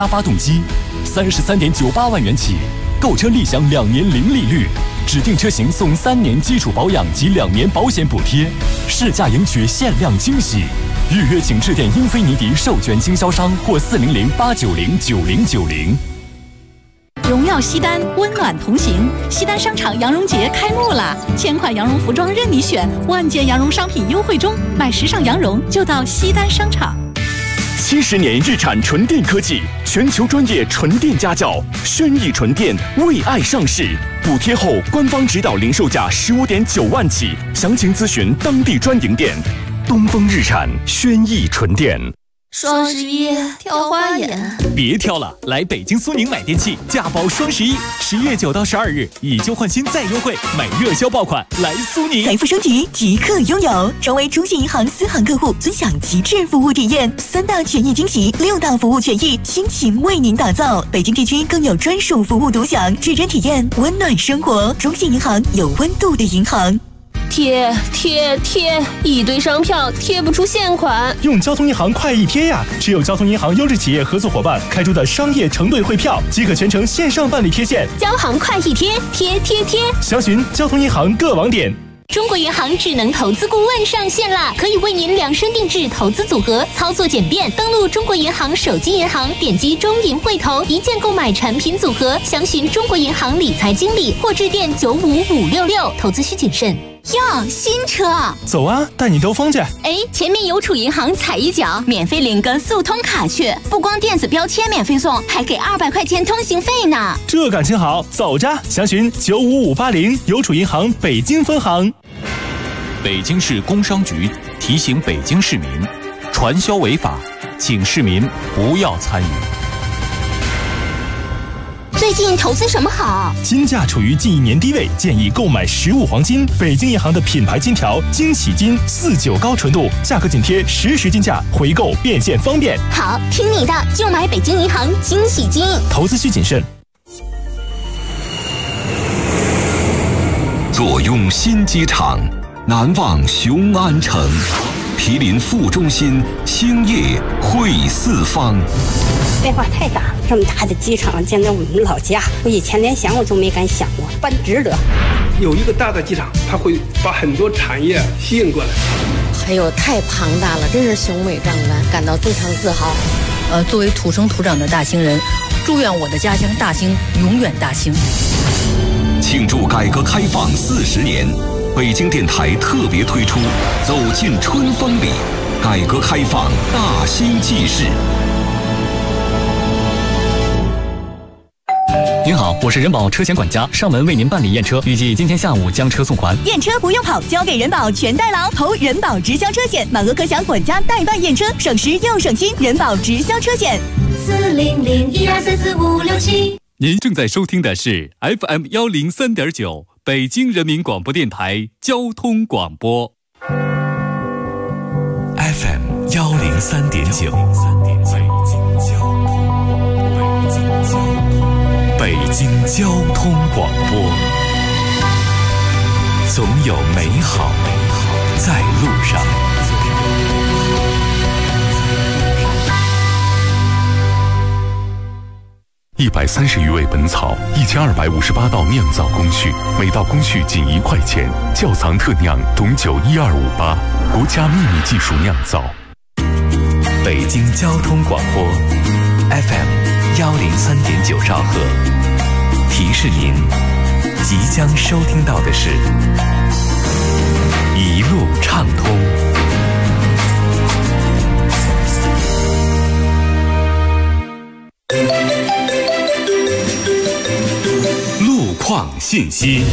发动机，33.98万元起，购车立享2年零利率，指定车型送3年基础保养及2年保险补贴，试驾迎取限量惊喜。预约请致电英菲尼迪授权经销商或400-890-9090。 荣耀西单，温暖同行。西单商场羊绒节开幕啦！1000款羊绒服装任你选，万件羊绒商品优惠中，买时尚羊绒就到西单商场。 70年日产纯电科技，全球专业纯电家教，轩逸纯电为爱上市，补贴后官方指导零售价15.9万起，详情咨询当地专营店。东风日产轩逸纯电。 双11挑花眼， 别挑了，来北京苏宁买电器，价保双11，11月9到12日以旧换新再优惠，买热销爆款来苏宁。 财富升级即刻拥有，成为中信银行私行客户，尊享极致服务体验，3大权益惊喜，6大服务权益倾情为您打造。北京地区更有专属服务独享，指针体验温暖生活。中信银行有温度的银行。 贴，一堆商票贴不出现款， 用交通银行快易贴呀！持有交通银行优质企业合作伙伴开出的商业承兑汇票，即可全程线上办理贴现。 交行快易贴，贴！ 详询交通银行各网点。 中国银行智能投资顾问上线啦，可以为您量身定制投资组合，操作简便。登录中国银行手机银行，点击中银汇投，一键购买产品组合。详询中国银行理财经理或致电95566。投资需谨慎。 哟，新车， 走啊，带你兜风去。 哎，前面邮储银行踩一脚，免费领个速通卡去，不光电子标签免费送，还给200块钱通行费呢。 这感情好，走着。详询95580邮储银行北京分行。 北京市工商局提醒北京市民，传销违法，请市民不要参与。 最近投资什么好？ 金价处于近1年低位，建议购买实物黄金。北京银行的品牌金条惊喜金49高纯度，价格紧贴实时金价，回购变现方便。 好，听你的，就买北京银行惊喜金。 投资需谨慎。 坐拥新机场，难忘雄安城。毗邻副中心，兴业汇四方。 变化太大了，这么大的机场建在我们老家，我以前连想我都没敢想过，办值得。 有一个大的机场，它会把很多产业吸引过来。 还有太庞大了，真是雄伟壮观，感到非常自豪。 作为土生土长的大兴人，祝愿我的家乡大兴永远大兴。 庆祝改革开放40年，北京电台特别推出《走进春风里》，改革开放大兴纪事。 您好，我是人保车险管家，上门为您办理验车，预计今天下午将车送还。 验车不用跑，交给人保全代劳，投人保直销车险，满额可享管家代办验车，省时又省心。人保直销车险 40012344567。您正在收听的是 FM 103.9北京人民广播电台交通广播。 FM 103.9。北京交通广播，总有美好在路上。130余味本草，1258道酿造工序，每道工序仅1块钱。窖藏特酿董酒12588，国家秘密技术酿造。北京交通广播 FM 103.9兆赫。提示您，即将收听到的是一路畅通。路况信息。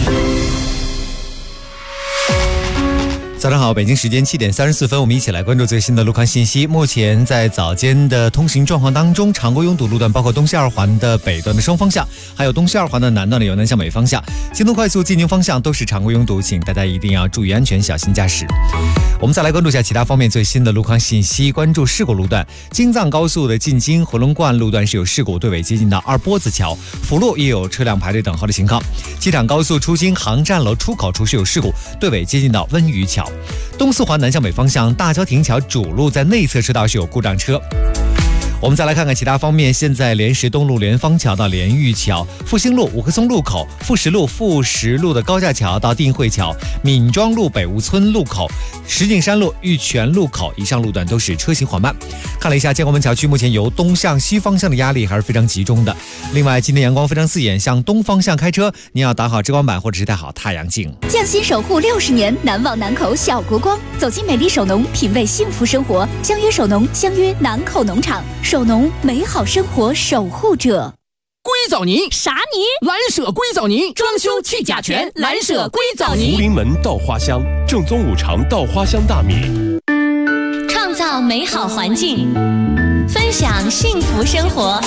早上好，北京时间7点34分，我们一起来关注最新的路况信息。目前在早间的通行状况当中，常规拥堵路段包括东西二环的北段的双方向，还有东西二环的南段的由南向北方向，京东快速进京方向都是常规拥堵，请大家一定要注意安全，小心驾驶。我们再来关注一下其他方面最新的路况信息，关注事故路段。京藏高速的进京回龙观路段是有事故，队尾接近到二波子桥，辅路也有车辆排队等候的情况。机场高速出京航站楼出口处是有事故，队尾接近到温榆桥。东四环南向北方向大郊亭桥主路在内侧车道是有故障车。 我们再来看看其他方面，现在莲石东路莲芳桥到莲玉桥，复兴路五棵松路口，富石路的高架桥到定慧桥，闽庄路北吴村路口，石景山路玉泉路口，以上路段都是车行缓慢。看了一下建国门桥区，目前由东向西方向的压力还是非常集中的。另外，今天阳光非常刺眼，向东方向开车，您要打好遮光板或者是戴好太阳镜。 匠心守护60年，难忘南口小国光。走进美丽首农，品味幸福生活。相约首农，相约南口农场。首农，美好生活守护者。 硅藻泥啥泥？ 蓝舍硅藻泥，装修去甲醛，蓝舍硅藻泥。 福临门稻花香，正宗5常稻花香大米。 创造美好环境，分享幸福生活。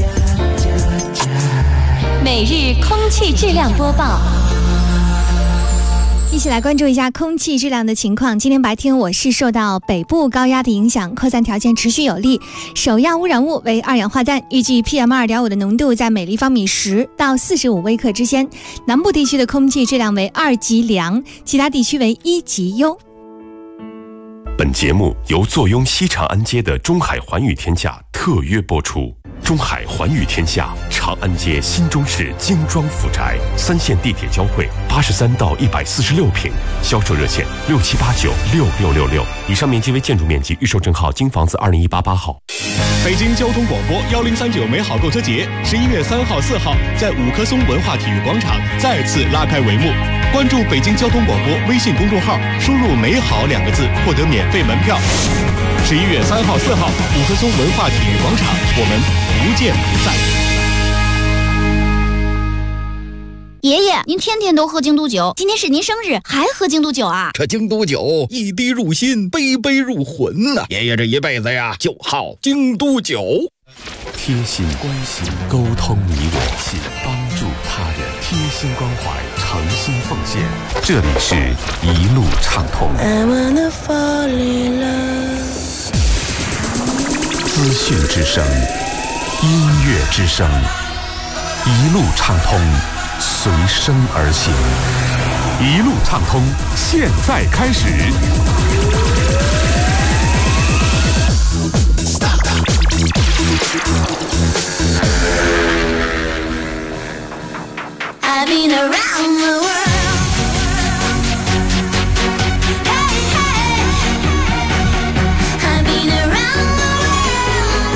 每日空气质量播报。 一起来关注一下空气质量的情况。今天白天我市受到北部高压的影响，扩散条件持续有利，首要污染物为二氧化氮，预计 PM2.5 的浓度在每立方米10到45微克之间。南部地区的空气质量为2级良，其他地区为1级优。 本节目由坐拥西长安街的中海环宇天下特约播出。中海环宇天下，长安街新中式精装府宅，3线地铁交汇，83到146平，销售热线67896666。以上面积为建筑面积，预售证号京房子20188号。 北京交通广播1039美好购车节11月3号、4号在五棵松文化体育广场再次拉开帷幕。关注北京交通广播微信公众号，输入“美好”2个字，获得免费门票。11月3号、4号，五棵松文化体育广场，我们不见不散。 爷爷，您天天都喝京都酒，今天是您生日，还喝京都酒啊？ 这京都酒一滴入心，杯杯入魂呐！爷爷这一辈子呀，就好京都酒。 贴心关心，沟通你我心，帮助他人，贴心关怀，诚心奉献。这里是一路畅通。资讯之声，音乐之声，一路畅通，随声而行。一路畅通，现在开始。 I've been around the world. Hey, hey. I've been around the world.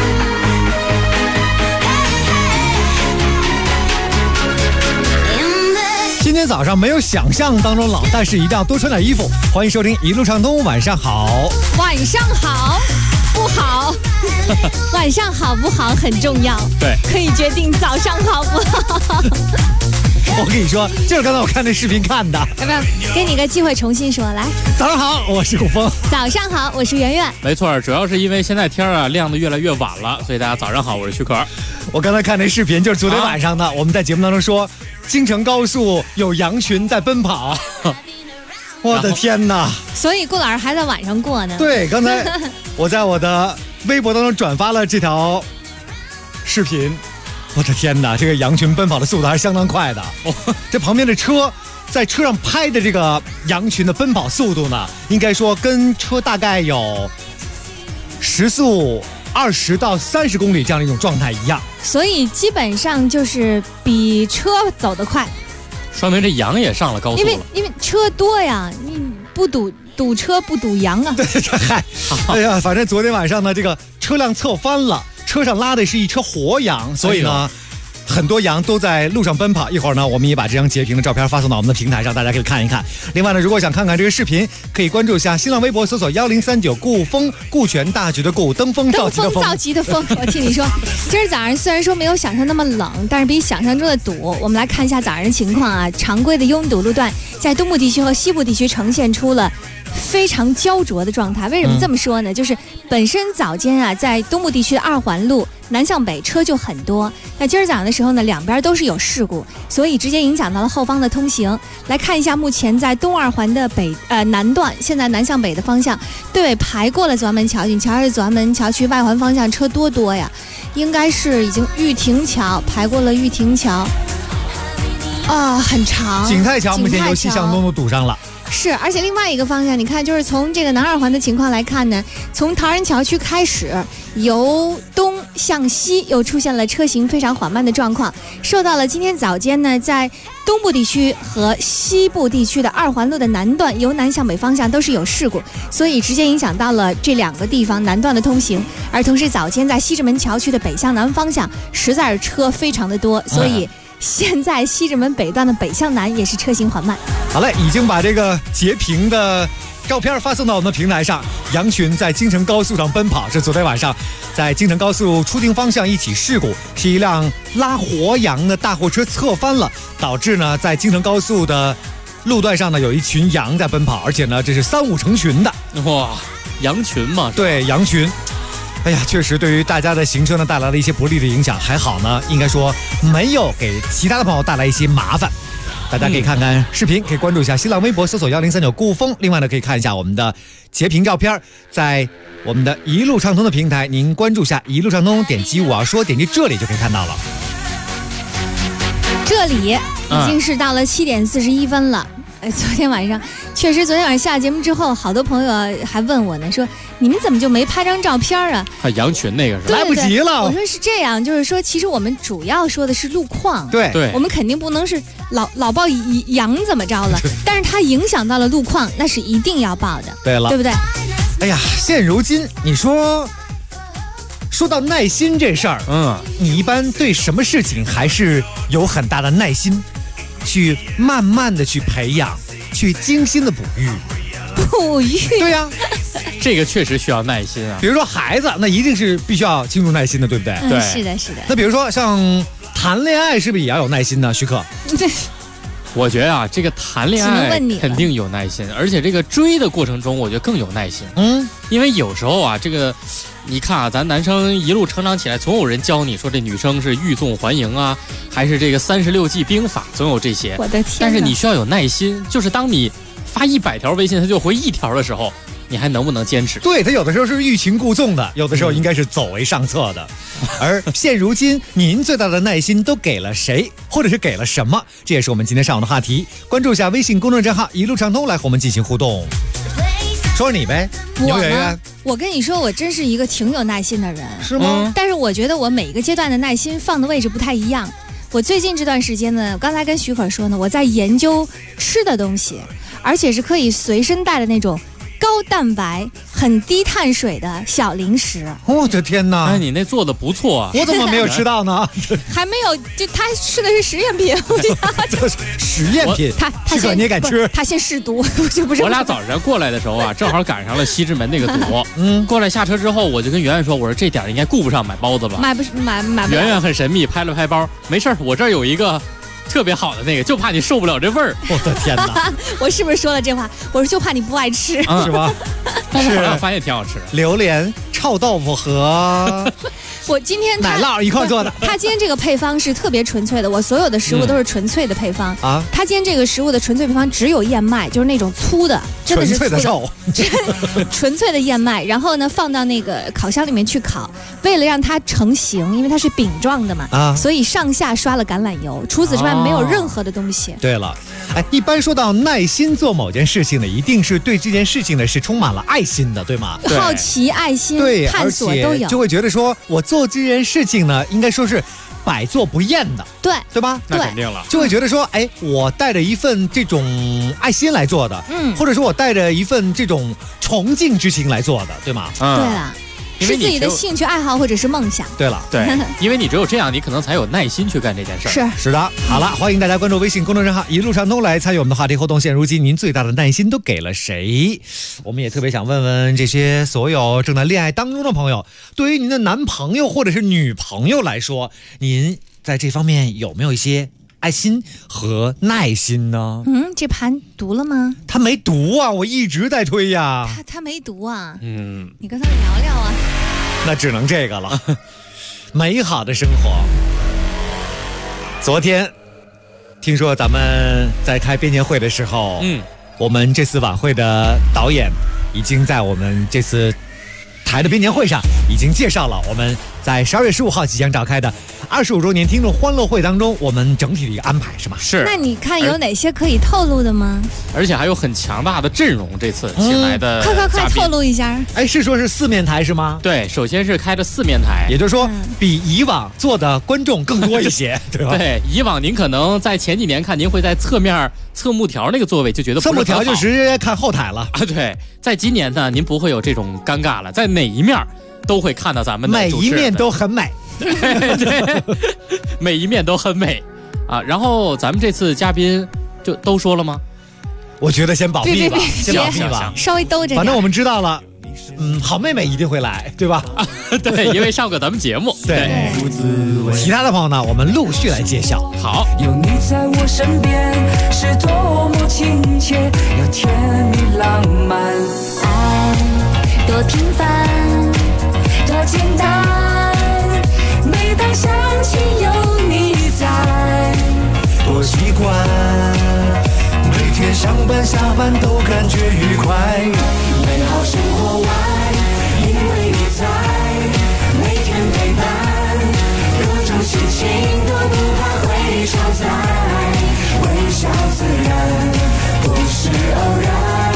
Hey, hey. 今天早上没有想象当中冷，但是一定要多穿点衣服。欢迎收听一路畅通，晚上好。 晚上好。不好，晚上好不好很重要， 对， 可以决定早上好不好。 我跟你说，就是刚才我看那视频看的。 要不要给你个机会重新说？来， 早上好，我是古风。 早上好，我是圆圆。 没错，主要是因为现在天啊亮得越来越晚了，所以大家早上好，我是许可。 我刚才看那视频就是昨天晚上的，我们在节目当中说，京承高速有羊群在奔跑。我的天哪！ 所以顾老师还在晚上过呢。 对，刚才我在我的微博当中转发了这条视频。我的天哪，这个羊群奔跑的速度还是相当快的。这旁边的车在车上拍的这个羊群的奔跑速度呢，应该说跟车大概有时速20到30公里这样的一种状态一样。 所以基本上就是比车走得快。 说明这羊也上了高速了， 因为车多呀，你不堵车不堵羊啊。 对，嗨，哎呀，反正昨天晚上呢，这个车辆侧翻了，车上拉的是一车活羊，所以呢，很多羊都在路上奔跑。一会儿呢，我们也把这张截屏的照片发送到我们的平台上，大家可以看一看。另外呢，如果想看看这个视频，可以关注一下新浪微博，搜索1039顾风，顾全大局的顾，登峰造极的峰。 登峰造极的峰，我替你说，今儿早上虽然说没有想象那么冷，但是比想象中的堵。我们来看一下早上的情况啊，常规的拥堵路段在东部地区和西部地区呈现出了非常焦灼的状态。为什么这么说呢？就是本身早间啊，在东部地区的2环路南向北车就很多，那今儿早上的时候呢，两边都是有事故，所以直接影响到了后方的通行。来看一下目前在东2环的南段，现在南向北的方向对排过了左安门桥，你瞧是左安门桥区外环方向车多呀，应该是已经玉亭桥排过了玉亭桥啊，很长。 景泰桥目前由西向东都堵上了。 是，而且另外一个方向，你看，就是从这个南二环的情况来看呢，从唐人桥区开始，由东向西又出现了车行非常缓慢的状况，受到了今天早间呢，在东部地区和西部地区的二环路的南段，由南向北方向都是有事故，所以直接影响到了这两个地方南段的通行。而同时，早间在西直门桥区的北向南方向，实在是车非常的多，所以现在西直门北段的北向南也是车行缓慢。 好嘞，已经把这个截屏的照片发送到我们的平台上。羊群在京承高速上奔跑，是昨天晚上在京承高速出京方向一起事故，是一辆拉活羊的大货车侧翻了，导致呢在京承高速的路段上呢有一群羊在奔跑，而且呢这是3-5成群的。 哇，羊群嘛， 对，羊群。哎呀，确实对于大家的行车呢带来了一些不利的影响，还好呢，应该说没有给其他的朋友带来一些麻烦。大家可以看看视频，可以关注一下新浪微博，搜索1039顾风。另外呢，可以看一下我们的截屏照片，在我们的一路畅通的平台，您关注一下一路畅通，点击我要说，点击这里就可以看到了。 这里已经是到了7点41分了。昨天晚上确实，昨天晚上下节目之后，好多朋友还问我呢，说你们怎么就没拍张照片啊？ 羊群那个是吧？ 来不及了。 我说是这样，就是说，其实我们主要说的是路况， 对， 我们肯定不能是老报羊怎么着了，但是它影响到了路况，那是一定要报的。 对了， 对不对？ 哎呀，现如今你说到耐心这事儿，你一般对什么事情还是有很大的耐心？去慢慢的去培养，去精心的哺育。对呀、 这个确实需要耐心啊。 比如说孩子，那一定是必须要倾注耐心的，对不对？ 对，是的，是的。 那比如说像谈恋爱，是不是也要有耐心呢？徐克， 我觉得啊，这个谈恋爱肯定有耐心，而且这个追的过程中，我觉得更有耐心。因为有时候啊，这个你看啊，咱男生一路成长起来，总有人教你说这女生是欲纵还迎啊，还是这个36计兵法，总有这些。 我的天！ 但是你需要有耐心，就是当你发100条微信，他就回1条的时候，你还能不能坚持？ 对，他有的时候是欲擒故纵的，有的时候应该是走为上策的。而现如今，您最大的耐心都给了谁，或者是给了什么？这也是我们今天上午的话题。关注一下微信公众账号一路畅通，来和我们进行互动。说说你呗，牛圆圆。 我跟你说，我真是一个挺有耐心的人， 是吗？ 但是我觉得我每个阶段的耐心放的位置不太一样。我最近这段时间呢，刚才跟徐可说呢，我在研究吃的东西，而且是可以随身带的那种高蛋白、很低碳水的小零食。 我的天哪！ 哎，你那做的不错啊！ 我怎么没有吃到呢？ 还没有，就他吃的是实验品。 实验品， 他先你也敢吃？ 他先试毒，就不是。 我俩早上过来的时候啊，正好赶上了西直门那个堵。过来下车之后，我就跟圆圆说：“我说这点应该顾不上买包子吧？” 买不。 圆圆很神秘，拍了拍包，没事儿，我这儿有一个特别好的那个，就怕你受不了这味儿。 我的天哪！ 我是不是说了这话？我说就怕你不爱吃， 是吧？ 但是我发现挺好吃， 榴莲、臭豆腐和我今天奶酪一块做的。 他今天这个配方是特别纯粹的，我所有的食物都是纯粹的配方啊。 他今天这个食物的纯粹配方只有燕麦，就是那种粗的，真的是纯粹的肉， 纯粹的燕麦。然后呢，放到那个烤箱里面去烤，为了让它成型，因为它是饼状的嘛，所以上下刷了橄榄油。除此之外，没有任何的东西。 对了，哎，一般说到耐心做某件事情呢，一定是对这件事情呢是充满了爱心的，对吗？ 好奇、爱心、探索都有， 就会觉得说我做这件事情呢，应该说是百做不厌的，对吧？ 那肯定了， 就会觉得说，哎，我带着一份这种爱心来做的，或者说我带着一份这种崇敬之情来做的，对吗？ 对了。是自己的兴趣爱好或者是梦想。 对了， 对，因为你只有这样，你可能才有耐心去干这件事儿。 是的。好了，欢迎大家关注微信公众账号一路畅通来参与我们的话题互动。现如今您最大的耐心都给了谁？我们也特别想问问这些所有正在恋爱当中的朋友，对于您的男朋友或者是女朋友来说，您在这方面有没有一些爱心和耐心呢？ 这盘读了吗？ 他没读啊，我一直在推呀。 他没读啊。你跟他聊聊啊。 那只能这个了。美好的生活。昨天听说咱们在开编年会的时候，我们这次晚会的导演已经在我们这次台的编年会上已经介绍了我们在12月15号即将召开的 25周年听众欢乐会当中，我们整体的一个安排是吧？ 是。 那你看有哪些可以透露的吗？ 而且还有很强大的阵容，这次请来的快透露一下。 哎，是说是4面台是吗？ 对，首先是开着4面台， 也就是说比以往坐的观众更多一些，对吧？ 对，以往您可能在前几年看，您会在侧幕条那个座位就觉得不是很好， 侧幕条就直接看后台了啊。对，在今年呢，您不会有这种尴尬了，在哪一面都会看到咱们的每一面都很美， 对，每一面都很美啊。然后咱们这次嘉宾就都说了吗？ 我觉得先保密吧，先保密吧， 稍微兜着。 反正我们知道了。好妹妹一定会来，对吧？ 对，因为上过咱们节目。 对，其他的朋友呢，我们陆续来揭晓。 好， 有你在我身边，是多么亲切又甜蜜浪漫。 爱多平凡，多简单，每当想起有你在， 多习惯。每天上班下班都感觉愉快，美好生活外，因为你在，每天陪伴，各种事情都不怕会超载，微笑自然，不是偶然。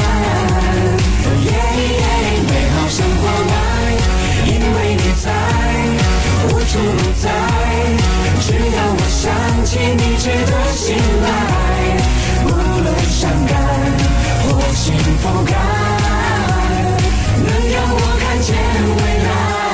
美好生活外，因为你在，无处不在，只要我想起你值得信赖。无论伤感或幸福感，能让我看见未来。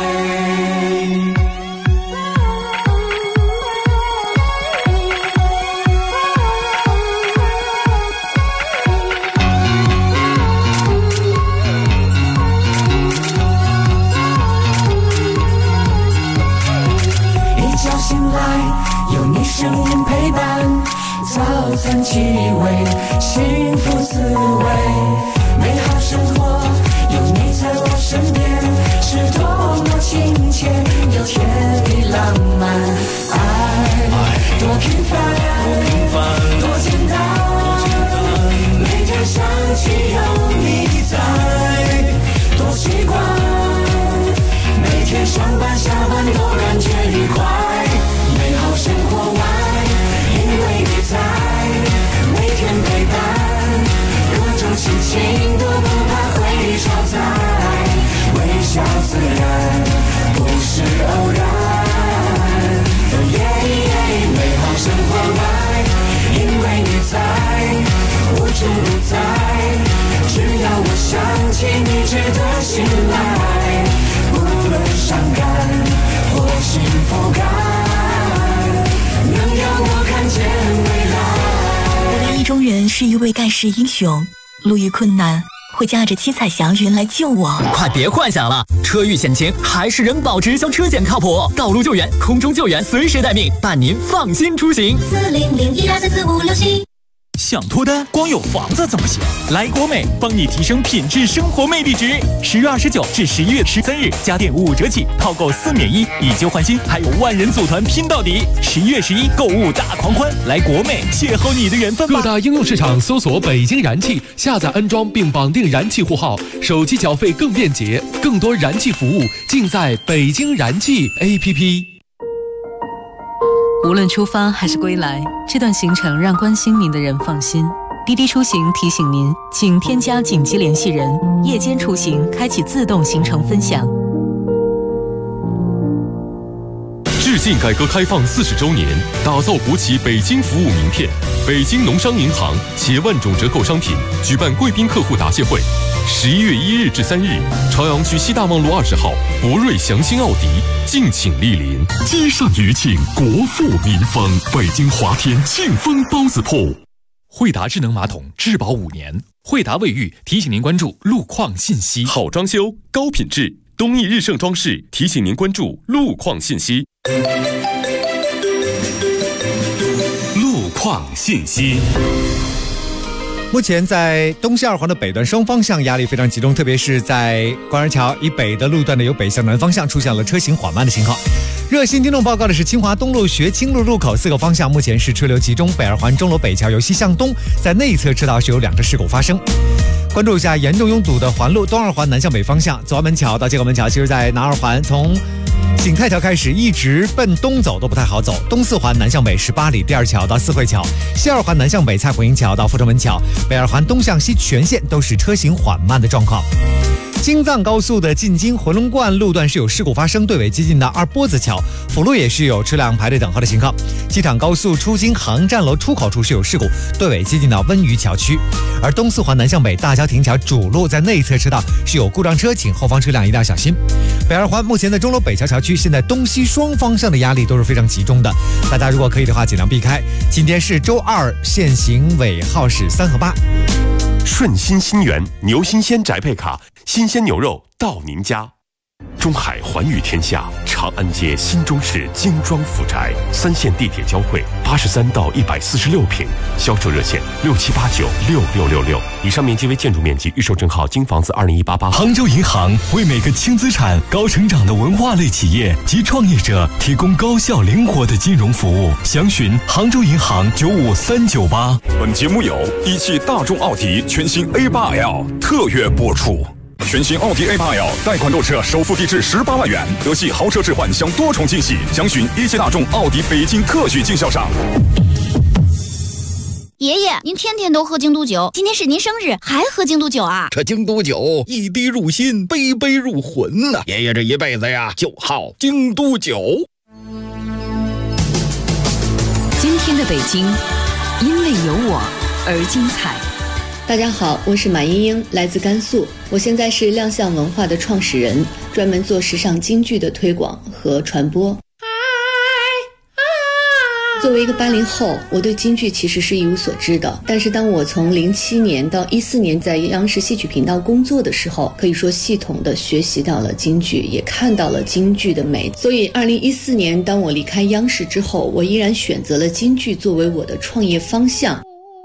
一觉醒来，有你声音陪伴。早餐气味，幸福滋味，美好生活有你在我身边，是多么亲切又甜蜜浪漫。爱多平凡，多简单，每天想起有你在，多习惯，每天上班下班都感觉愉快，美好生活外，因为你在，每天陪伴，各种事情都不怕会超载，微笑自然，不是偶然。美好生活外，因为你在，无处不在，只要我想起你值得信赖，无论伤感或幸福感，能让我看见未来。 我的意中人是一位盖世英雄，路遇困难会驾着七彩祥云来救我。 快别幻想了，车遇险情还是人保直销车险靠谱，道路救援、空中救援随时待命，伴您放心出行。 4001234567。 想脱单，光有房子怎么行？来国美帮你提升品质生活魅力值。10月29至11月13日，家电5折起，套购4免1，以旧换新，还有万人组团拼到底。11月11购物大狂欢，来国美邂逅你的缘分吧！ 各大应用市场搜索北京燃气，下载安装并绑定燃气户号，手机缴费更便捷，更多燃气服务尽在北京燃气 APP。 无论出发还是归来，这段行程让关心您的人放心。滴滴出行提醒您，请添加紧急联系人，夜间出行开启自动行程分享。 致敬改革开放40周年，打造国企北京服务名片。北京农商银行企业万种折扣商品举办贵宾客户答谢会，11月1日至3日，朝阳区西大望路20号博瑞祥兴奥迪，敬请莅临。积善余庆，国富民丰。北京华天庆丰包子铺。 惠达智能马桶质保5年，惠达卫浴提醒您关注路况信息。 好装修，高品质，东义日盛装饰提醒您关注路况信息。路况信息。 目前在东西2环的北段双方向压力非常集中，特别是在官园桥以北的路段呢，由北向南方向出现了车行缓慢的情况。热心听众报告的是清华东路学清路入口4个方向，目前是车流集中。北2环钟楼北桥由西向东，在内侧车道是有2车事故发生。关注一下严重拥堵的环路东2环南向北方向，左安门桥到建国门桥，其实在南2环从景泰桥开始一直奔东走都不太好走，东四环南向北18里第二桥到四惠桥，西二环南向北蔡虎营桥到阜成门桥，北二环东向西全线都是车行缓慢的状况。京藏高速的进京回龙观路段是有事故发生，队尾接近到二波子桥，辅路也是有车辆排队等候的情况。机场高速出京航站楼出口处是有事故，队尾接近到温榆桥区。而东四环南向北大桥停桥主路在内侧车道是有故障车，请后方车辆一定要小心。北二环目前在钟楼北桥桥区，现在东西双方向的压力都是非常集中的，大家如果可以的话尽量避开。今天是周二，限行尾号是3和8。 顺心新源牛新鲜宅配卡，新鲜牛肉到您家。中海寰宇天下，长安街新中市精装府宅，3线地铁交汇，83到146平，销售热线67896666。以上面积为建筑面积，预售证号京房子20188。 杭州银行为每个轻资产、高成长的文化类企业及创业者提供高效灵活的金融服务，详询杭州银行95398。 本节目由一汽大众奥迪全新 A8L 特约播出。全新奥迪 A8L 贷款购车，首付低至18万元，得系豪车置换享多重惊喜。详询一汽大众奥迪北京特许经销商。 爷爷，您天天都喝京都酒，今天是您生日，还喝京都酒啊？ 这京都酒一滴入心，杯杯入魂呐！爷爷这一辈子呀，就好京都酒。 今天的北京，因为有我而精彩。 大家好，我是马英英，来自甘肃。我现在是亮相文化的创始人，专门做时尚京剧的推广和传播。作为一个80后，我对京剧其实是一无所知的。但是当我从07年到14年在央视戏曲频道工作的时候，可以说系统的学习到了京剧，也看到了京剧的美。所以2014年当我离开央视之后，我依然选择了京剧作为我的创业方向。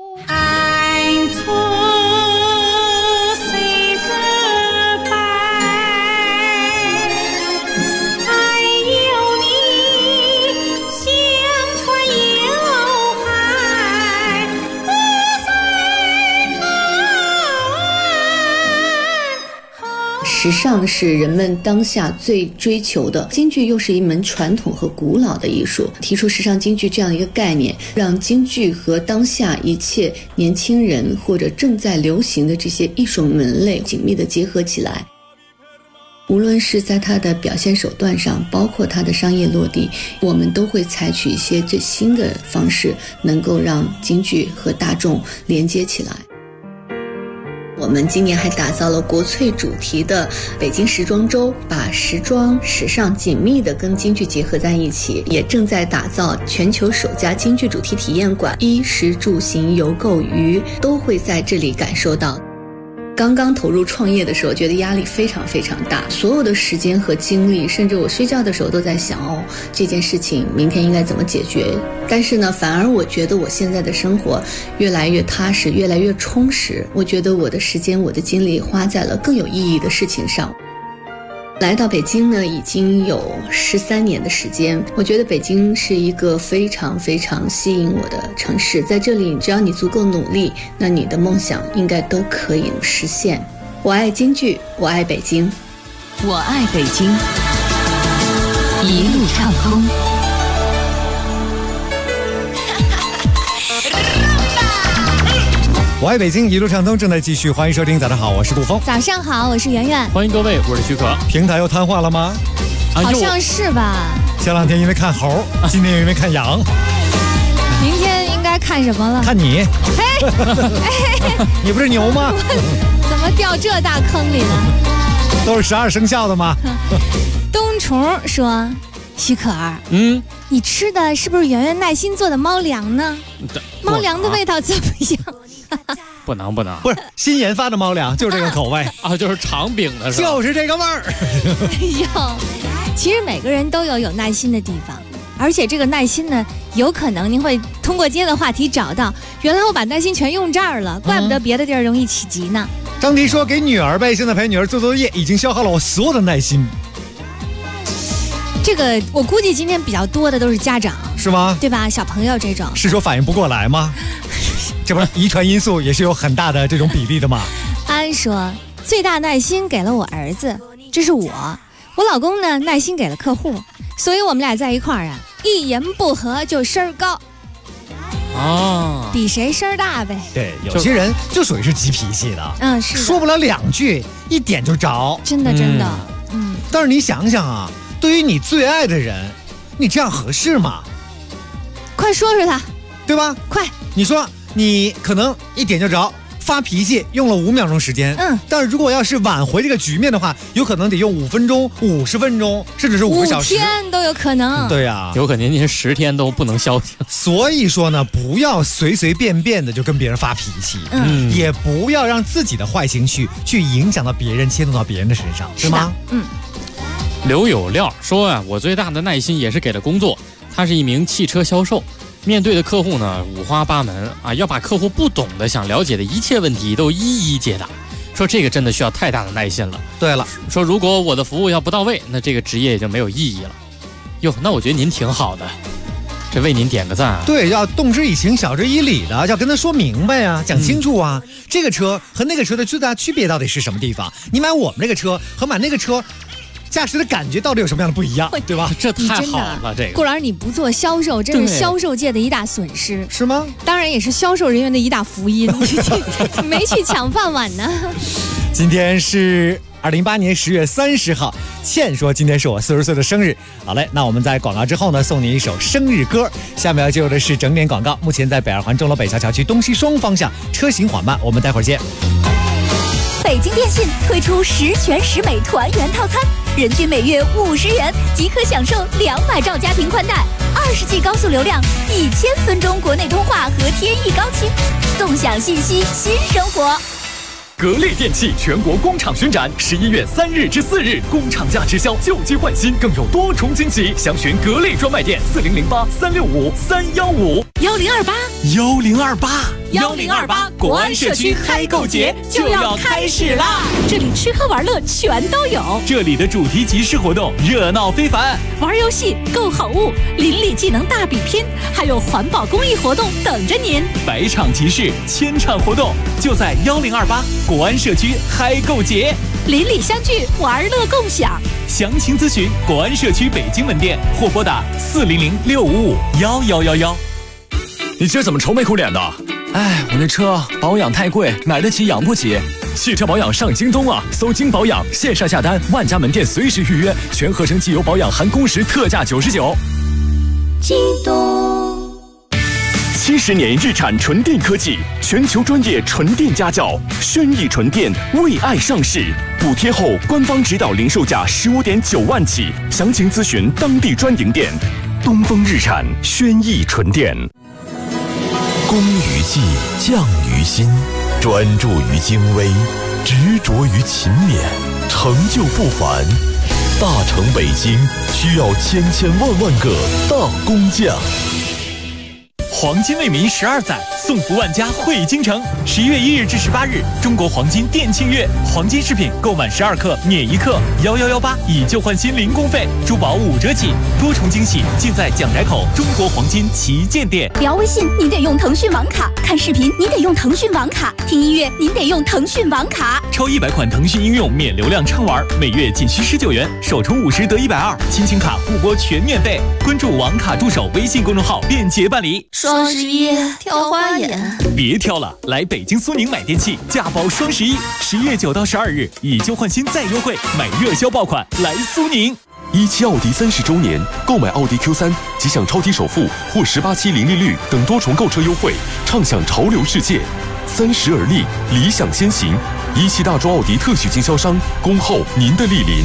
时尚是人们当下最追求的，京剧又是一门传统和古老的艺术。提出时尚京剧这样一个概念，让京剧和当下一切年轻人或者正在流行的这些艺术门类紧密地结合起来。无论是在它的表现手段上，包括它的商业落地，我们都会采取一些最新的方式，能够让京剧和大众连接起来。我们今年还打造了国粹主题的北京时装周，把时装时尚紧密地跟京剧结合在一起，也正在打造全球首家京剧主题体验馆，衣食住行游购娱都会在这里感受到。刚刚投入创业的时候，觉得压力非常非常大，所有的时间和精力，甚至我睡觉的时候都在想，这件事情明天应该怎么解决。但是呢，反而我觉得我现在的生活越来越踏实，越来越充实。我觉得我的时间，我的精力花在了更有意义的事情上。来到北京呢，已经有13年的时间。我觉得北京是一个非常非常吸引我的城市，在这里只要你足够努力，那你的梦想应该都可以实现。我爱京剧，我爱北京， 我爱北京，一路畅通。 我爱北京，一路畅通正在继续，欢迎收听。早上好，我是顾峰。 早上好，我是圆圆。 欢迎各位，我是许可。 平台又瘫痪了吗？ 好像是吧。 前2天因为看猴，今天因为看羊。 明天应该看什么了？ 看你。你不是牛吗？ 怎么掉这大坑里了？ 都是12生肖的吗？ 冬虫说：“许可儿，你吃的是不是圆圆耐心做的猫粮呢？猫粮的味道怎么样？” 不能， 不是新研发的猫粮，就是这个口味啊，就是长饼的是吧？ 就是这个味儿。 哎呦，其实每个人都有耐心的地方，而且这个耐心呢，有可能您会通过今天的话题找到，原来我把耐心全用这儿了，怪不得别的地儿容易起急呢。 张迪说给女儿呗，现在陪女儿做作业，已经消耗了我所有的耐心。 这个我估计今天比较多的都是家长， 是吗？ 对吧？小朋友这种是说反应不过来吗？这不是遗传因素也是有很大的这种比例的吗？ 安说最大耐心给了我儿子，这是我我老公呢耐心给了客户，所以我们俩在一块儿啊，一言不合就声儿高。 哦， 比谁声儿大呗。 对，有些人就属于是急脾气的， 是的说不了2句，一点就着， 真的。 但是你想想啊，对于你最爱的人，你这样合适吗？ 快说说他， 对吧？ 快， 你说你可能一点就着。发脾气用了5秒钟时间，但是如果要是挽回这个局面的话，有可能得用5分钟、50分钟，甚至是5个小时，5 天都有可能。 对呀， 有可能您10天都不能消停。 所以说呢，不要随随便便的就跟别人发脾气，也不要让自己的坏情绪去影响到别人，牵动到别人的身上，是吗？ 刘有料说啊，我最大的耐心也是给了工作，他是一名汽车销售。面对的客户呢五花八门啊，要把客户不懂的、想了解的一切问题都一一解答。说这个真的需要太大的耐心了。 对了， 说如果我的服务要不到位，那这个职业也就没有意义了。哟，那我觉得您挺好的，这为您点个赞啊。 对，要动之以情，晓之以理的，要跟他说明白啊，讲清楚啊。这个车和那个车的最大区别到底是什么地方？你买我们这个车和买那个车，驾驶的感觉到底有什么样的不一样，对吧？ 这太好了，这个顾老师，你不做销售，真是销售界的一大损失， 是吗？ 当然也是销售人员的一大福音，没去抢饭碗呢。 今天是2008年10月30号，倩说今天是我40岁的生日。好嘞，那我们在广告之后呢，送你一首生日歌。下面要进入的是整点广告。目前在北二环钟楼北桥桥区东西双方向车行缓慢，我们待会儿见。 北京电信推出10全10美团圆套餐，人均每月50元即可享受200兆家庭宽带，20G 高速流量，1000分钟国内通话和天翼高清，纵享信息新生活。 格力电器全国工厂巡展，11月3日至4日，工厂价直销，旧机换新，更有多重惊喜。详询格力专卖店4008-365-315。1028 国安社区嗨购节就要开始啦！ 这里吃喝玩乐全都有， 这里的主题集市活动热闹非凡， 玩游戏、购好物、邻里技能大比拼，还有环保公益活动等着您。 百场集市，千场活动，就在1028国安社区嗨购节， 邻里相聚，玩乐共享。 详情咨询国安社区北京门店或拨打400-655-1111。 你今儿怎么愁眉苦脸的？ 哎，我那车保养太贵，买得起养不起。 汽车保养上京东啊，搜京保养，线上下单，万家门店随时预约，全合成机油保养含工时特价99。 京东 70年日产纯电科技，全球专业纯电家教，轩逸纯电为爱上市，补贴后官方指导零售价15.9万起，详情咨询当地专营店。东风日产轩逸纯电。 工于技，匠于心，专注于精微，执着于勤勉，成就不凡。大成北京需要千万个大工匠。 黄金为民12载，送福万家汇京城。11月1日至18日，中国黄金店庆月，黄金饰品购满12克免1克，1118以旧换新零工费，珠宝5折起，多重惊喜尽在蒋宅口中国黄金旗舰店。 聊微信您得用腾讯网卡，看视频您得用腾讯网卡，听音乐您得用腾讯网卡。 超100款腾讯应用免流量畅玩，每月仅需19元，首充50得120，亲情卡互拨全免费。关注网卡助手微信公众号，便捷办理。 双11挑花眼， 别挑了，来北京苏宁买电器，价保双11，11月9到12日，以旧换新再优惠，买热销爆款，来苏宁。 17奥迪30周年，购买奥迪 Q3 即享超低首付或18期零利率等多重购车优惠，畅享潮流世界。30而立，理想先行。17大众奥迪特许经销商，恭候您的莅临。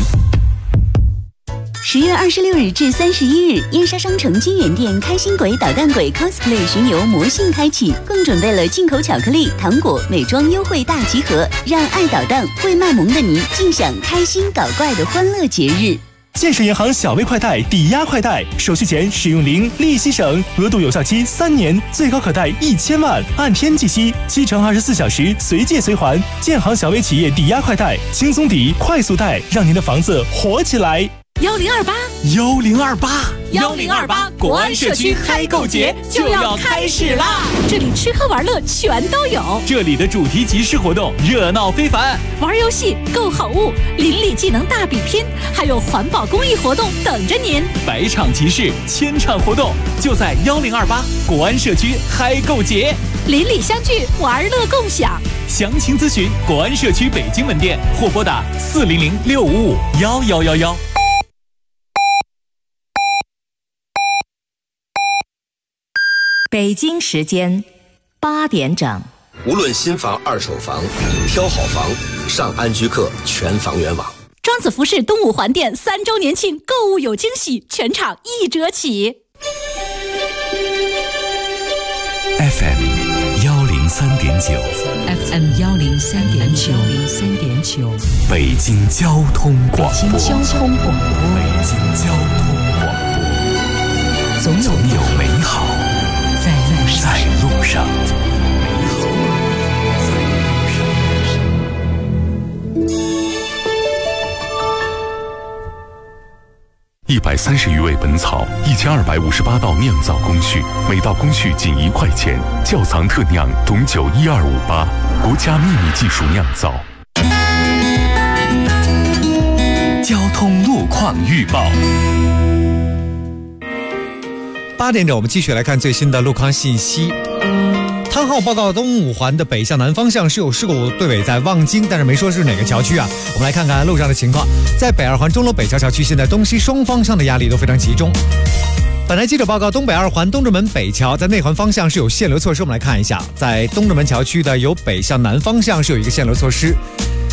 10月26日至31日，燕莎商城金源店开心鬼捣蛋鬼 cosplay 巡游魔性开启，更准备了进口巧克力、糖果、美妆优惠大集合，让爱捣蛋、会卖萌的你尽享开心搞怪的欢乐节日。 建设银行小微快贷抵押快贷，手续前使用零，利息省，额度有效期3年，最高可贷1000万，按天计息，7乘24小时随借随还。建行小微企业抵押快贷，轻松抵，快速贷，让您的房子火起来。 1028。 1028国安社区嗨购节就要开始啦！ 这里吃喝玩乐全都有， 这里的主题集市活动热闹非凡， 玩游戏、购好物、邻里技能大比拼，还有环保公益活动等着您。 百场集市，千场活动，就在1028国安社区嗨购节， 邻里相聚，玩乐共享。 详情咨询国安社区北京门店或拨打400-655-1111。 北京时间8点整。 无论新房、二手房，挑好房，上安居客全房源网。 庄子服饰东五环店3周年庆购物有惊喜，全场1折起。 FM 103.9 FM 103.9 北京交通广播。 北京交通广播。 总有美好在路上。130余味本草，1258道酿造工序，每道工序仅1块钱，窖藏特酿董酒12588，国家秘密技术酿造。 交通路况预报。 8点整，我们继续来看最新的路况信息。汤浩报告，东五环的北向南方向是有事故对尾在望京，但是没说是哪个桥区啊。我们来看看路上的情况。在北二环钟楼北桥桥区，现在东西双方向的压力都非常集中。本台记者报告，东北二环东直门北桥在内环方向是有限流措施，我们来看一下，在东直门桥区的由北向南方向是有一个限流措施，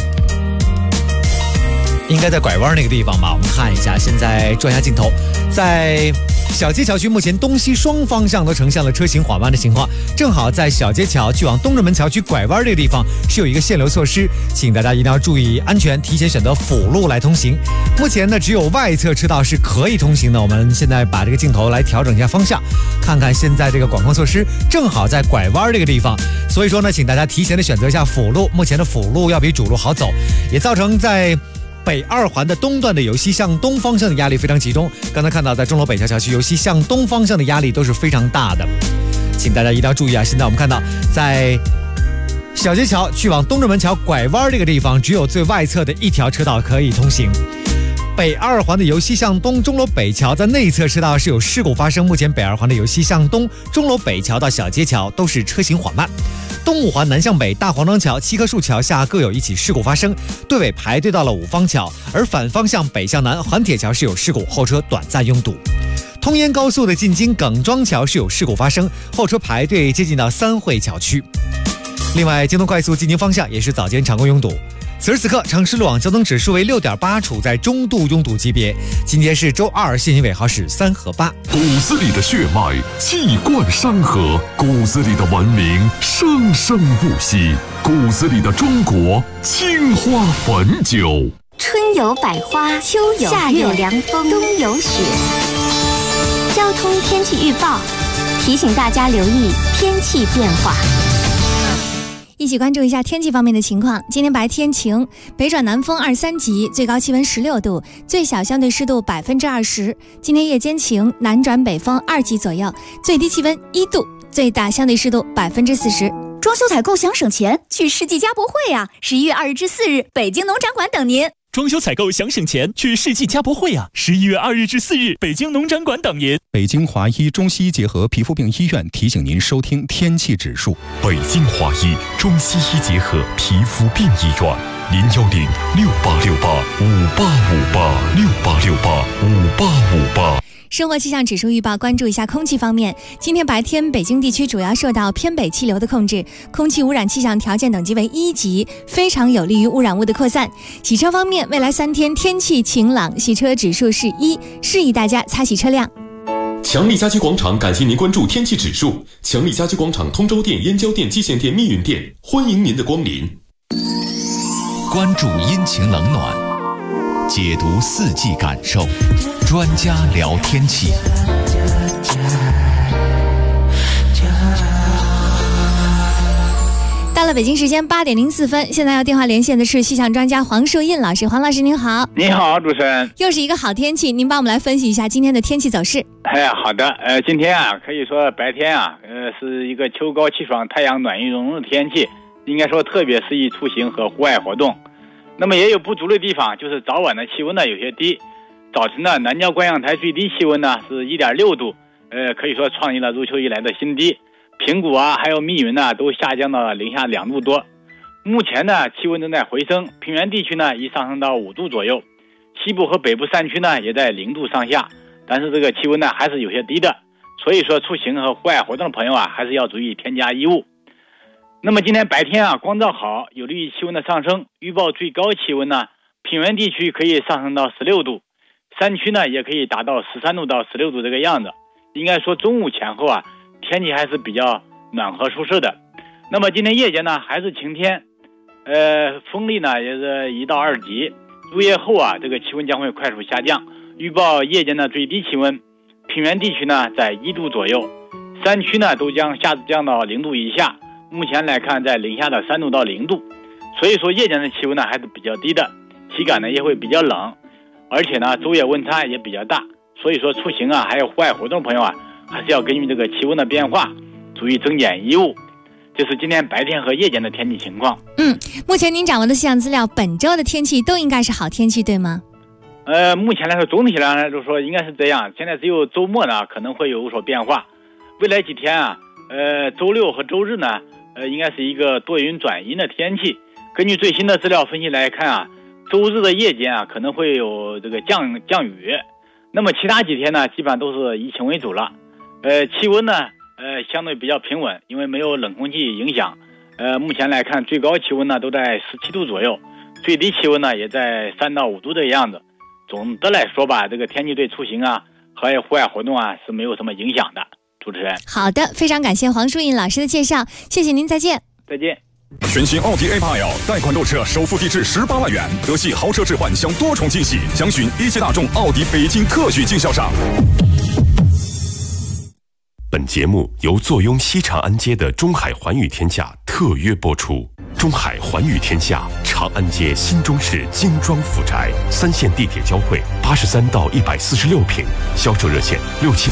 应该在拐弯那个地方吧。我们看一下，现在转一下镜头，在小街桥区目前东西双方向都呈现了车行缓慢的情况，正好在小街桥去往东直门桥区拐弯这个地方是有一个限流措施，请大家一定要注意安全，提前选择辅路来通行。目前呢，只有外侧车道是可以通行的。我们现在把这个镜头来调整一下方向，看看现在这个管控措施正好在拐弯这个地方，所以说呢，请大家提前的选择一下辅路。目前的辅路要比主路好走，也造成在北二环的东段的由西向东方向的压力非常集中。刚才看到在钟楼北桥桥区由西向东方向的压力都是非常大的，请大家一定要注意啊！现在我们看到在小街桥去往东直门桥拐弯这个地方，只有最外侧的一条车道可以通行。北二环的由西向东钟楼北桥在内侧车道是有事故发生，目前北二环的由西向东钟楼北桥到小街桥都是车行缓慢。东五环南向北大黄庄桥、七棵树桥下各有一起事故发生，队尾排队到了五方桥，而反方向北向南环铁桥是有事故，后车短暂拥堵。通燕高速的进京耿庄桥是有事故发生，后车排队接近到三惠桥区。另外，京东快速进京方向也是早间常规拥堵。此时此刻，城市路网交通指数为6.8，处在中度拥堵级别。今天是周二，信息尾号是3和8。 骨子里的血脉气贯山河，骨子里的文明生生不息，骨子里的中国青花汾酒。 春有百花，秋有夏有凉风，冬有雪。交通天气预报提醒大家留意天气变化。 一起关注一下天气方面的情况。今天白天晴，北转南风2、3级，最高气温16度，最小相对湿度20%。今天夜间晴，南转北风2级左右，最低气温1度，最大相对湿度40%。 装修采购想省钱，去世纪家博会啊！11月2日至4日，北京农展馆等您。 装修采购想省钱，去世纪家博会啊！11月2日至4日，北京农展馆等您。 北京华医中西医结合皮肤病医院提醒您收听天气指数。 北京华医中西医结合皮肤病医院，010-6868-5858，6868-5858。 生活气象指数预报，关注一下空气方面。今天白天，北京地区主要受到偏北气流的控制，空气污染气象条件等级为1级，非常有利于污染物的扩散。洗车方面，未来3天天气晴朗，洗车指数是1，适宜大家擦洗车辆。 强力家居广场感谢您关注天气指数。强力家居广场通州店、燕郊店、蓟县店、密云店，欢迎您的光临。 关注阴晴冷暖，解读4季感受，专家聊天气。 到了了北京时间8点04分，现在要电话连线的是气象专家黄树印老师。黄老师您好。 你好，主持人。 又是一个好天气，您帮我们来分析一下今天的天气走势。 好的，今天啊，可以说白天啊，是一个秋高气爽、太阳暖意融融的天气，应该说特别适宜出行和户外活动。那么也有不足的地方，就是早晚的气温呢有些低。早晨呢，南郊观阳台最低气温呢是1.6度，可以说创立了入秋以来的新低。平谷啊，还有密云呢，都下降到了零下2度多。目前呢，气温正在回升，平原地区呢已上升到5度左右，西部和北部山区呢也在0度上下，但是这个气温呢还是有些低的，所以说出行和户外活动的朋友啊，还是要注意添加衣物。那么今天白天啊，光照好，有利于气温的上升，预报最高气温呢，平原地区可以上升到16度，山区呢也可以达到13度到16度这个样子。应该说中午前后啊，天气还是比较暖和舒适的。那么今天夜间呢还是晴天，风力呢也是1到2级。入夜后啊，这个气温将会快速下降。预报夜间的最低气温，平原地区呢在1度左右，山区呢都将下降到0度以下。目前来看，在零下的3度到0度，所以说夜间的气温呢还是比较低的，体感呢也会比较冷，而且呢昼夜温差也比较大。所以说出行啊，还有户外活动朋友啊，还是要根据这个气温的变化，注意增减衣物。这是今天白天和夜间的天气情况。 目前您掌握的气象资料，本周的天气都应该是好天气，对吗？ 目前来说，总体来说应该是这样。现在只有周末呢可能会有所变化。未来几天啊，周六和周日呢，应该是一个多云转阴的天气。根据最新的资料分析来看啊，周日的夜间啊可能会有这个降雨。那么其他几天呢，基本上都是以晴为主了。气温呢，相对比较平稳，因为没有冷空气影响。目前来看，最高气温呢都在17度左右，最低气温呢也在3到5度的样子。总的来说吧，这个天气对出行啊和户外活动啊是没有什么影响的。主持人， 好的，非常感谢黄树印老师的介绍，谢谢您，再见。 再见。 全新奥迪 A8L 贷款购车首付低至18万元，德系豪车置换享多重惊喜，详询一汽大众奥迪北京特许经销商。 本节目由坐拥西长安街的中海环宇天下特约播出。中海环宇天下，长安街新中式精装复宅，3线地铁交汇，83到146平，销售热线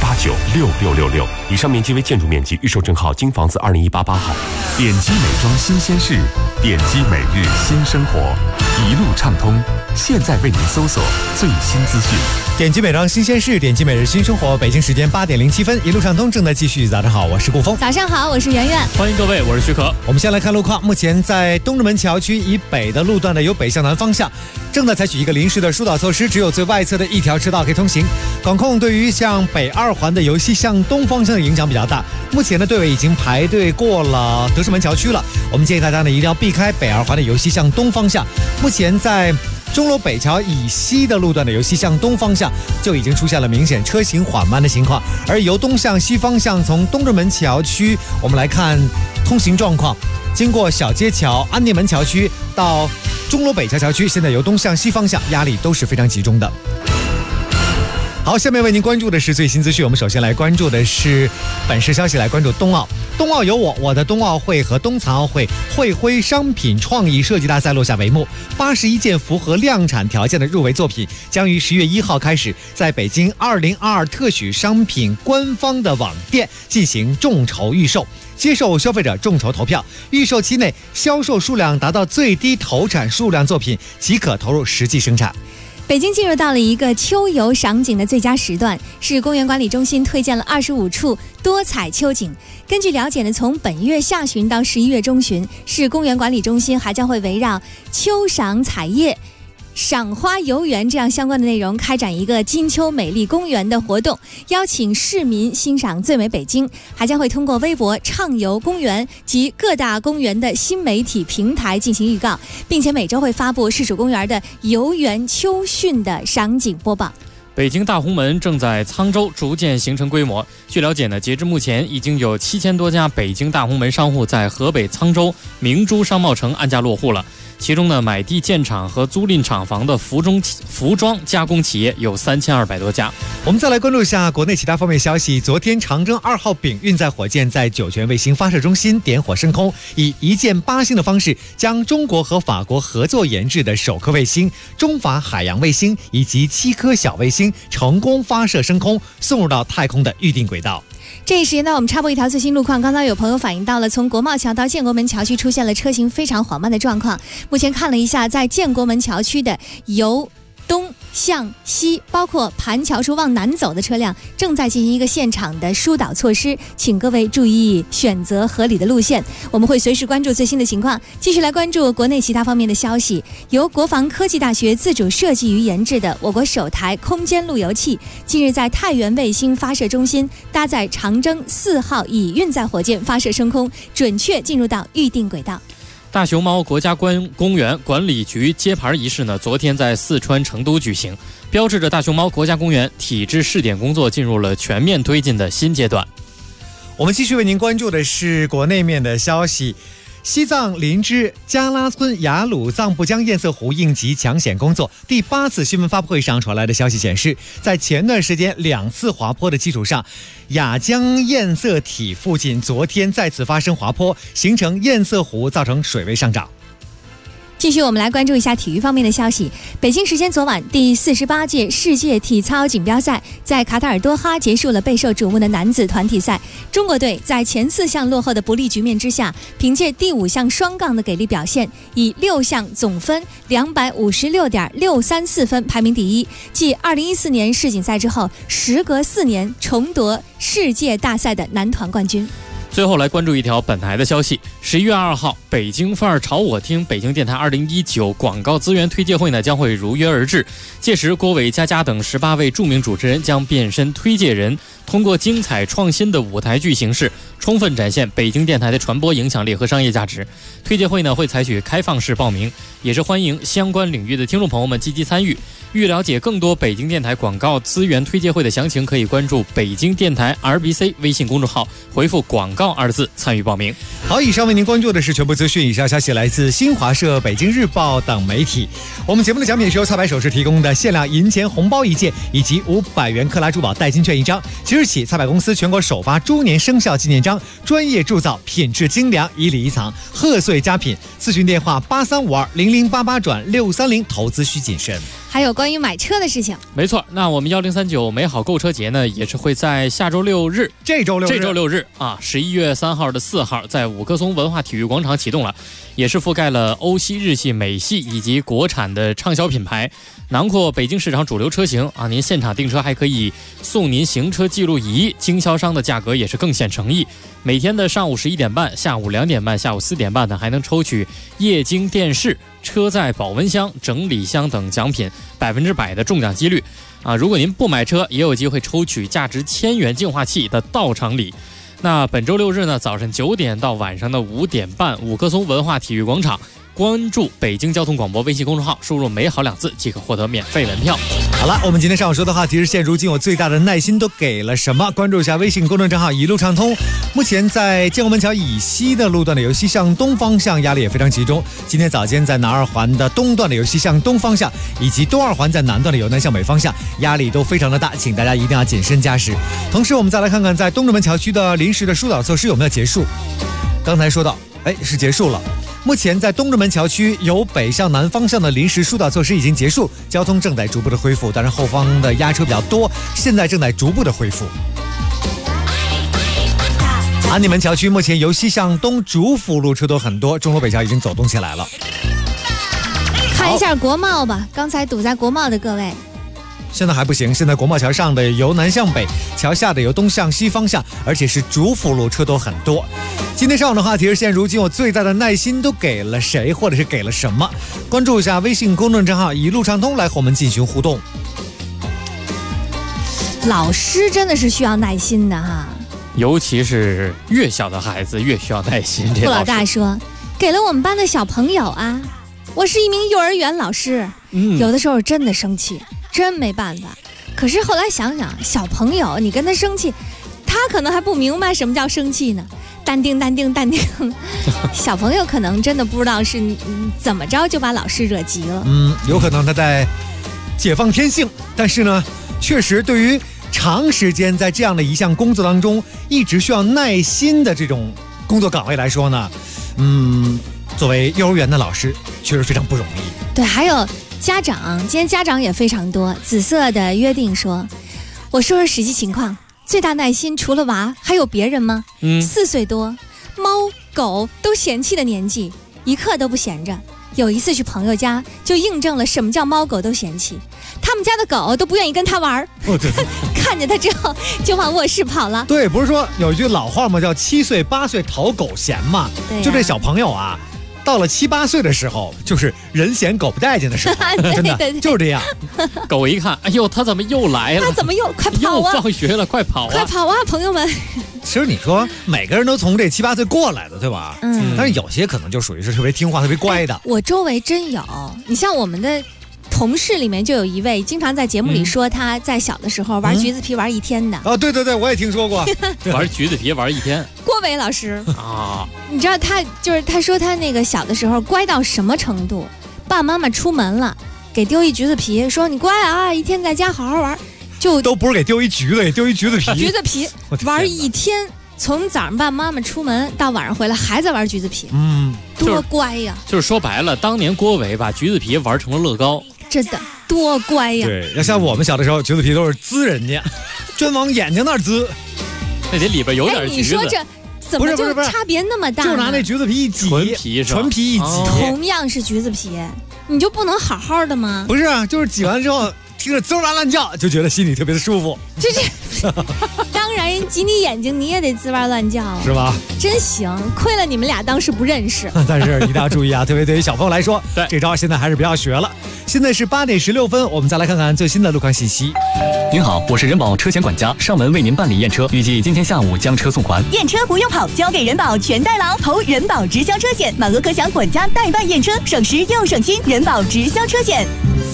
67896666。以上面积为建筑面积，预售证号京房子20188号。 点击美妆新鲜事，点击每日新生活，一路畅通。现在为您搜索最新资讯。 点击美妆新鲜事，点击每日新生活。北京时间8点07分，一路畅通正在继续。早上好，我是顾峰。 早上好，我是圆圆。 欢迎各位，我是徐可。 我们先来看路况。目前在东直门桥区以北的路段呢，由北向南方向正在采取一个临时的疏导措施，只有最外侧的一条车道可以通行。管控对于向北2环的由西向东方向的影响比较大。目前的队尾已经排队过了德胜门桥区了。我们建议大家呢一定要避开北2环的由西向东方向。目前在钟楼北桥以西的路段的由西向东方向就已经出现了明显车行缓慢的情况，而由东向西方向从东直门桥区，我们来看通行状况。经过小街桥、安定门桥区到钟楼北桥桥区，现在由东向西方向压力都是非常集中的。好，下面为您关注的是最新资讯。我们首先来关注的是本市消息，来关注冬奥。冬奥有我的冬奥会和冬残奥会会徽商品创意设计大赛落下帷幕，81件符合量产条件的入围作品将于10月1号开始在北京2022特许商品官方的网店进行众筹预售，接受消费者众筹投票。预售期内销售数量达到最低投产数量作品即可投入实际生产。 北京进入到了一个秋游赏景的最佳时段，市公园管理中心推荐了25处多彩秋景。根据了解呢，从本月下旬到11月中旬，市公园管理中心还将会围绕秋赏彩叶、赏花游园这样相关的内容开展一个金秋美丽公园的活动，邀请市民欣赏最美北京，还将会通过微博畅游公园及各大公园的新媒体平台进行预告，并且每周会发布市属公园的游园秋汛的赏景播报。 北京大红门正在沧州逐渐形成规模。据了解呢，截至目前已经有7000多家北京大红门商户在河北沧州明珠商贸城安家落户了。 其中呢，买地建厂和租赁厂房的服装加工企业有3200多家。 我们再来关注一下国内其他方面消息。昨天，长征2号丙运载火箭在酒泉卫星发射中心点火升空，以1箭8星的方式，将中国和法国合作研制的首颗卫星中法海洋卫星以及7颗小卫星成功发射升空，送入到太空的预定轨道。 这一时间呢，我们插播一条最新路况。刚刚有朋友反映到了，从国贸桥到建国门桥区出现了车行非常缓慢的状况。目前看了一下，在建国门桥区的由东向西，包括盘桥处往南走的车辆，正在进行一个现场的疏导措施，请各位注意选择合理的路线。我们会随时关注最新的情况。继续来关注国内其他方面的消息。由国防科技大学自主设计与研制的我国首台空间路由器，近日在太原卫星发射中心搭载长征4号乙运载火箭发射升空，准确进入到预定轨道。 大熊猫国家公园管理局揭牌仪式呢，昨天在四川成都举行，标志着大熊猫国家公园体制试点工作进入了全面推进的新阶段。 我们继续为您关注的是国内面的消息。西藏林芝加拉村雅鲁藏布江堰塞湖应急抢险工作第8次新闻发布会上传来的消息显示，在前段时间2次滑坡的基础上，雅江堰塞体附近昨天再次发生滑坡，形成堰塞湖，造成水位上涨。 继续我们来关注一下体育方面的消息。北京时间昨晚，第48届世界体操锦标赛在卡塔尔多哈结束了备受瞩目的男子团体赛。中国队在前4项落后的不利局面之下，凭借第5项双杠的给力表现，以6项总分256.634分排名第一，继2014年世锦赛之后，时隔4年重夺世界大赛的男团冠军。 最后来关注一条本台的消息，11月2号，北京范儿炒我听北京电台2019广告资源推介会呢将会如约而至，届时郭伟、佳佳等18位著名主持人将变身推介人，通过精彩创新的舞台剧形式，充分展现北京电台的传播影响力和商业价值。推介会呢会采取开放式报名，也是欢迎相关领域的听众朋友们积极参与。欲了解更多北京电台广告资源推介会的详情，可以关注北京电台 RBC 微信公众号，回复广告2字参与报名。 好，以上为您关注的是全部资讯，以上消息来自新华社、北京日报等媒体。我们节目的奖品是由菜百首饰提供的限量银钱红包1件，以及500元克拉珠宝代金券1张。即日起，菜百公司全国首发猪年生肖纪念章，专业铸造，品质精良，一礼一藏，贺岁佳品。咨询电话83520088转630，投资需谨慎。 还有关于买车的事情， 没错。那我们1039美好购车节呢，也是会在下周6日， 这周六日啊，11月3号的4号，在五棵松文化体育广场启动了，也是覆盖了欧系、日系、美系以及国产的畅销品牌，囊括北京市场主流车型啊。您现场订车还可以送您行车记录仪，经销商的价格也是更显诚意。每天的上午11点半、下午2点半、下午4点半呢，还能抽取液晶电视、车载保温箱、整理箱等奖品，100%的中奖几率啊！如果您不买车，也有机会抽取价值1000元净化器的到场礼。那本周6日呢，早晨9点到晚上的5点半，五棵松文化体育广场，关注北京交通广播微信公众号，输入美好2字即可获得免费门票。 好了，我们今天上午说的话题是现如今我最大的耐心都给了什么？关注一下微信公众账号一路畅通。目前在建国门桥以西的路段的由西向东方向压力也非常集中。今天早间在南2环的东段的由西向东方向，以及东2环在南段的由南向北方向，压力都非常的大，请大家一定要谨慎驾驶。同时我们再来看看在东直门桥区的临时的疏导措施有没有结束。刚才说到是结束了。目前在东直门桥区由北向南方向的临时疏导措施已经结束，交通正在逐步的恢复，当然后方的压车比较多，现在正在逐步的恢复。安定门桥区目前由西向东主辅路车都很多，钟楼北桥已经走动起来了。 看一下国贸吧，刚才堵在国贸的各位。 现在还不行，现在国贸桥上的由南向北，桥下的由东向西方向，而且是主辅路车都很多。今天上午的话题是现如今我最大的耐心都给了谁，或者是给了什么？关注一下微信公众账号一路畅通，来和我们进行互动。 老师真的是需要耐心的哈， 尤其是越小的孩子越需要耐心。 傅老大说，给了我们班的小朋友啊，我是一名幼儿园老师，有的时候真的生气，真没办法。可是后来想想，小朋友你跟他生气，他可能还不明白什么叫生气呢。 淡定。小朋友可能真的不知道是怎么着就把老师惹急了。 有可能他在解放天性，但是呢，确实对于长时间在这样的一项工作当中一直需要耐心的这种工作岗位来说呢，作为幼儿园的老师确实非常不容易。 对，还有家长，今天家长也非常多。紫色的约定说，我说说实际情况，最大耐心除了娃还有别人吗？4岁多，猫狗都嫌弃的年纪，一刻都不闲着。有一次去朋友家，就印证了什么叫猫狗都嫌弃。他们家的狗都不愿意跟他玩，看见他之后就往卧室跑了。 对，不是说有一句老话吗？叫7岁8岁讨狗嫌嘛。 对就这小朋友啊，到了7、8岁的时候，就是人嫌狗不待见的时候，真的对就是这样。 狗一看，哎呦，他怎么又来了？ 他怎么又快跑啊？ 又放学了，快跑啊！ 快跑啊，朋友们！ 其实你说每个人都从这7、8岁过来的，对吧？但是有些可能就属于是特别听话、特别乖的。 我周围真有，你像我们的同事里面就有一位，经常在节目里说他在小的时候玩橘子皮玩1天的。 哦，对，我也听说过， 玩橘子皮玩1天。 郭伟老师啊， 你知道他说他那个小的时候乖到什么程度？爸爸妈妈出门了，给丢一橘子皮，说你乖啊，1天在家好好玩。就都不是给丢一橘子，给丢一橘子皮。 橘子皮玩1天，从早上爸爸妈妈出门到晚上回来还在玩橘子皮，多乖呀！ 就是说白了，当年郭伟把橘子皮玩成了乐高， 真的多乖呀！ 对，要像我们小的时候，橘子皮都是滋人家，真往眼睛那儿滋， 那得里边有点橘子。 你说这怎么就差别那么大？ 就拿那橘子皮一挤，纯皮一挤， 同样是橘子皮，你就不能好好的吗？ 不是啊，就是挤完之后。听着滋哇乱叫，就觉得心里特别的舒服。 当然人挤你眼睛，你也得滋哇乱叫， 是吧？ 真行，亏了你们俩当时不认识。 但是一定要注意啊，特别对于小朋友来说，这招现在还是不要学了。现在是8点16分，我们再来看看最新的路况信息。 您好，我是人保车险管家，上门为您办理验车，预计今天下午将车送还。 验车不用跑，交给人保全代劳，投人保直销车险，满额可享管家代办验车，省时又省心。人保直销车险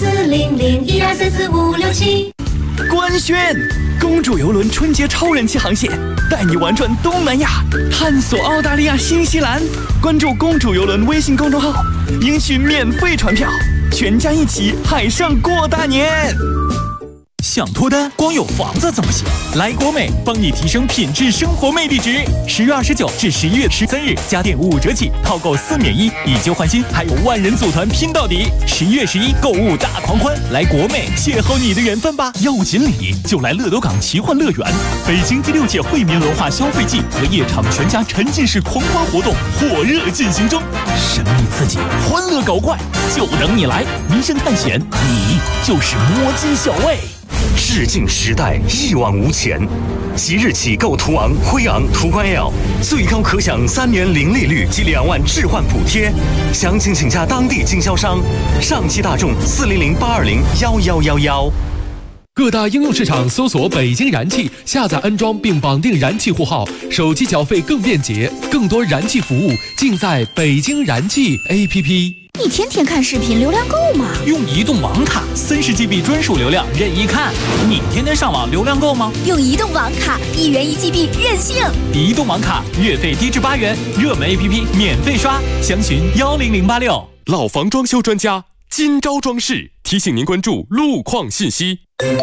40012344567。 官宣，公主游轮春节超人气航线，带你玩转东南亚，探索澳大利亚、新西兰。关注公主游轮微信公众号，领取免费船票，全家一起海上过大年。 想脱单，光有房子怎么行？来国美帮你提升品质生活魅力值。10月29至11月13日，家电5折起，套购4免1，以旧换新，还有万人组团拼到底。11月11购物大狂欢，来国美邂逅你的缘分吧！要锦鲤就来乐都港奇幻乐园，北京第6届惠民文化消费季和夜场全家沉浸式狂欢活动火热进行中，神秘刺激，欢乐搞怪，就等你来！迷神探险，你就是摸金校尉。 致敬时代，一往无前。即日起购途昂、辉昂、途观 L， 最高可享3年零利率及2万置换补贴。详情请加当地经销商。上汽大众40082011111。 各大应用市场搜索北京燃气，下载安装并绑定燃气户号，手机缴费更便捷，更多燃气服务尽在北京燃气 APP。 你天天看视频，流量够吗？ 用移动网卡，30GB 专属流量，任意看。你天天上网，流量够吗？ 用移动网卡，1元1GB 任性。 移动网卡月费低至8元，热门 APP 免费刷，详询10086。 老房装修专家金招装饰提醒您关注路况信息。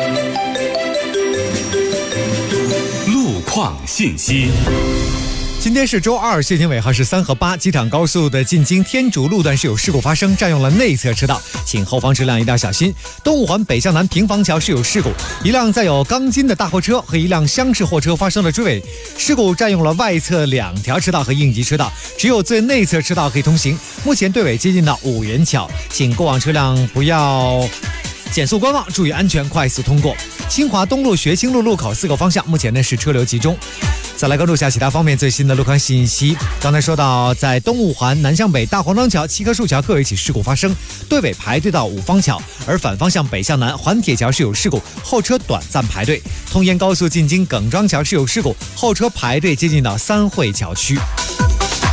路况信息。 今天是周2，谢天尾号是3和8，机场高速的进京天竺路段是有事故发生，占用了内侧车道，请后方车辆一定要小心。东五环北向南平房桥是有事故，一辆载有钢筋的大货车和一辆厢式货车发生了追尾，事故占用了外侧2条车道和应急车道，只有最内侧车道可以通行。目前队尾接近到五元桥，请过往车辆不要减速观望，注意安全，快速通过。清华东路学清路路口4个方向目前呢是车流集中。再来关注一下其他方面最新的路况信息。刚才说到，在东五环南向北大黄庄桥、七棵树桥各有一起事故发生，队尾排队到五方桥，而反方向北向南环铁桥是有事故，后车短暂排队。通燕高速进京耿庄桥是有事故，后车排队接近到三汇桥区。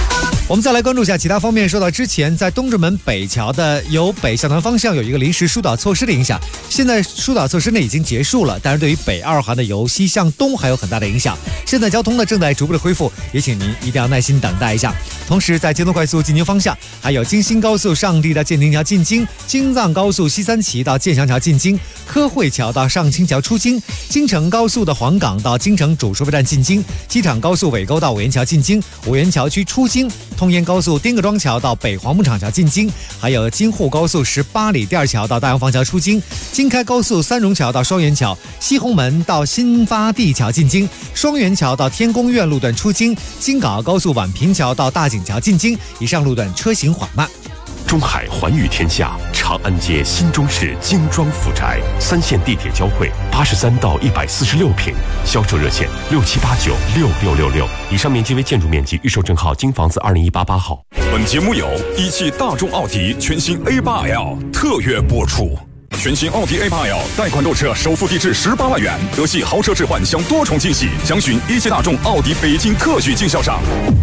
我们再来关注一下其他方面。说到之前在东直门北桥的由北向南方向有一个临时疏导措施的影响，现在疏导措施呢已经结束了，但是对于北2环的由西向东还有很大的影响。现在交通呢正在逐步的恢复，也请您一定要耐心等待一下。同时在京东快速进京方向，还有京新高速上地到建宁桥进京，京藏高速西三旗到建祥桥进京，科汇桥到上清桥出京，京承高速的黄岗到京承主收费站进京，机场高速尾沟到五元桥进京，五元桥区出京，通燕高速丁各庄桥到北黄牧场桥进京，还有京沪高速18里第2桥到大洋坊桥出京，京开高速三榕桥到双元桥，西红门到新发地桥进京，双元桥到天宫苑路段出京，京港澳高速宛平桥到大井桥进京，以上路段车行缓慢。 中海环宇天下，长安街新中式精装府宅，3线地铁交汇，83到146平，销售热线67896666。以上面积为建筑面积，预售证号京房子20188号。 本节目由一汽大众奥迪全新 A8L 特约播出。全新奥迪 A8L 贷款购车首付低至18万元，德系豪车置换享多重惊喜，详询一汽大众奥迪北京特许经销商。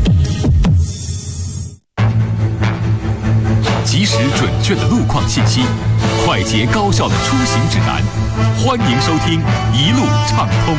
及时准确的路况信息，快捷高效的出行指南，欢迎收听一路畅通。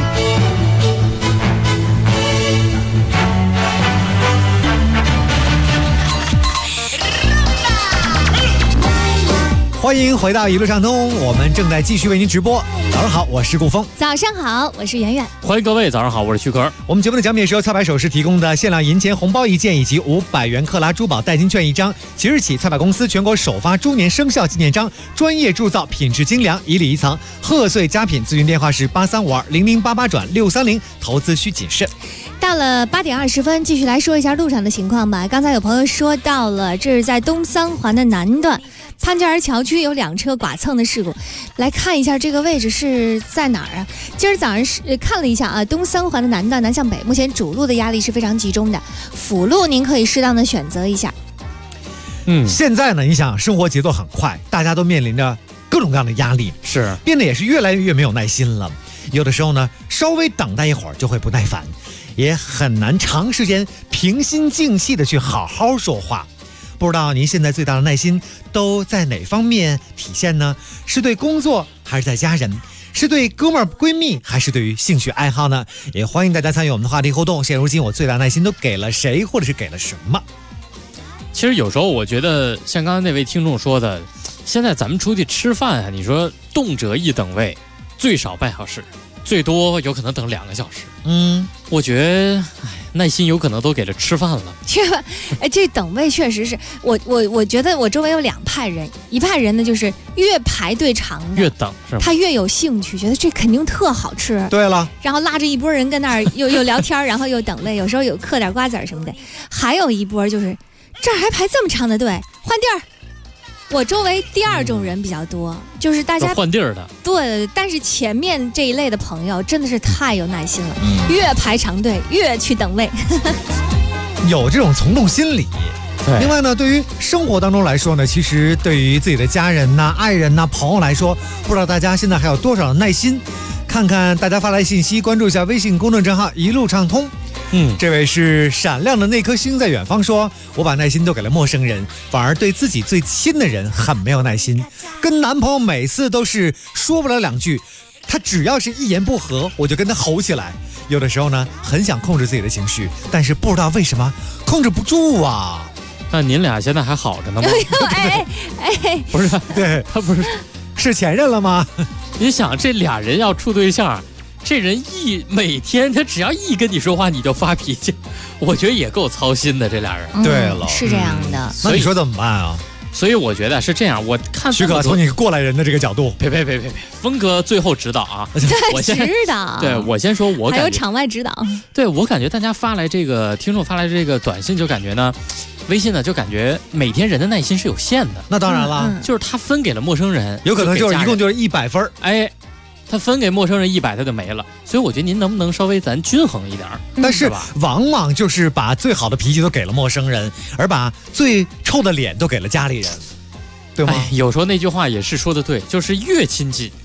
欢迎回到一路畅通，我们正在继续为您直播。早上好，我是顾峰。 早上好，我是圆圆。 欢迎各位，早上好，我是曲可。 我们节目的奖品是由菜百首饰提供的限量银钱红包1件以及500元克拉珠宝代金券1张。即日起，菜百公司全国首发猪年生肖纪念章，专业铸造，品质精良，一礼一藏，贺岁佳品。咨询电话是83520088转630，投资需谨慎。 到了8点20分，继续来说一下路上的情况吧。刚才有朋友说到了，这是在东3环的南段。潘家园桥区有2车剐蹭的事故，来看一下这个位置是在哪儿啊？今儿早上看了一下啊，东3环的南段南向北，目前主路的压力是非常集中的，辅路您可以适当的选择一下。 现在呢，你想生活节奏很快，大家都面临着各种各样的压力， 是变得也是越来越没有耐心了。有的时候呢，稍微等待一会儿就会不耐烦，也很难长时间平心静气的去好好说话。不知道您现在最大的耐心都在哪方面体现呢？是对工作还是在家人？是对哥们儿闺蜜还是对于兴趣爱好呢？也欢迎大家参与我们的话题互动。现如今我最大耐心都给了谁，或者是给了什么？ 其实有时候我觉得像刚才那位听众说的，现在咱们出去吃饭啊，你说动辄1等位，最少半小时，最多有可能等2个小时。我觉得耐心有可能都给了吃饭了。 这等位确实是我觉得我周围有2派人，一派人呢就是越排队长的越等是吧？ 他越有兴趣，觉得这肯定特好吃。 对了， 然后拉着一波人跟那儿又聊天，然后又等位，有时候有嗑点瓜子什么的。还有一波就是这儿还排这么长的队，换地儿。我周围第2种人比较多，就是大家换地儿的。 对，但是前面这一类的朋友真的是太有耐心了，越排长队越去等位， 有这种从众心理。另外呢，对于生活当中来说呢，其实对于自己的家人呐、爱人呐、朋友来说，不知道大家现在还有多少的耐心？看看大家发来信息，关注一下微信公众账号一路畅通。这位是闪亮的那颗星在远方说，我把耐心都给了陌生人，反而对自己最亲的人很没有耐心。跟男朋友每次都是说不了2句，他只要是一言不合，我就跟他吼起来。有的时候呢，很想控制自己的情绪，但是不知道为什么控制不住啊。 那您俩现在还好着呢吗？不是， 对，他不是前任了吗？ 你想这俩人要处对象，这人每天他只要一跟你说话你就发脾气，我觉得也够操心的。这俩人， 对了， 是这样的。 那你说怎么办啊？ 所以我觉得是这样，我看许可从你过来人的这个角度， 别，峰哥最后指导啊， 我先指导， 对我先说，我感觉还有场外指导， 对我感觉大家发来这个听众发来这个短信，就感觉呢，微信呢就感觉每天人的耐心是有限的。 那当然了， 就是他分给了陌生人， 有可能就是一共就是100分， 哎。他分给陌生人100，他就没了。所以我觉得您能不能稍微咱均衡一点？ 但是往往就是把最好的脾气都给了陌生人，而把最臭的脸都给了家里人，对吗？ 有时候那句话也是说的对，就是越亲近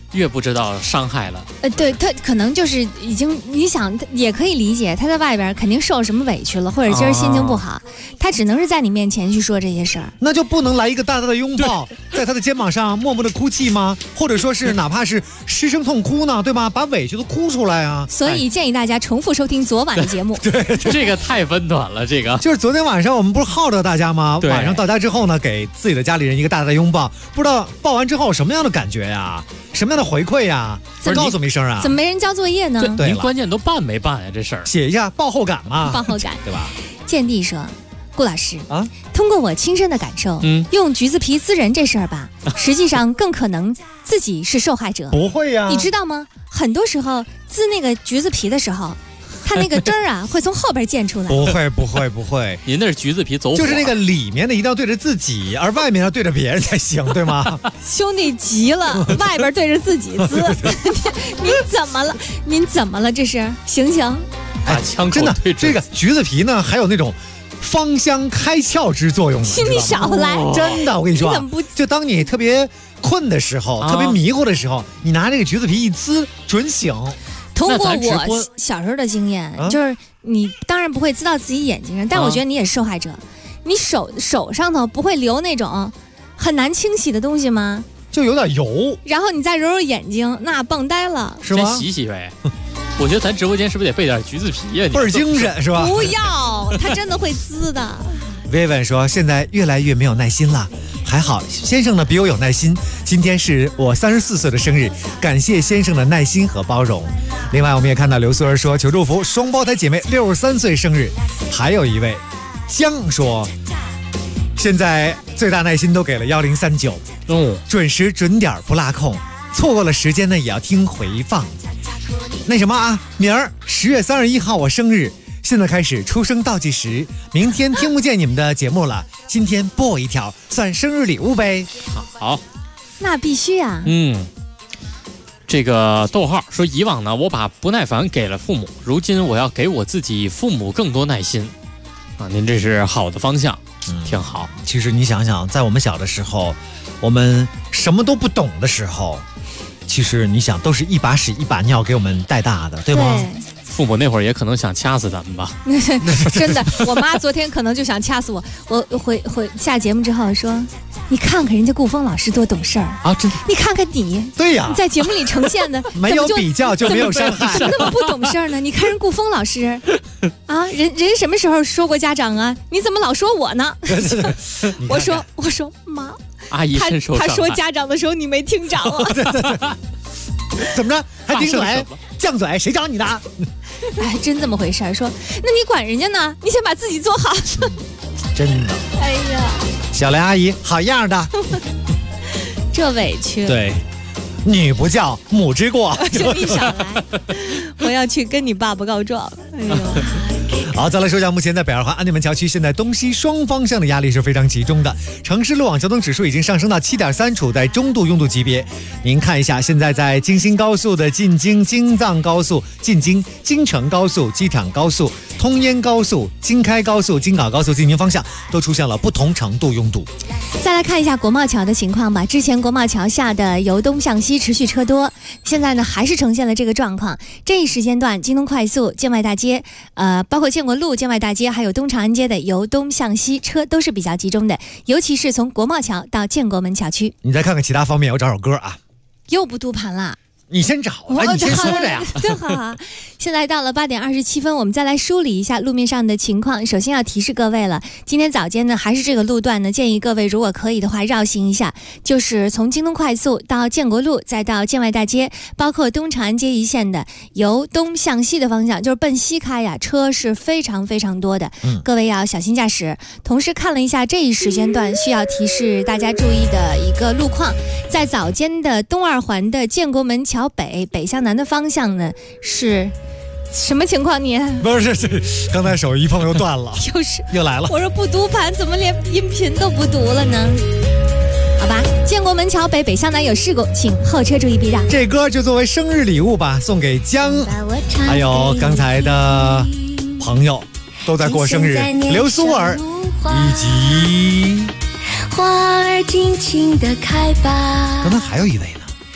越不知道伤害了。 对，他可能就是已经，你想也可以理解，他在外边肯定受什么委屈了，或者今儿心情不好，他只能是在你面前去说这些事儿。 那就不能来一个大大的拥抱，在他的肩膀上默默的哭泣吗？或者说是哪怕是失声痛哭呢，对吧？把委屈都哭出来啊！ 所以建议大家重复收听昨晚的节目。 对， 这个太温暖了，这个就是昨天晚上我们不是耗着大家吗？晚上到家之后呢，给自己的家里人一个大大的拥抱，不知道抱完之后什么样的感觉呀？什么样的回馈呀？再告诉我们一声啊！ 怎么没人交作业呢？ 对， 您关键都办没办呀？这事儿写一下报后感嘛。 报后感， 对吧？ 建弟说，顾老师啊， 通过我亲身的感受，用橘子皮滋人这事儿吧，实际上更可能自己是受害者。 不会呀， 你知道吗？很多时候滋那个橘子皮的时候，它那个汁儿啊会从后边溅出来。 不会， 您那是橘子皮走火， 就是那个里面的一定要对着自己，而外面要对着别人才行，对吗？ 兄弟急了，外边对着自己滋，您怎么了？这是行？ 把枪真的，这个橘子皮呢，还有那种芳香开窍之作用。 请你少来， 真的，我跟你说， 你怎么不就当你特别困的时候，特别迷糊的时候，你拿这个橘子皮一滋，准醒。 通过我小时候的经验，就是你当然不会滋到自己眼睛上，但我觉得你也是受害者。你手上头不会留那种很难清洗的东西吗？ 就有点油， 然后你再揉揉眼睛，那蹦呆了， 是吗？ 先洗呗。我觉得咱直播间是不是得备点橘子皮呀？ 倍儿精神是吧？ 不要，它真的会滋的。 薇薇说现在越来越没有耐心了，还好先生呢比我有耐心。今天是我34岁的生日，感谢先生的耐心和包容。另外我们也看到刘素儿说求祝福双胞胎姐妹63岁生日。还有一位江说现在最大耐心都给了1039，准时准点不落空，错过了时间呢也要听回放。那什么啊，明儿10月31号我生日，现在开始出生倒计时，明天听不见你们的节目了，今天播我一条算生日礼物呗。 好， 那必须啊。 这个逗号说以往呢我把不耐烦给了父母，如今我要给我自己父母更多耐心啊，您这是好的方向，挺好。 其实你想想，在我们小的时候，我们什么都不懂的时候，其实你想都是一把屎一把尿给我们带大的，对吗？ 对， 父母那会儿也可能想掐死咱们吧。 真的，我妈昨天可能就想掐死我。我回下节目之后说，你看看人家顾峰老师多懂事儿啊！真的， 你看看你， 对呀， 你在节目里呈现的没有比较就没有伤害， 怎么那么不懂事儿呢？你看人顾峰老师啊，人什么时候说过家长啊？你怎么老说我呢？我说妈， 阿姨深受伤害。 他说家长的时候你没听着啊？ 怎么着还顶嘴犟嘴？谁找你的？ 哎，真这么回事儿。说那你管人家呢？你先把自己做好。 真的。 哎呀， 小梁阿姨好样的。 这委屈。 对，女不教母之过。 就一上来，我要去跟你爸爸告状。哎呦。 好，再来说一下，目前在北二环安定门桥区，现在东西双方向的压力是非常集中的。城市路网交通指数已经上升到7.3，处在中度拥堵级别。您看一下，现在在京新高速的进京、京藏高速、进京、京承高速、机场高速、通燕高速、京开高速、京港高速进京方向都出现了不同程度拥堵。 再来看一下国贸桥的情况吧。之前国贸桥下的由东向西持续车多，现在呢还是呈现了这个状况。这一时间段，京东快速、建外大街，包括建国路、建外大街，还有东长安街的由东向西车都是比较集中的，尤其是从国贸桥到建国门桥区。 你再看看其他方面，我找首歌啊。 又不读盘了。 你先找，你先说着呀。 对，好。现在到了8点27分，我们再来梳理一下路面上的情况。首先要提示各位了，今天早间呢，还是这个路段呢，建议各位如果可以的话，绕行一下，就是从京东快速到建国路，再到建外大街，包括东长安街一线的，由东向西的方向，就是奔西开呀，车是非常非常多的，各位要小心驾驶。同时看了一下这一时间段需要提示大家注意的一个路况，在早间的东二环的建国门桥北向南的方向呢，是什么情况？你不是刚才手一碰又断了，又来了。 我说不读盘，怎么连音频都不读了呢？好吧，建国门桥北向南有事故，请后车注意避让。 这歌就作为生日礼物吧，送给江，还有刚才的朋友都在过生日，刘苏儿以及花儿尽情地开吧。 刚才还有一位呢。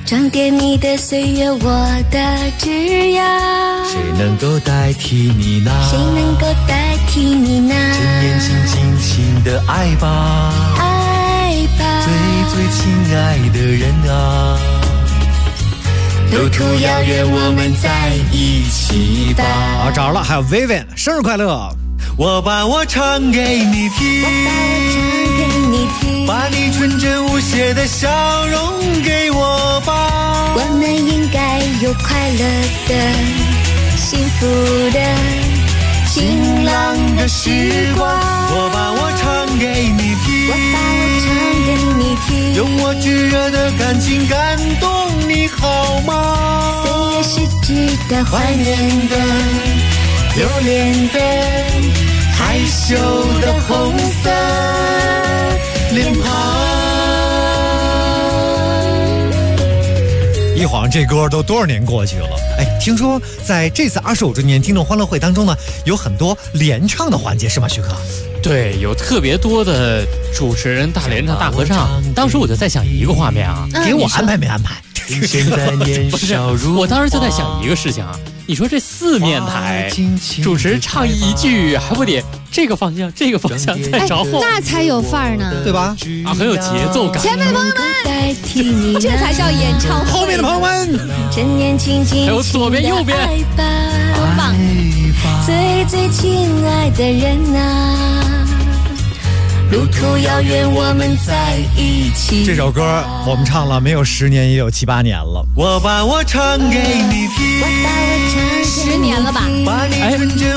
装点你的岁月，我的枝桠。 谁能够代替你呢？ 谁能够代替你呢？ 趁年轻，尽情的爱吧， 爱吧， 最亲爱的人啊。 路途遥远，我们在一起吧。 好，找着了，还有 Vivian， 生日快乐！我把我唱给你听，把你纯真无邪的笑容给我吧。 我们应该有快乐的、幸福的、晴朗的时光。 我把我唱给你听， 我把我唱给你听， 用我炙热的感情感动你好吗？ 岁月是值得怀念的、留恋的、害羞的红色脸庞。 一晃这歌都多少年过去了？哎，听说在这次25周年听众欢乐会当中呢，有很多联唱的环节，是吗，徐克？ 对，有特别多的主持人大联唱、大合唱。当时我就在想一个画面啊， 给我安排没安排？ 现在年少如我当时就在想一个事情啊，你说这4面台主持人唱一句，还不得这个方向再着后， 那才有范儿呢， 对吧？ 啊，很有节奏感。 前面的朋友们，这才叫演唱会。 后面的朋友们， 还有左边、右边， 多棒！ 最亲爱的人啊，路途遥远，我们在一起。 这首歌我们唱了没有10年，也有7、8年了。我把我唱给你听， 我把我唱 10年了吧？ 哎，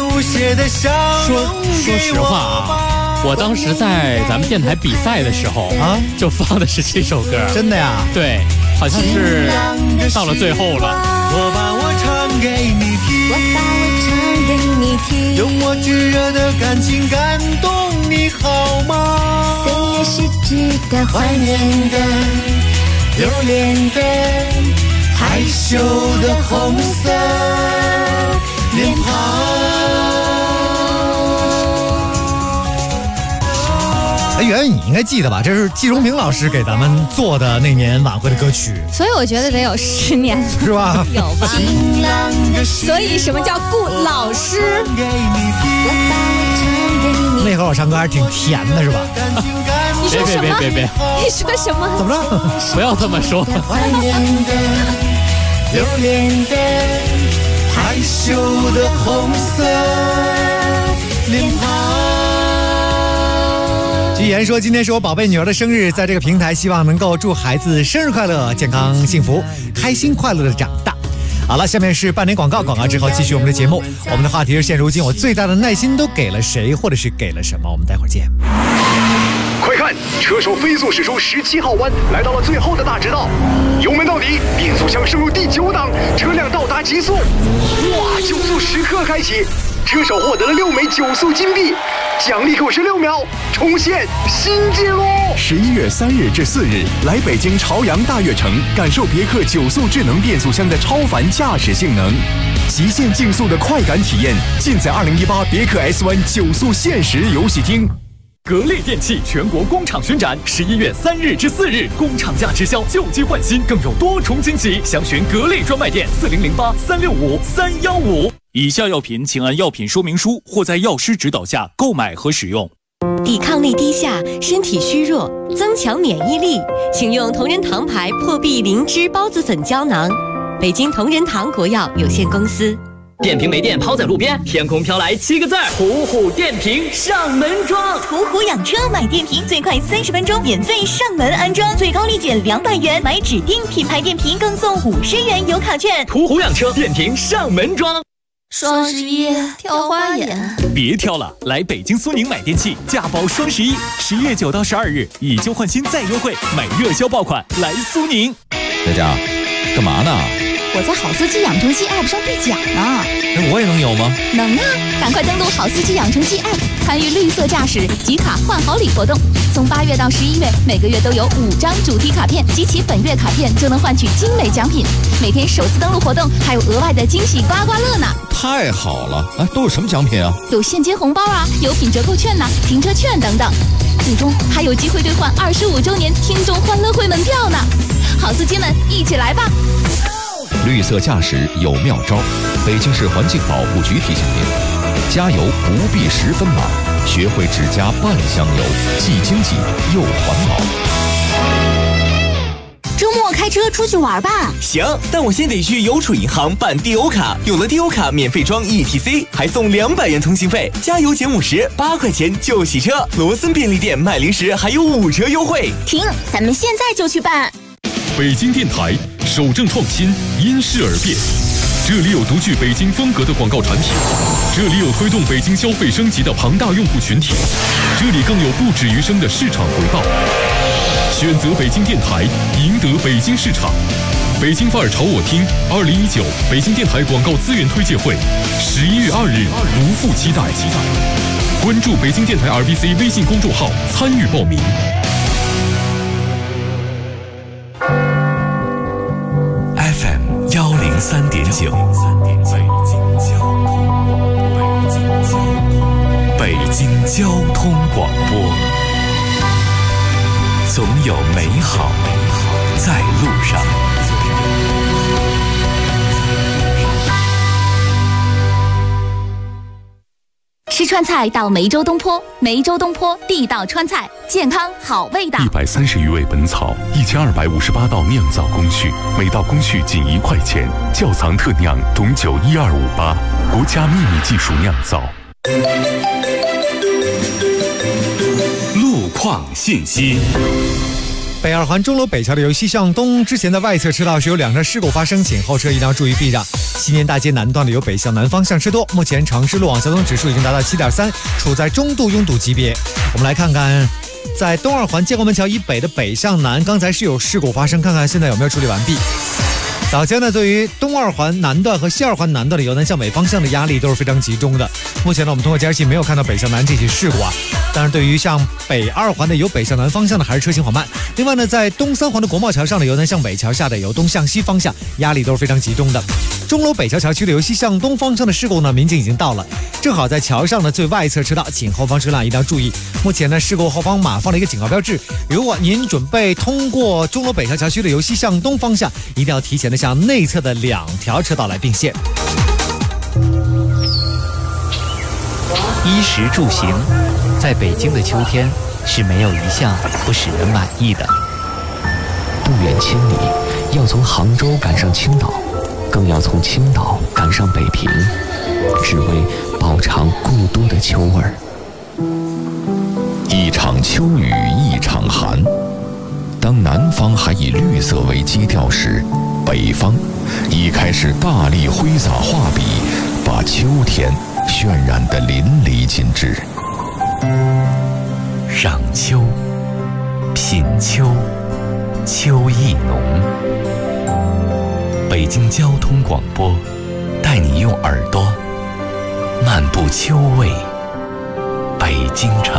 说实话啊，我当时在咱们电台比赛的时候啊，就放的是这首歌。 真的呀？ 对，好像是到了最后了。 我把我唱给你听， 我把我唱给你听， 用我炙热的感情感动你好吗？ 岁月是值得怀念的、留恋的、害羞的红色脸庞。 哎，圆圆，你应该记得吧？这是季荣平老师给咱们做的那年晚会的歌曲， 所以我觉得得有10年了， 是吧？ 有吧？所以什么叫顾老师？ 那会儿我唱歌还是挺甜的，是吧？ 你说什么？ 别！ 你说什么？ 怎么了？ 不要这么说。 留恋的、害羞的红色脸庞。 据言说，今天是我宝贝女儿的生日，在这个平台希望能够祝孩子生日快乐、健康幸福、开心快乐的长大。好了，下面是半点广告，广告之后继续我们的节目。我们的话题是：现如今我最大的耐心都给了谁，或者是给了什么？我们待会儿见。 快看，车手飞速驶出17号弯，来到了最后的大直道，油门到底，变速箱升入第9档，车辆到达极速，哇！9速时刻开启，车手获得了6枚9速金币，奖励96秒，重现新纪录。 11月3日至4日，来北京朝阳大悦城，感受别克9速智能变速箱的超凡驾驶性能，极限竞速的快感体验，尽在2018别克 S1 9速限时游戏厅。 格力电器全国工厂巡展，11月3日至4日，工厂价直销，旧机换新，更有多重惊喜。详询格力专卖店4008-365-315。 以下药品请按药品说明书或在药师指导下购买和使用。 抵抗力低下，身体虚弱，增强免疫力，请用同仁堂牌破壁灵芝孢子粉胶囊。北京同仁堂国药有限公司。 电瓶没电抛在路边，天空飘来7个字：途虎电瓶上门装。 途虎养车买电瓶最快30分钟免费上门安装，最高立减200元，买指定品牌电瓶更送50元油卡券。 途虎养车电瓶上门装。 双11挑花眼， 别挑了，来北京苏宁买电器，价包双11，11月9到12日以旧换新再优惠，买热销爆款来苏宁。 在家干嘛呢？ 我在好司机养成记 App 上兑奖呢。 我也能有吗？ 能啊！赶快登录好司机养成记 App， 参与绿色驾驶集卡换好礼活动。从8月到11月，每个月都有5张主题卡片，集齐本月卡片就能换取精美奖品。每天首次登录活动还有额外的惊喜刮刮乐呢！ 太好了！哎，都有什么奖品啊？ 有现金红包啊，有品折扣券呐、停车券等等。最终还有机会兑换25周年听众欢乐会门票呢！好司机们，一起来吧！ 绿色驾驶有妙招，北京市环境保护局提醒您：加油不必10分满，学会只加半箱油，既经济又环保。 周末开车出去玩吧。 行，但我先得去邮储银行办低欧卡，有了低欧卡免费装 ETC， 还送200元通行费，加油减50，8块钱就洗车。罗森便利店卖零食还有5折优惠。 停，咱们现在就去办。 北京电台守正创新，因势而变。这里有独具北京风格的广告产品，这里有推动北京消费升级的庞大用户群体，这里更有不止余生的市场回报。选择北京电台，赢得北京市场。北京范儿朝我听2019北京电台广告资源推介会，11月2日不负期待。关注北京电台 RBC 微信公众号参与报名。 FM 103.9，北京交通广播。总有美好在路上。 吃川菜到梅州东坡，梅州东坡地道川菜，健康好味道。 130余味本草，1258道酿造工序，每道工序仅1块钱，窖藏特酿董酒12588，国家秘密技术酿造。 路况信息。 北二环钟楼北桥的由西向东之前的外侧车道是有2车事故发生，请后车一定要注意避让。西年大街南段的由北向南方向车多，目前城市路网交通指数已经达到7.3，处在中度拥堵级别。我们来看看在东二环建国门桥以北的北向南，刚才是有事故发生，看看现在有没有处理完毕。早间呢，对于东二环南段和西二环南段的由南向北方向的压力都是非常集中的。目前呢，我们通过监视器没有看到北向南这起事故啊。当然，对于像北二环的由北向南方向的，还是车行缓慢。另外呢，在东三环的国贸桥上的由南向北桥下的由东向西方向压力都是非常集中的。钟楼北桥桥区的由西向东方向的事故呢，民警已经到了，正好在桥上的最外侧车道，请后方车辆一定要注意。目前呢，事故后方码放了一个警告标志，如果您准备通过钟楼北桥桥区的由西向东方向，一定要提前的向内侧的2条车道来并线。 衣食住行，在北京的秋天是没有一项不使人满意的。 不远千里，要从杭州赶上青岛，更要从青岛赶上北平，只为饱尝故都的秋味儿。 一场秋雨一场寒，当南方还以绿色为基调时，北方已开始大力挥洒画笔，把秋天渲染得淋漓尽致。 赏秋，品秋，秋意浓。北京交通广播带你用耳朵漫步秋味北京城。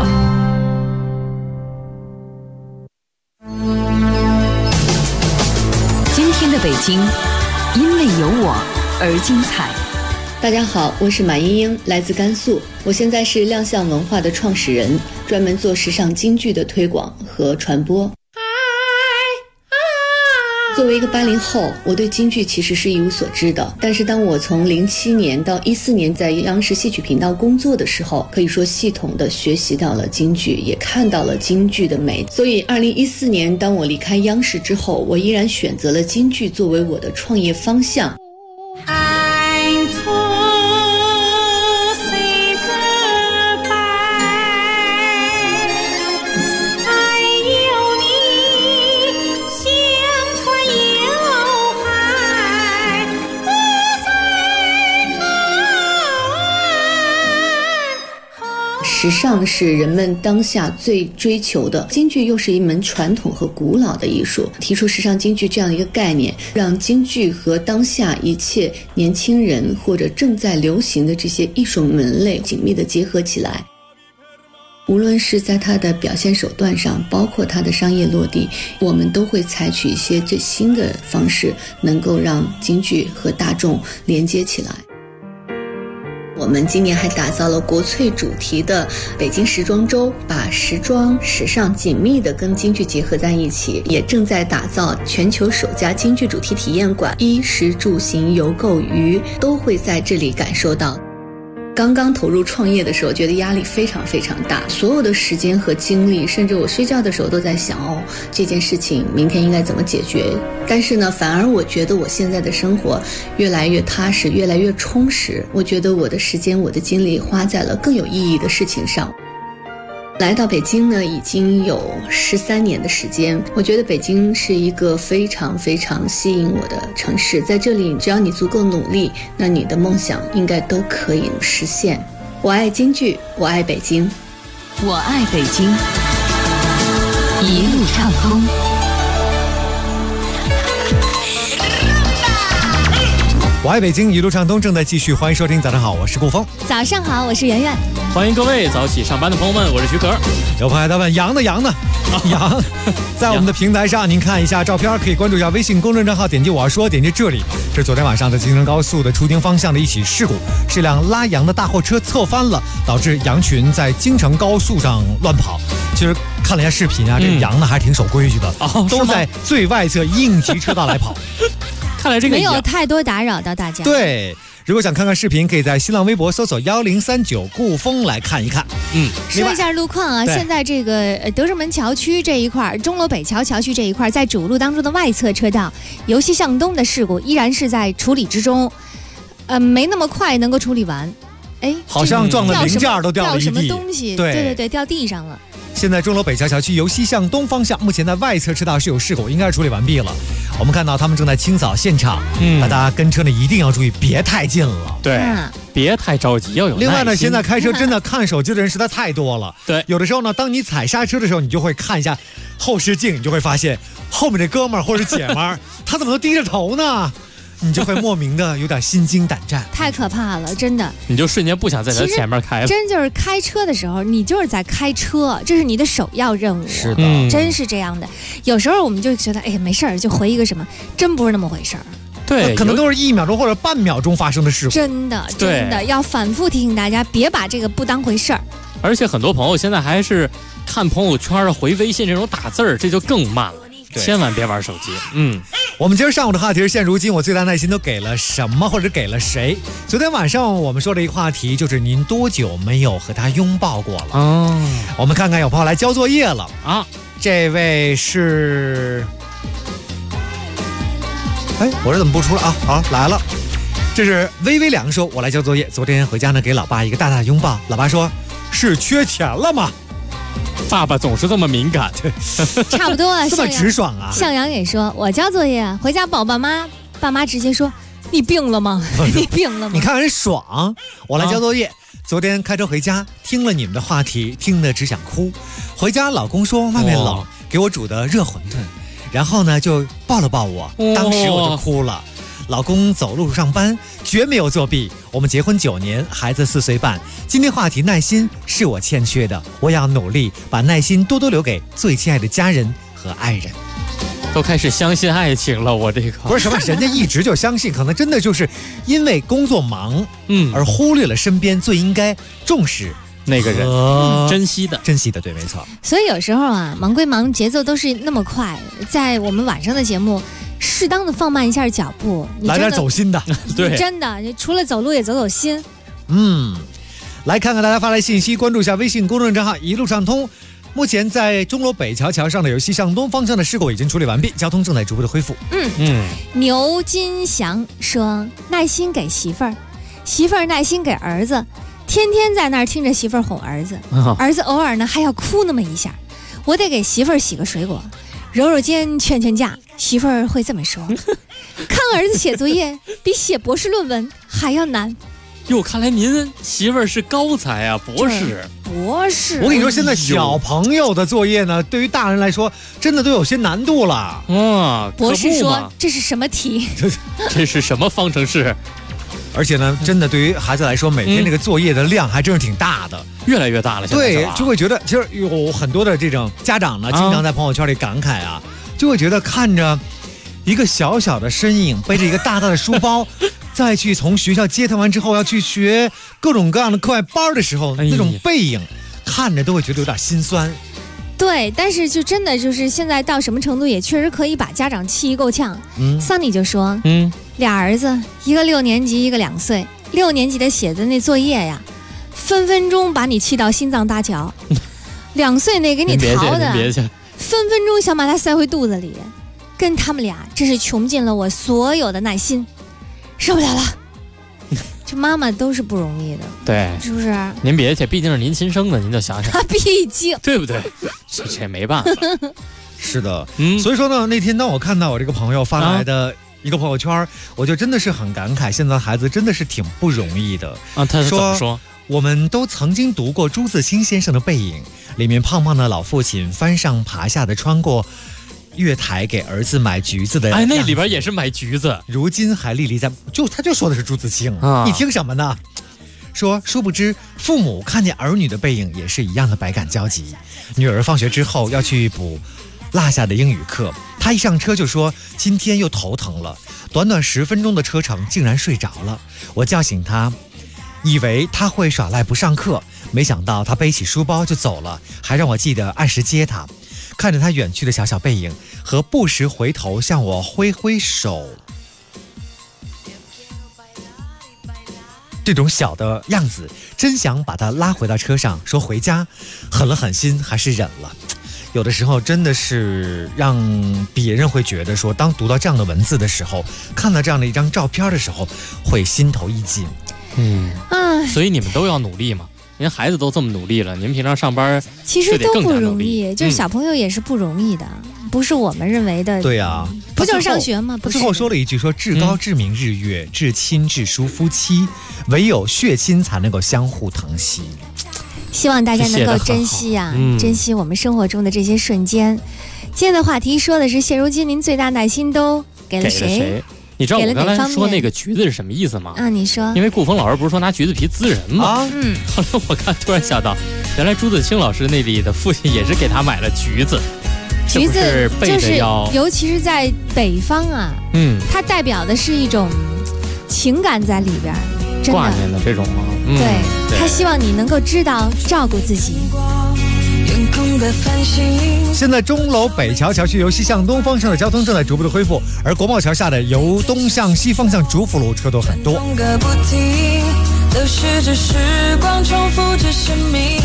今天的北京，因为有我而精彩。 大家好，我是马英英，来自甘肃。我现在是亮相文化的创始人，专门做时尚京剧的推广和传播。作为一个80后，我对京剧其实是一无所知的。但是当我从07年到14年在央视戏曲频道工作的时候，可以说系统的学习到了京剧，也看到了京剧的美。所以2014年当我离开央视之后，我依然选择了京剧作为我的创业方向。 时尚是人们当下最追求的，京剧又是一门传统和古老的艺术。提出时尚京剧这样一个概念，让京剧和当下一切年轻人或者正在流行的这些艺术门类紧密地结合起来。无论是在它的表现手段上，包括它的商业落地，我们都会采取一些最新的方式，能够让京剧和大众连接起来。我们今年还打造了国粹主题的北京时装周，把时装时尚紧密地跟京剧结合在一起，也正在打造全球首家京剧主题体验馆，衣食住行游购娱都会在这里感受到。刚刚投入创业的时候，觉得压力非常非常大，所有的时间和精力，甚至我睡觉的时候都在想，这件事情明天应该怎么解决。但是呢，反而我觉得我现在的生活越来越踏实，越来越充实。我觉得我的时间，我的精力花在了更有意义的事情上。来到北京呢，已经有13年的时间。我觉得北京是一个非常非常吸引我的城市，在这里只要你足够努力，那你的梦想应该都可以实现。我爱京剧，我爱北京， 我爱北京，一路畅通。 我爱北京，一路畅通正在继续，欢迎收听。早上好，我是顾峰。 早上好，我是圆圆。 欢迎各位早起上班的朋友们，我是徐可。 有朋友在问羊呢？羊，在我们的平台上，您看一下照片，可以关注一下微信公众账号，点击我要说，点击这里。这是昨天晚上的京承高速的出京方向的一起事故，是辆拉羊的大货车侧翻了，导致羊群在京承高速上乱跑。其实看了一下视频啊，这羊呢还是挺守规矩的，都在最外侧应急车道来跑。 看来这个没有太多打扰到大家。 对，如果想看看视频，可以在新浪微博搜索1039顾峰来看一看。 说一下路况啊，现在这个德胜门桥区这一块，钟楼北桥桥区这一块，在主路当中的外侧车道由西向东的事故依然是在处理之中，没那么快能够处理完。哎， 好像撞的零件都掉了一地， 掉什么东西？对，掉地上了。 现在钟楼北桥桥区由西向东方向，目前在外侧车道是有事故，应该是处理完毕了。我们看到他们正在清扫现场，大家跟车呢一定要注意，别太近了。 对，别太着急，要有耐心。 另外呢，现在开车真的看手机的人实在太多了。 对， 有的时候呢，当你踩刹车的时候，你就会看一下后视镜，你就会发现后面这哥们儿或者姐们儿，他怎么都低着头呢？你就会莫名的有点心惊胆战， 太可怕了，真的。 你就瞬间不想在他前面开了。 真就是开车的时候，你就是在开车，这是你的首要任务。 是的， 真是这样的。有时候我们就觉得，哎呀，没事儿，就回一个什么，真不是那么回事儿。 对， 可能都是1秒钟或者半秒钟发生的事故。 真的要反复提醒大家，别把这个不当回事儿。 而且很多朋友现在还是看朋友圈、回微信这种打字儿，这就更慢了。千万别玩手机。 我们今儿上午的话题是现如今我最大耐心都给了什么或者给了谁。昨天晚上我们说的一个话题就是您多久没有和他拥抱过了。我们看看有朋友来交作业了啊。这位是我这怎么不出了啊？好，来了。这是微微良说，我来交作业。昨天回家呢，给老爸一个大大的拥抱。老爸说，是缺钱了吗？ 爸爸总是这么敏感， 差不多啊， 这么直爽啊！ 向阳也说，我交作业，回家保爸妈，爸妈直接说，你病了吗？你病了吗？ 你看人爽，我来交作业。昨天开车回家，听了你们的话题，听得只想哭。回家老公说外面冷，给我煮的热馄饨，然后呢就抱了抱我，当时我就哭了。老公走路上班，绝没有作弊。我们结婚9年，孩子4岁半。今天话题耐心是我欠缺的，我要努力把耐心多多留给最亲爱的家人和爱人。 都开始相信爱情了，我这个不是什么，人家一直就相信，可能真的就是因为工作忙，而忽略了身边最应该重视那个人，珍惜的， 对，没错。 所以有时候啊，忙归忙，节奏都是那么快，在我们晚上的节目。适当的放慢一下脚步， 来点走心的， 对， 真的，除了走路也走走心。 来看看大家发来信息，关注一下微信公众账号一路畅通。目前在钟楼北桥桥上的由西向东方向的事故已经处理完毕，交通正在逐步的恢复。 牛金祥说，耐心给媳妇儿，媳妇儿耐心给儿子，天天在那儿听着媳妇儿哄儿子，儿子偶尔呢还要哭那么一下，我得给媳妇儿洗个水果。揉揉肩，劝劝架，媳妇儿会这么说：看儿子写作业比写博士论文还要难。 哟，看来您媳妇儿是高材啊，博士。 博士， 我跟你说，现在小朋友的作业呢，对于大人来说，真的都有些难度了。 博士说这是什么题？ 这是什么方程式？ 而且呢，真的对于孩子来说，每天这个作业的量还真是挺大的， 越来越大了。 对，就会觉得，其实有很多的这种家长呢，经常在朋友圈里感慨啊，就会觉得看着一个小小的身影背着一个大大的书包。再去从学校接他完之后，要去学各种各样的课外班的时候，那种背影，看着都会觉得有点心酸。 对，但是就真的就是现在到什么程度，也确实可以把家长气一够呛。桑尼就说，俩儿子，一个6年级，一个2岁，6年级的写的那作业呀，分分钟把你气到心脏搭桥，2岁那给你淘的，分分钟想把他塞回肚子里，跟他们俩真是穷尽了我所有的耐心。受不了了，这妈妈都是不容易的， 对， 是不是？ 您别去，毕竟是您亲生的，您就想想， 毕竟对不对？这没办法。 是的，所以说呢，那天当我看到我这个朋友发来的一个朋友圈，我就真的是很感慨，现在孩子真的是挺不容易的啊。他是怎么说？ 我们都曾经读过朱自清先生的《背影》，里面胖胖的老父亲翻上爬下的穿过月台给儿子买橘子的， 那里边也是买橘子， 如今还历历在，他就说的是朱自清啊，你听什么呢？说殊不知父母看见儿女的背影也是一样的百感交集。女儿放学之后要去补落下的英语课，她一上车就说今天又头疼了，短短10分钟的车程竟然睡着了。我叫醒她，以为她会耍赖不上课，没想到她背起书包就走了，还让我记得按时接她。看着他远去的小小背影和不时回头向我挥挥手，这种小的样子，真想把他拉回到车上，说回家。狠了狠心，还是忍了。有的时候真的是让别人会觉得说，当读到这样的文字的时候，看到这样的一张照片的时候，会心头一紧。 所以你们都要努力嘛。您孩子都这么努力了，您平常上班其实都不容易，就是小朋友也是不容易的，不是我们认为的。 对呀， 不就是上学吗？ 最后说了一句说：“至高至明日月，至亲至疏夫妻，唯有血亲才能够相互疼惜。” 希望大家能够珍惜啊，珍惜我们生活中的这些瞬间。今天的话题说的是，现如今您最大耐心都给了谁？ 你知道我刚才说那个橘子是什么意思吗？ 你说。 因为顾峰老师不是说拿橘子皮滋人吗？后来我突然想到，原来朱自清老师那里的父亲也是给他买了橘子。 橘子就是尤其是在北方啊，它代表的是一种情感在里边，真的挂念的这种吗？ 对，他希望你能够知道照顾自己。 现在钟楼北桥桥区由西向东方向的交通正在逐步的恢复，而国贸桥下的由东向西方向主辅路车都很多。 流逝着时光，重复着生命，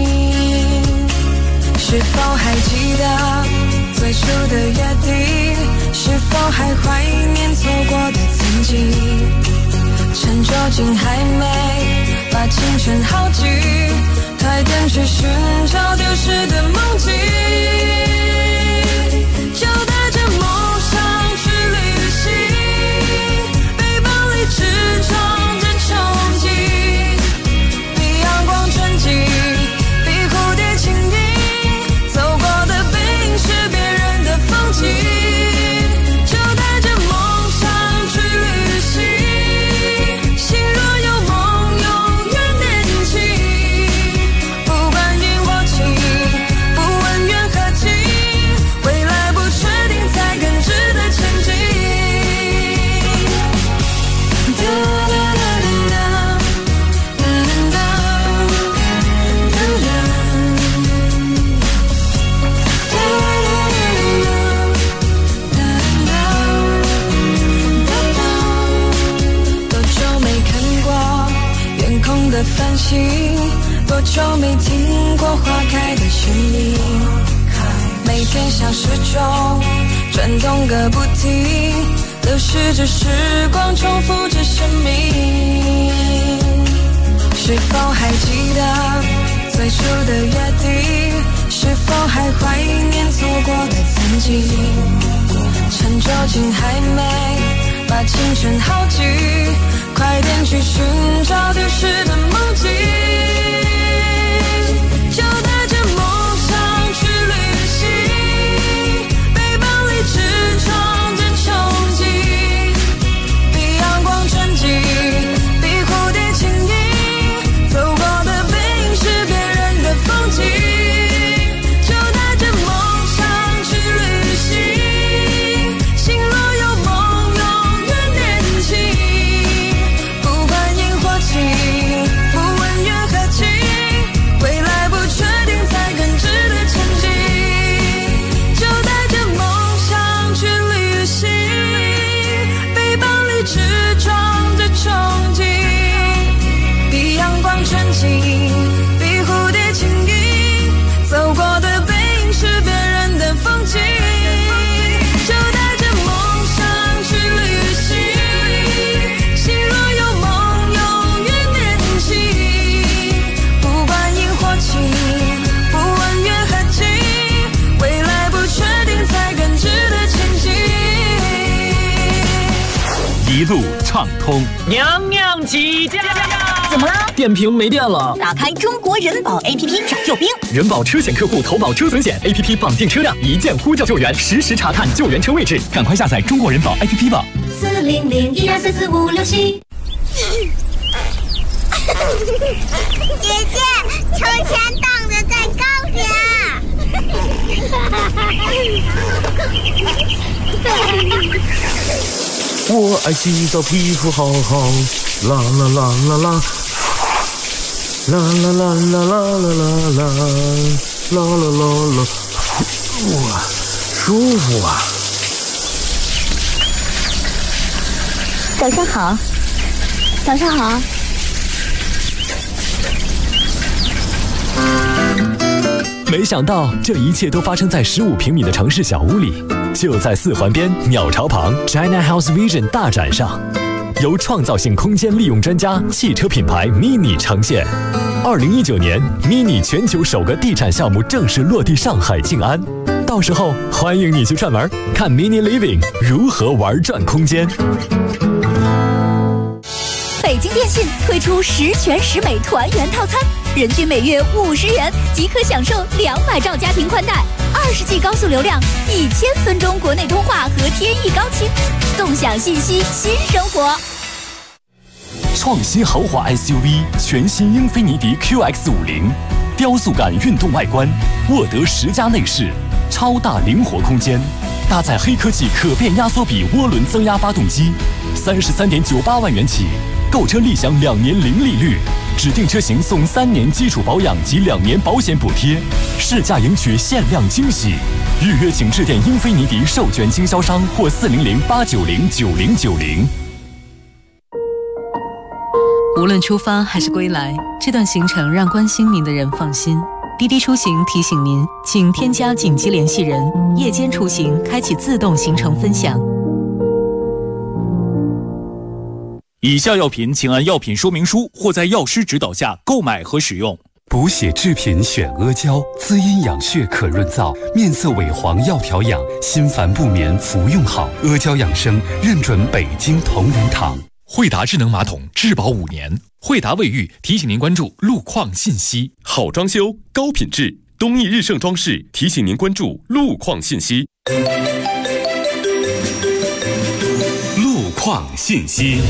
是否还记得最初的约定？是否还怀念错过的曾经？趁酒精还没把青春耗尽，快点去寻找丢失的梦境，就带着梦想去旅行，背包里只装着憧憬，比阳光纯净，比蝴蝶轻盈，走过的背影是别人的风景，就带着梦想去旅行，心若有梦永远年轻，不管云或晴，不问远和近，未来不确定才更值得前进。多久没看过远空的繁星，多久没听过花开的声音，每天像时钟转动个不停，流逝着时光，重复着生命，是否还记得最初的约定？是否还怀念错过的曾经？趁酒精还没把青春耗尽，快点去去寻找丢失的梦境，就带着梦想去旅行，背包里只装着憧憬，比阳光纯净，比蝴蝶轻盈，走过的背影是别人的风景，就带着梦想去旅行，心若有梦永远年轻，不管萤火情，不问缘何情，未来不确定才更值得前进，就带着梦想去旅行，背包里只装着憧憬，比阳光纯净，比蝴蝶轻盈，走过的背影是别人的风景，就带着梦想去旅行，心若有梦永远年轻，不管萤火情，不问缘何情，未来不确定才更值得前进。 一路畅通。 娘娘起驾！ 怎么了？ 电瓶没电了。 打开中国人保 APP 找救兵。 人保车险客户投保车损险 APP 绑定车辆，一键呼叫救援，实时查看救援车位置。 赶快下载中国人保 APP 吧。 40012344567。 姐姐，秋千荡得再高点。 我爱洗澡，皮肤好好，啦啦啦啦啦，啦啦啦啦啦啦啦啦啦啦啦，哇，舒服啊！ 早上好，早上好。 没想到这一切都发生在15平米的城市小屋里，就在4环边鸟巢旁 China House Vision 大展上，由创造性空间利用专家汽车品牌 MINI 呈现。2019年 MINI 全球首个地产项目正式落地上海静安，到时候欢迎你去串门，看 MINI Living 如何玩转空间。 北京电信推出10全10美团圆套餐，人均每月50元即可享受200兆家庭宽带，20G 高速流量，1000分钟国内通话和天翼高清，纵享信息新生活。 创新豪华 SUV 全新英菲尼迪 QX50，雕塑感运动外观，沃德10加内饰，超大灵活空间，搭载黑科技可变压缩比涡轮增压发动机，33.98万元起，购车立享2年零利率，指定车型送3年基础保养及2年保险补贴，试驾赢取限量惊喜。预约请致电英菲尼迪授权经销商或400-890-9090。 无论出发还是归来，这段行程让关心您的人放心。滴滴出行提醒您，请添加紧急联系人，夜间出行开启自动行程分享。 以下药品请按药品说明书或在药师指导下购买和使用。 补血制品选阿胶，滋阴养血可润燥，面色萎黄要调养，心烦不眠服用好。阿胶养生认准北京同仁堂。 惠达智能马桶质保5年。惠达卫浴提醒您关注路况信息。 好装修高品质，东义日盛装饰提醒您关注路况信息。路况信息。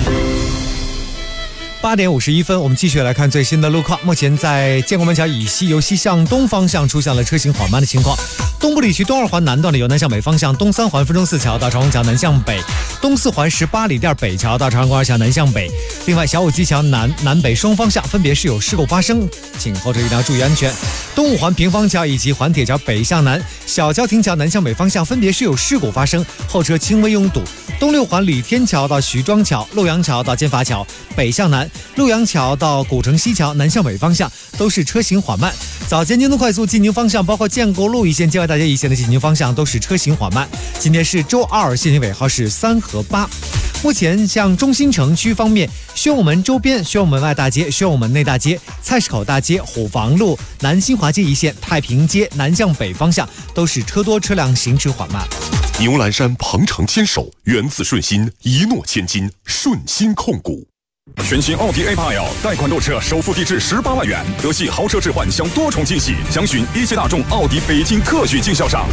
8点51分，我们继续来看最新的路况。目前在建国门桥以西由西向东方向出现了车行缓慢的情况。东部地区东2环南段的由南向北方向，东3环汾中4桥到长虹桥南向北，东4环18里店北桥到长安公园桥南向北。另外，小武基桥南北双方向分别是有事故发生，请后车一定要注意安全。东5环平方桥以及环铁桥北向南、小郊亭桥南向北方向分别是有事故发生，后车轻微拥堵。东6环李天桥到徐庄桥、洛阳桥到建发桥北向南，洛阳桥到古城西桥南向北方向都是车行缓慢。早间京东快速进京方向，包括建国路一线、建外大街一线的进京方向都是车行缓慢。今天是周2，限行尾号是3和8。目前像中心城区方面，宣武门周边、宣武门外大街、宣武门内大街、菜市口大街、虎坊路、南新华街一线、太平街南向北方向都是车多车辆行驶缓慢。 牛栏山鹏程牵手，源自顺心，一诺千金，顺心控股。 全新奥迪 A8L 贷款购车首付低至18万元，德系豪车置换享多重惊喜，详询一汽大众奥迪北京特许经销商。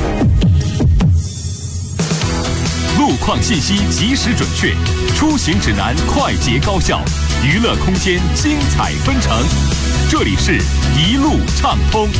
路况信息及时准确，出行指南快捷高效，娱乐空间精彩纷呈。这里是一路畅通。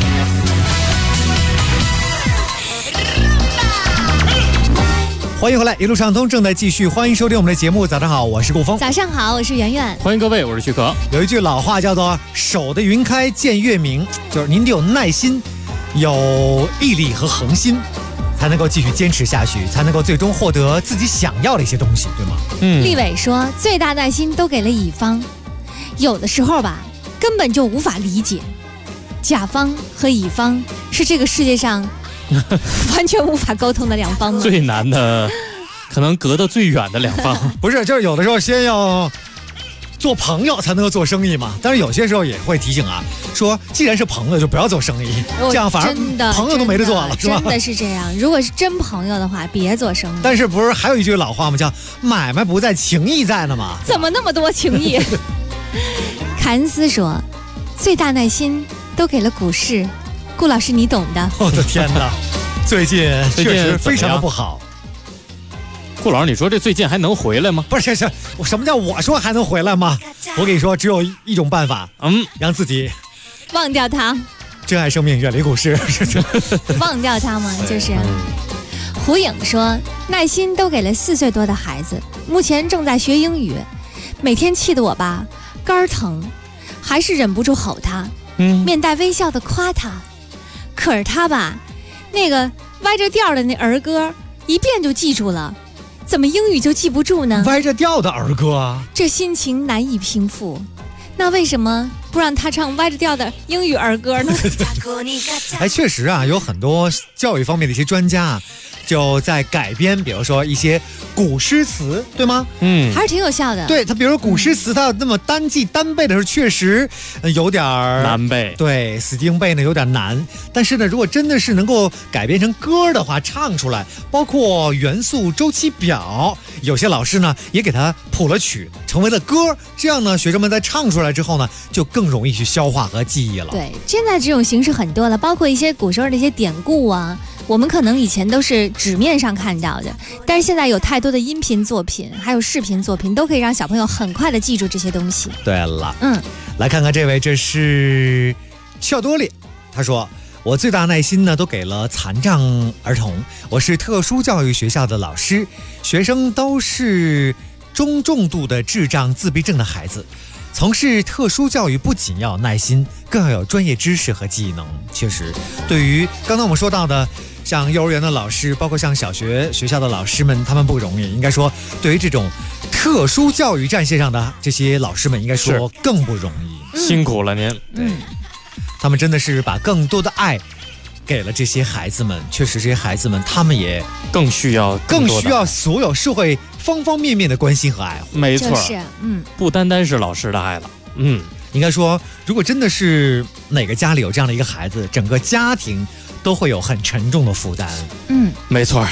欢迎回来，一路畅通正在继续，欢迎收听我们的节目。早上好，我是顾峰。 早上好，我是圆圆。 欢迎各位，我是许可。 有一句老话叫做“守得云开见月明”，就是您得有耐心、有毅力和恒心，才能够继续坚持下去，才能够最终获得自己想要的一些东西，对吗？ 立伟说，最大耐心都给了乙方，有的时候吧，根本就无法理解，甲方和乙方是这个世界上完全无法沟通的两方吗？ 最难的，可能隔得最远的两方。 不是，就是有的时候先要做朋友才能够做生意嘛。但是有些时候也会提醒啊，说既然是朋友，就不要做生意，这样反而朋友都没得做了，是吧？ 真的是这样。如果是真朋友的话，别做生意。 但是不是还有一句老话吗？叫买卖不在，情义在呢嘛。 怎么那么多情义？凯恩斯说，最大耐心都给了股市。顾老师，你懂的。 我的天哪，最近确实非常的不好。 顾老师，你说这最近还能回来吗？ 不是，什么叫我说还能回来吗？我跟你说，只有一种办法，让自己忘掉它， 珍爱生命，远离股市。 忘掉它吗？就是。胡颖说，耐心都给了4岁多的孩子，目前正在学英语，每天气得我吧肝疼，还是忍不住吼他，面带微笑的夸他。可是他吧，那个歪着调的那儿歌一遍就记住了，怎么英语就记不住呢？ 歪着调的儿歌啊， 这心情难以平复。那为什么不让他唱歪着调的英语儿歌呢？ 哎，确实啊，有很多教育方面的一些专家就在改编，比如说一些古诗词，对吗？ 还是挺有效的。 对，他比如说古诗词，它那么单记单背的时候，确实有点难背。 对，死记硬背呢有点难。但是呢，如果真的是能够改编成歌的话，唱出来，包括元素周期表，有些老师呢也给他谱了曲，成为了歌。这样呢，学生们在唱出来之后呢，就更容易去消化和记忆了。 对，现在这种形式很多了，包括一些古时候的一些典故啊。我们可能以前都是纸面上看到的，但是现在有太多的音频作品还有视频作品，都可以让小朋友很快的记住这些东西。 对了，来看看这位，这是俏多利，他说，我最大耐心呢都给了残障儿童，我是特殊教育学校的老师，学生都是中重度的智障自闭症的孩子。从事特殊教育不仅要有耐心，更要有专业知识和技能。确实，对于刚才我们说到的像幼儿园的老师，包括像小学学校的老师们，他们不容易。应该说，对于这种特殊教育战线上的这些老师们，应该说更不容易。 辛苦了您。 对，他们真的是把更多的爱给了这些孩子们。确实，这些孩子们他们也更需要所有社会方方面面的关心和爱护。 没错， 就是不单单是老师的爱了。 应该说，如果真的是哪个家里有这样的一个孩子，整个家庭都会有很沉重的负担。 没错。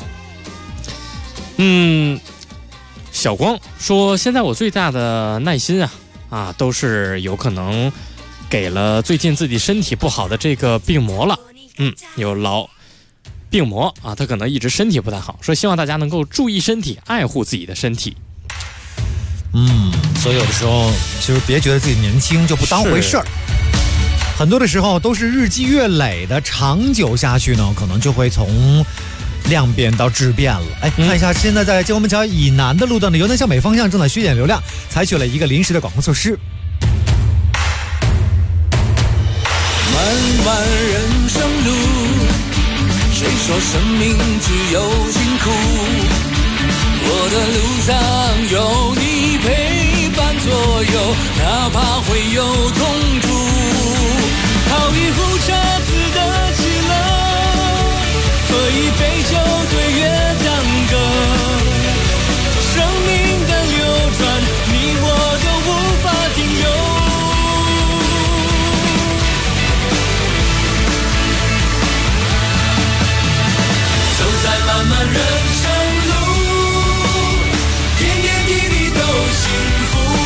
小光说，现在我最大的耐心都是有可能给了最近自己身体不好的这个病魔了。有老病魔他可能一直身体不太好，说希望大家能够注意身体，爱护自己的身体。 所以有的时候其实别觉得自己年轻就不当回事儿，很多的时候都是日积月累的，长久下去呢，可能就会从量变到质变了。看一下现在在建国门桥以南的路段的由南向北方向正在削减流量，采取了一个临时的管控措施。 漫漫人生路，谁说生命只有辛苦？我的路上有你陪伴左右，哪怕会有痛楚。泡一壶茶自得其乐，喝一杯酒对月唱歌。生命的流转，你我都无法停留。走在漫漫人生路，点点滴滴都幸福。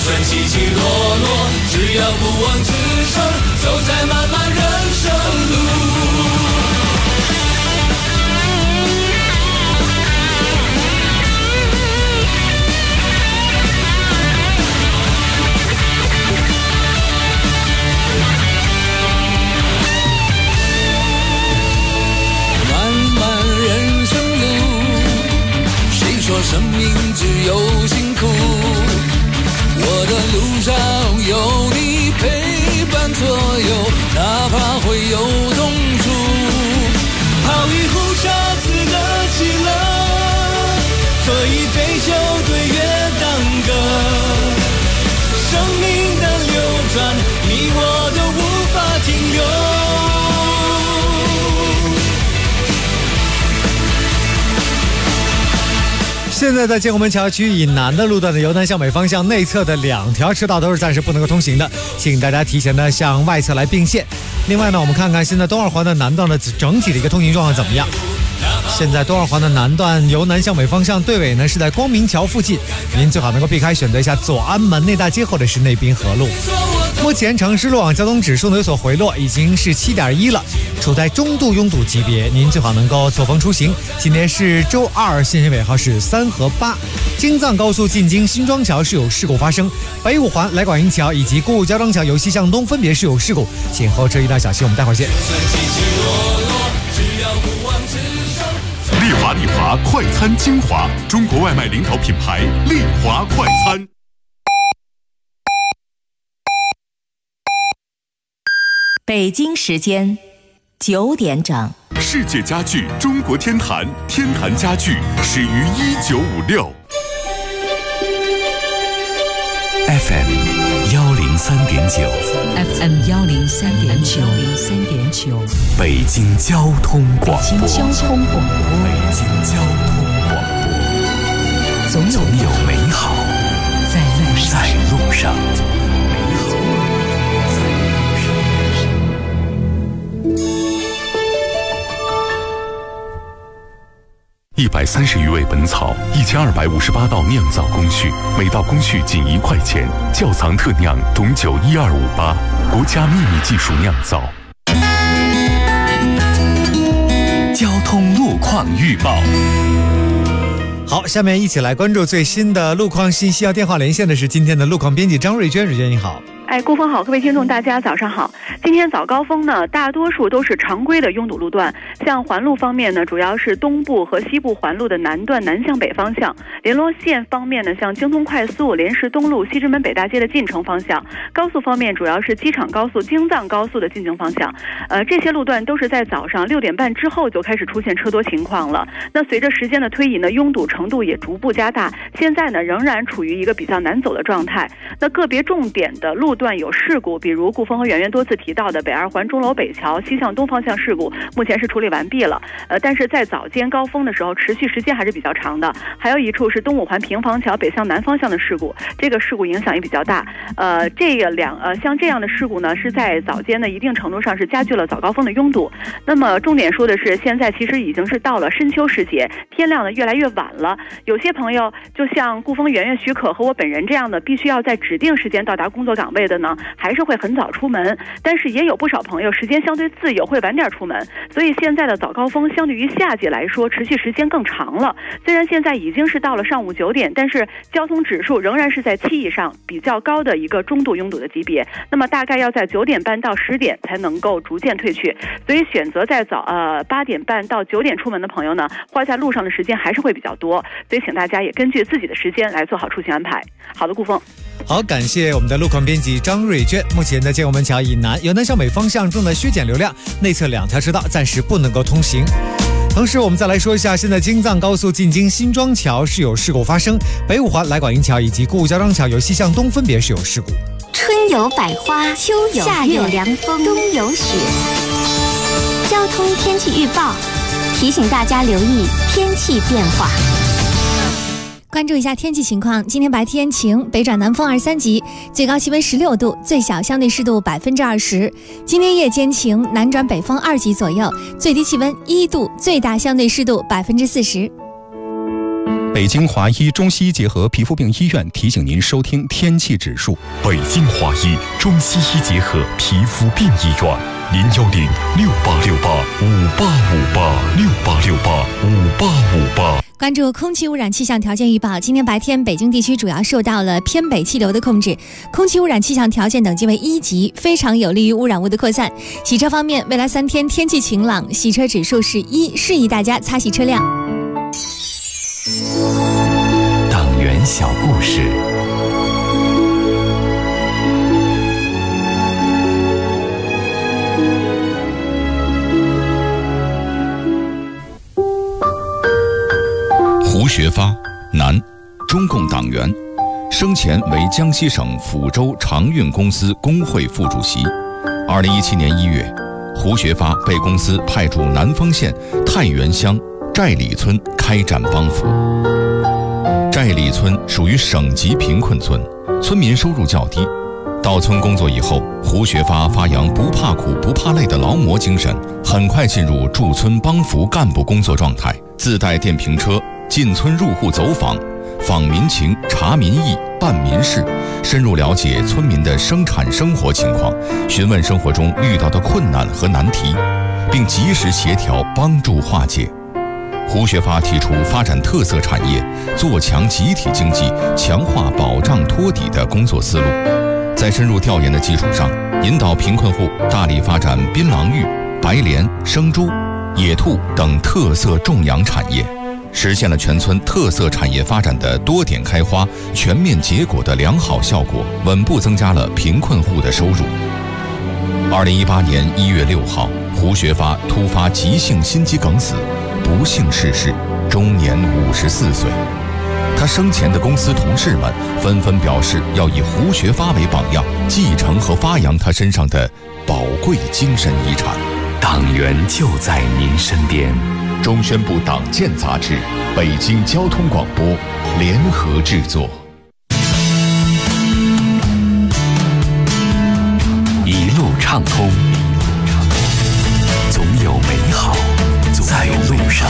算起起落落，只要不忘此生，走在漫漫人生路。生命只有辛苦，我的路上有你陪伴左右，哪怕会有痛楚。泡一壶茶，自得其乐，喝一杯酒，对月当歌。生命的流转，你我都无法停留。 现在在建国门桥区以南的路段的由南向北方向内侧的2条车道都是暂时不能够通行的，请大家提前呢向外侧来并线。另外呢，我们看看现在东二环的南段的整体的一个通行状况怎么样。现在东二环的南段由南向北方向对尾呢是在光明桥附近，您最好能够避开，选择一下左安门内大街或者是内滨河路。目前城市路网交通指数呢有所回落，已经是7.1了，处在中度拥堵级别，您最好能够错峰出行。今天是周二，限行尾号是3和8。京藏高速进京新庄桥是有事故发生，北五环来广营桥以及顾家庄桥由西向东分别是有事故，请后车一定要小心。我们待会儿见。 丽华快餐精华，中国外卖领导品牌丽华快餐。 北京时间9点整。 世界家具中国天坛，天坛家具始于1956。 FM 103.9 103.9 北京交通广播。总有美好在路上。 130余味本草，1258道酿造工序，每道工序仅1块钱。窖藏特酿董酒12588，国家秘密技术酿造。 交通路况预报。 好，下面一起来关注最新的路况信息。要电话连线的是今天的路况编辑张瑞娟，瑞娟你好。 顾峰好，各位听众大家早上好。今天早高峰呢，大多数都是常规的拥堵路段，像环路方面呢，主要是东部和西部环路的南段南向北方向，联络线方面呢，像京通快速、莲石东路、西直门北大街的进城方向，高速方面主要是机场高速、京藏高速的进京方向。这些路段都是在早上6点半之后就开始出现车多情况了。那随着时间的推移呢，拥堵程度也逐步加大，现在呢仍然处于一个比较难走的状态。那个别重点的路段有事故，比如顾峰和圆圆多次提到的北二环钟楼北桥西向东方向事故，目前是处理完毕了。但是在早间高峰的时候，持续时间还是比较长的。还有一处是东五环平房桥北向南方向的事故，这个事故影响也比较大。像这样的事故呢，是在早间的一定程度上是加剧了早高峰的拥堵。那么重点说的是，现在其实已经是到了深秋时节，天亮的越来越晚了。有些朋友就像顾峰、圆圆、许可和我本人这样的，必须要在指定时间到达工作岗位的呢，还是会很早出门。但是也有不少朋友时间相对自由，会晚点出门。所以现在的早高峰相对于夏季来说，持续时间更长了。虽然现在已经是到了上午9点，但是交通指数仍然是在7以上，比较高的一个中度拥堵的级别。那么大概要在9点半到10点才能够逐渐退去。所以选择在8点半到9点出门的朋友呢，花在路上的时间还是会比较多。所以请大家也根据自己的时间来做好出行安排。好的，顾峰。 好，感谢我们的路况编辑张瑞娟。目前在建国门桥以南由南向北方向正在削减流量，内侧2条车道暂时不能够通行。同时我们再来说一下，现在京藏高速进京新庄桥是有事故发生，北五环来广营桥以及顾家庄桥由西向东分别是有事故。 春有百花，秋有夏有凉风，冬有雪。交通天气预报提醒大家留意天气变化。 关注一下天气情况，今天白天晴，北转南风2-3级，最高气温16度，最小相对湿度20%。今天夜间晴，南转北风2级左右，最低气温1度，最大相对湿度40%。 北京华医中西医结合皮肤病医院提醒您收听天气指数。 北京华医中西医结合皮肤病医院，0106868585868685858。 关注空气污染气象条件预报，今天白天北京地区主要受到了偏北气流的控制，空气污染气象条件等级为1级，非常有利于污染物的扩散。洗车方面，未来3天天气晴朗，洗车指数是1，适宜大家擦洗车辆。 党员小故事。 胡学发，男，中共党员，生前为江西省抚州长运公司工会副主席。2017年1月，胡学发被公司派驻南丰县太原乡寨里村开展帮扶。寨里村属于省级贫困村，村民收入较低。到村工作以后，胡学发发扬不怕苦不怕累的劳模精神，很快进入驻村帮扶干部工作状态，自带电瓶车进村入户走访，访民情、查民意、办民事，深入了解村民的生产生活情况，询问生活中遇到的困难和难题，并及时协调帮助化解。胡学发提出发展特色产业、做强集体经济、强化保障托底的工作思路，在深入调研的基础上，引导贫困户大力发展槟榔玉、白莲、生猪、野兔等特色种养产业，实现了全村特色产业发展的多点开花、全面结果的良好效果，稳步增加了贫困户的收入。2018年1月6号，胡学发突发急性心肌梗死，不幸逝世，终年54岁。他生前的公司同事们纷纷表示要以胡学发为榜样，继承和发扬他身上的宝贵精神遗产。 党员就在您身边。 中宣部党建杂志、北京交通广播联合制作。 一路畅通，总有美好在路上。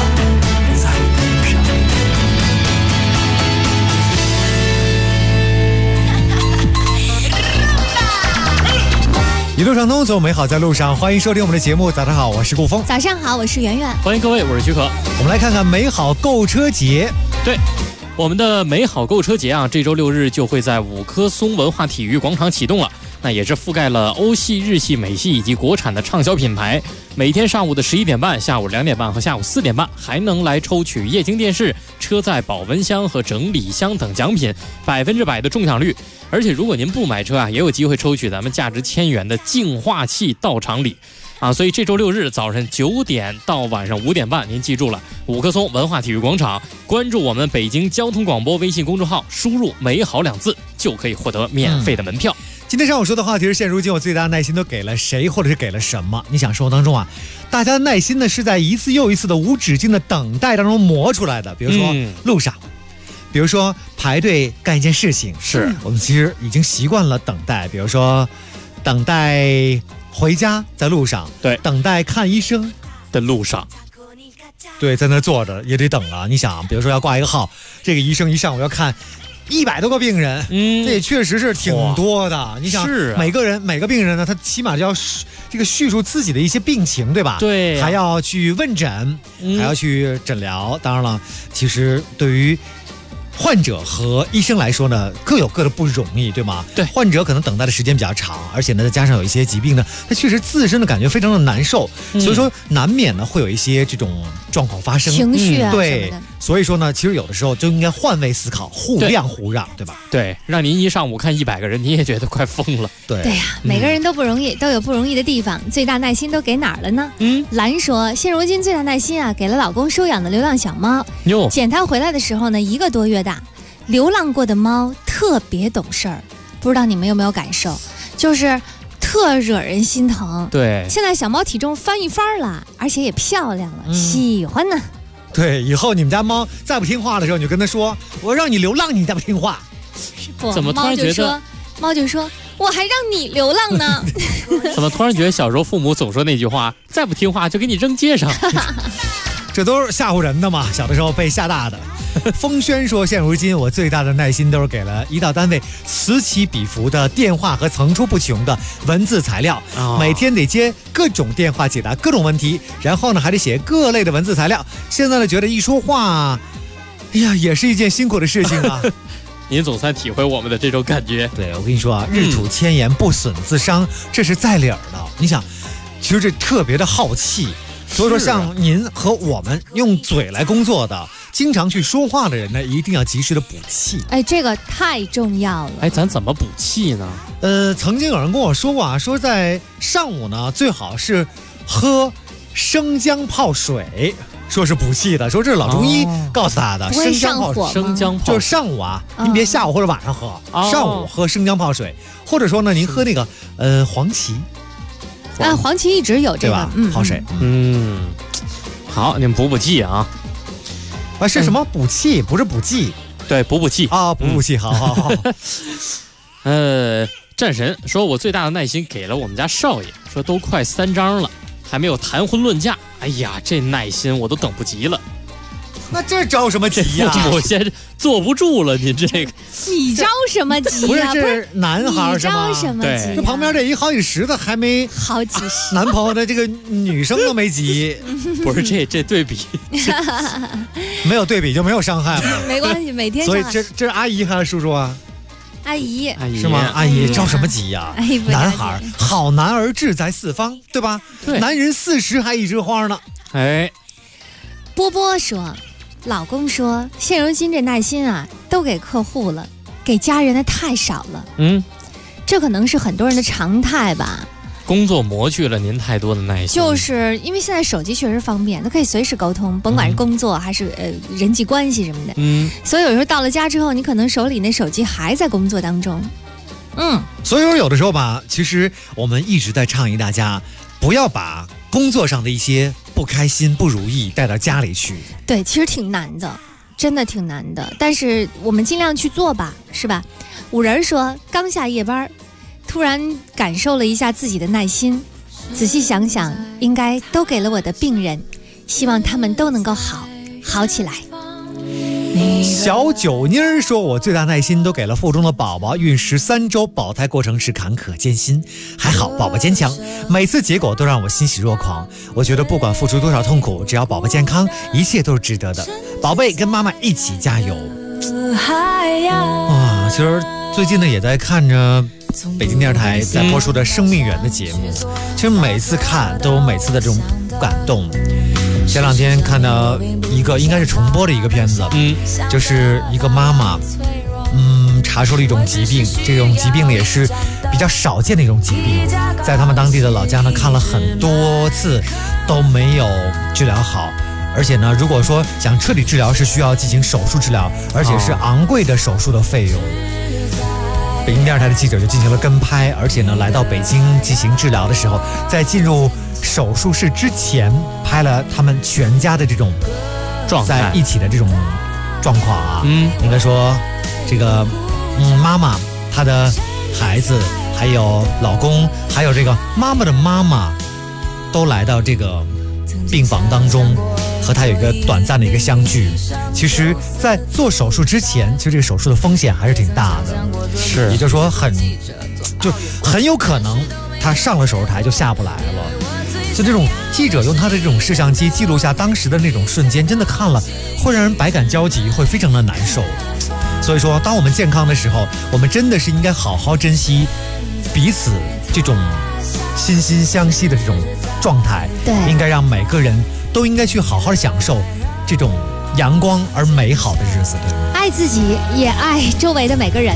一路畅通，总有美好在路上。欢迎收听我们的节目。早上好，我是顾峰。 早上好，我是圆圆。 欢迎各位，我是许可。 我们来看看美好购车节。 对，我们的美好购车节啊，这周6日就会在五棵松文化体育广场启动了。那也是覆盖了欧系、日系、美系以及国产的畅销品牌。每天上午的11点半、下午2点半和下午4点半，还能来抽取液晶电视、车载保温箱和整理箱等奖品，100%的中奖率。而且如果您不买车啊，也有机会抽取咱们价值1000元的净化器到场礼啊！所以这周6日早上9点到晚上5点半，您记住了，五棵松文化体育广场，关注我们北京交通广播微信公众号，输入美好2字就可以获得免费的门票。 今天上午说的话题是：现如今我最大的耐心都给了谁，或者是给了什么？你想生活当中啊，大家的耐心呢是在一次又一次的无止境的等待当中磨出来的。比如说路上，比如说排队干一件事情， 是我们其实已经习惯了等待。比如说等待回家在路上， 对， 等待看医生的路上， 对，在那坐着也得等啊。你想，比如说要挂一个号，这个医生一上午要看100多个病人，这也确实是挺多的。你想，每个病人呢，他起码就要这个叙述自己的一些病情，对吧？ 对， 还要去问诊，还要去诊疗。当然了，其实对于患者和医生来说呢，各有各的不容易，对吗？ 对， 患者可能等待的时间比较长，而且呢，再加上有一些疾病呢，他确实自身的感觉非常的难受，所以说难免呢会有一些这种状况发生， 情绪啊， 对，所以说呢，其实有的时候就应该换位思考，互谅互让，对吧？ 对，让您一上午看100个人，你也觉得快疯了。 对呀，每个人都不容易，都有不容易的地方，最大耐心都给哪儿了呢？兰说，现如今最大耐心啊，给了老公收养的流浪小猫。捡它回来的时候呢，1个多月大。流浪过的猫特别懂事儿，不知道你们有没有感受，就是特惹人心疼。 对， 现在小猫体重翻一番了，而且也漂亮了，喜欢呢。 对，以后你们家猫再不听话的时候，你就跟它说：“我让你流浪，你再不听话。” 怎么突然觉得？ 猫就说：“我还让你流浪呢。” 怎么突然觉得小时候父母总说那句话：“再不听话就给你扔街上。” 这都是吓唬人的嘛，小的时候被吓大的。 风轩说，现如今我最大的耐心都是给了一到单位此起彼伏的电话和层出不穷的文字材料，每天得接各种电话解答各种问题，然后呢还得写各类的文字材料。现在呢觉得一说话，哎呀也是一件辛苦的事情啊。 您总算体会我们的这种感觉。 对，我跟你说啊，日吐千言不损自伤，这是在理儿的。你想，其实这特别的耗气，所以说像您和我们用嘴来工作的，经常去说话的人呢，一定要及时的补气。 哎，这个太重要了。 哎，咱怎么补气呢？ 曾经有人跟我说过啊，说在上午呢最好是喝生姜泡水。说是补气的，说这是老中医告诉他的。 生姜泡水， 生姜泡就是上午啊，您别下午或者晚上喝，上午喝生姜泡水，或者说呢，您喝那个黄芪。 黄芪一直有这个， 对吧？泡水。 好，你们补气啊。 是什么补气？不是补剂。 对，补气啊，补气。好。 战神说，我最大的耐心给了我们家少爷，说都快3章了，还没有谈婚论嫁。哎呀，这耐心我都等不及了。 那这着什么急呀？ 父母先坐不住了，您这个。 你着什么急呀？ 不是，这是男孩是吗？ 你着什么急？ 这旁边这一好几十的还没好几十， 男朋友的这个女生都没急。 不是这对比， 没有对比就没有伤害嘛。 没关系，每天。 所以这是阿姨还是叔叔啊？ 阿姨是吗？阿姨着什么急呀？男孩好男儿志在四方，对吧？ 对， 男人40还一枝花呢。 哎， 波波说，老公说，现如今这耐心啊，都给客户了，给家人的太少了。这可能是很多人的常态吧。 工作磨去了您太多的耐心， 就是因为现在手机确实方便，它可以随时沟通，甭管是工作还是人际关系什么的。所以有时候到了家之后，你可能手里那手机还在工作当中。 所以说有的时候吧，其实我们一直在倡议大家不要把工作上的一些不开心、不如意带到家里去。 对，其实挺难的，真的挺难的，但是我们尽量去做吧，是吧？五人说，刚下夜班，突然感受了一下自己的耐心，仔细想想，应该都给了我的病人，希望他们都能够好起来。 小九妮儿说，我最大耐心都给了腹中的宝宝，孕13周，保胎过程是坎坷艰辛，还好宝宝坚强，每次结果都让我欣喜若狂。我觉得不管付出多少痛苦，只要宝宝健康，一切都是值得的。宝贝，跟妈妈一起加油。哇，其实最近呢也在看着北京电视台在播出的《生命源》的节目，其实每次看都有每次的这种感动。前两天看到一个应该是重播的一个片子，就是一个妈妈，查出了一种疾病，这种疾病也是比较少见的一种疾病，在他们当地的老家呢看了很多次都没有治疗好，而且呢，如果说想彻底治疗是需要进行手术治疗，而且是昂贵的手术的费用。北京电视台的记者就进行了跟拍，而且呢，来到北京进行治疗的时候，在进入手术室之前拍了他们全家的这种在一起的这种状况啊。应该说这个妈妈她的孩子还有老公还有这个妈妈的妈妈都来到这个病房当中，和他有一个短暂的一个相聚。其实在做手术之前，其实这个手术的风险还是挺大的， 是， 也就是说很有可能他上了手术台就下不来了。就这种记者用他的这种摄像机记录下当时的那种瞬间，真的看了会让人百感交集，会非常的难受。所以说当我们健康的时候，我们真的是应该好好珍惜彼此这种惺惺相惜的这种状态， 对， 应该让每个人都应该去好好享受这种阳光而美好的日子，对吗？ 爱自己，也爱周围的每个人。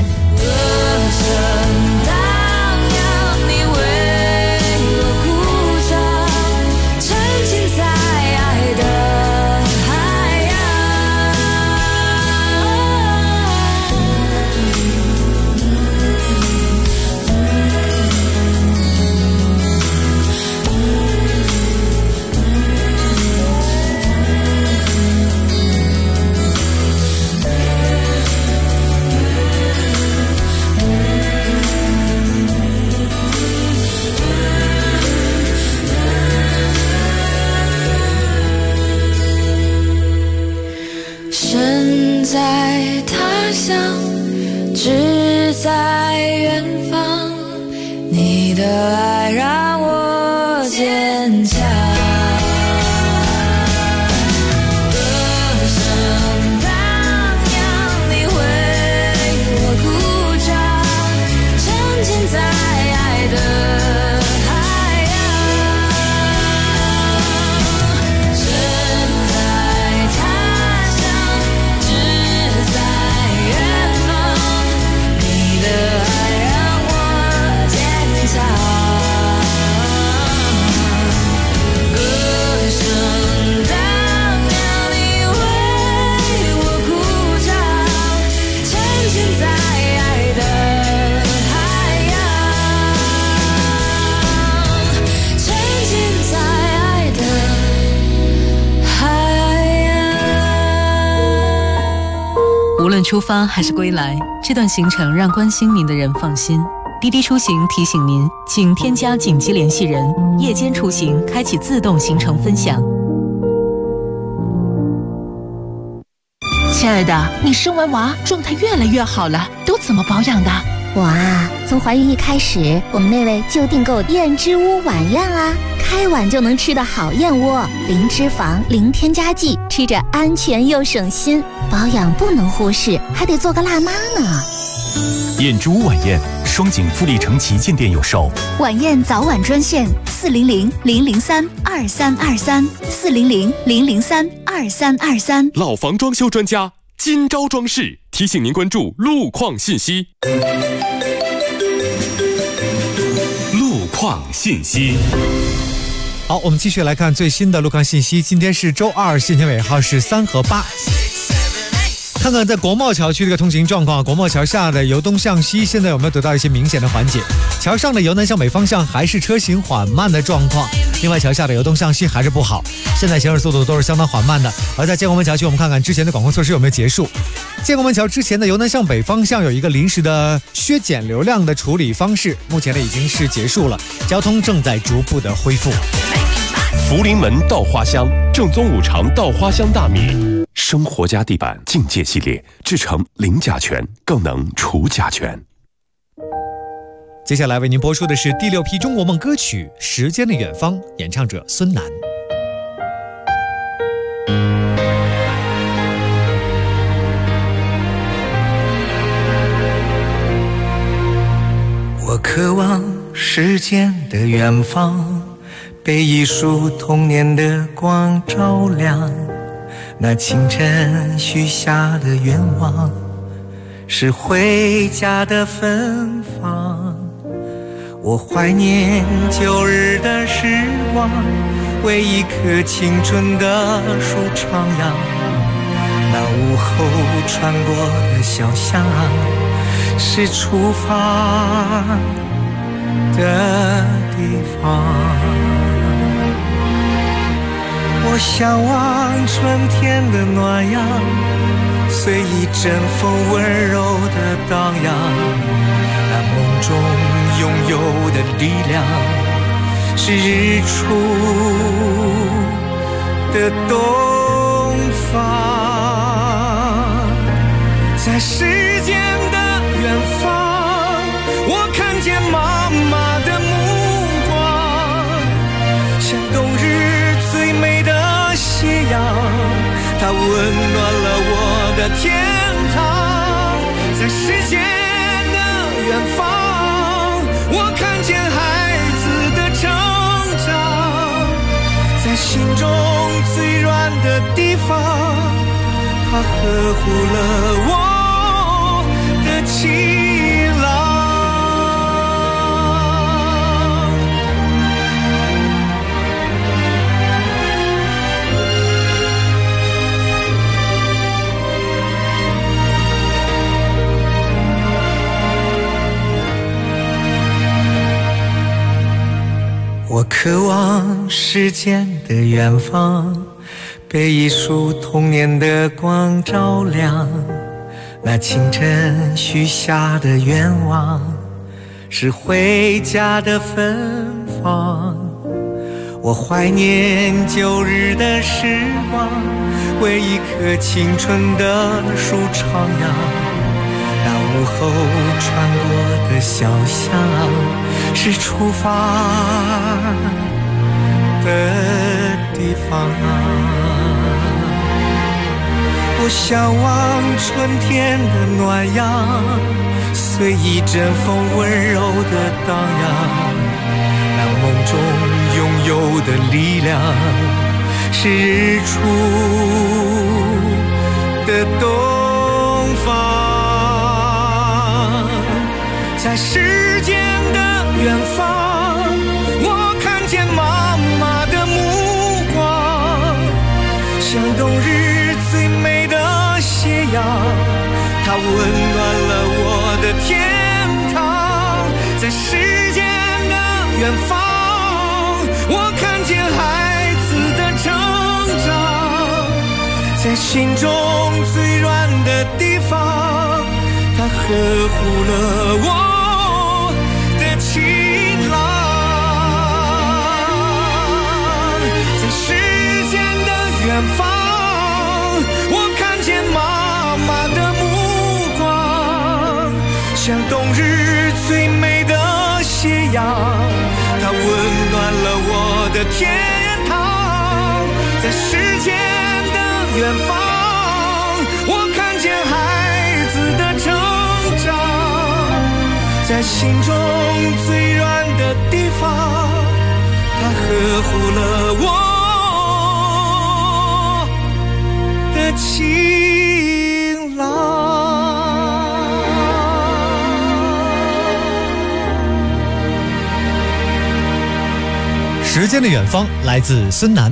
你的爱让我坚强。 无论出发还是归来，这段行程让关心您的人放心。滴滴出行提醒您，请添加紧急联系人，夜间出行开启自动行程分享。 亲爱的，你生完娃状态越来越好了，都怎么保养的？ 我啊，从怀孕一开始，我们那位就订购燕之屋晚宴啊，开碗就能吃的好燕窝，零脂肪，零添加剂，吃着安全又省心。保养不能忽视，还得做个辣妈呢。 燕之屋晚宴，双井富力城旗舰店有售。 晚宴早晚专线400-003-2323，400-003-2323。 老房装修专家金招装饰提醒您关注路况信息。路况信息。 好，我们继续来看最新的路况信息。今天是周二，限行尾号是3和8。看看在国贸桥区这个通行状况，国贸桥下的由东向西现在有没有得到一些明显的缓解？桥上的由南向北方向还是车行缓慢的状况，另外桥下的由东向西还是不好，现在行驶速度都是相当缓慢的。而在建国门桥区，我们看看之前的管控措施有没有结束。建国门桥之前的由南向北方向有一个临时的削减流量的处理方式，目前呢已经是结束了，交通正在逐步的恢复。 福临门稻花香，正宗五常稻花香大米，生活家地板境界系列，制成零甲醛，更能除甲醛。 接下来为您播出的是第6批中国梦歌曲《时间的远方》，演唱者孙楠。 我渴望时间的远方，被一束童年的光照亮。那清晨许下的愿望，是回家的芬芳。我怀念旧日的时光，为一棵青春的树徜徉。那午后穿过的小巷，是出发的地方。我向往春天的暖阳，随一阵风温柔的荡漾。那梦中拥有的力量，是日出的东方。在时间的远方，我看见妈妈的目光，像冬日最美的斜阳，它温暖了我的天堂。在时间的远方，我看见孩子的成长，在心中最软的地方，它呵护了我的晴朗。我渴望时间的远方，被一束童年的光照亮。那清晨许下的愿望，是回家的芬芳。我怀念旧日的时光，为一棵青春的树徜徉。那后穿过的小巷，是出发的地方。我向往春天的暖阳，随一阵风温柔的荡漾。那梦中拥有的力量，是日出的东方。在时间的远方，我看见妈妈的目光，像冬日最美的斜阳，它温暖了我的天堂。在时间的远方，我看见孩子的成长，在心中最软的地方，它呵护了我的晴朗。在时间的远方，我看见妈妈的目光，像冬日最美的斜阳，它温暖了我的天堂。在时间的远方，我看见孩子的成长，在心中最软的地方，它呵护了我的晴朗。 时间的远方来自孙楠。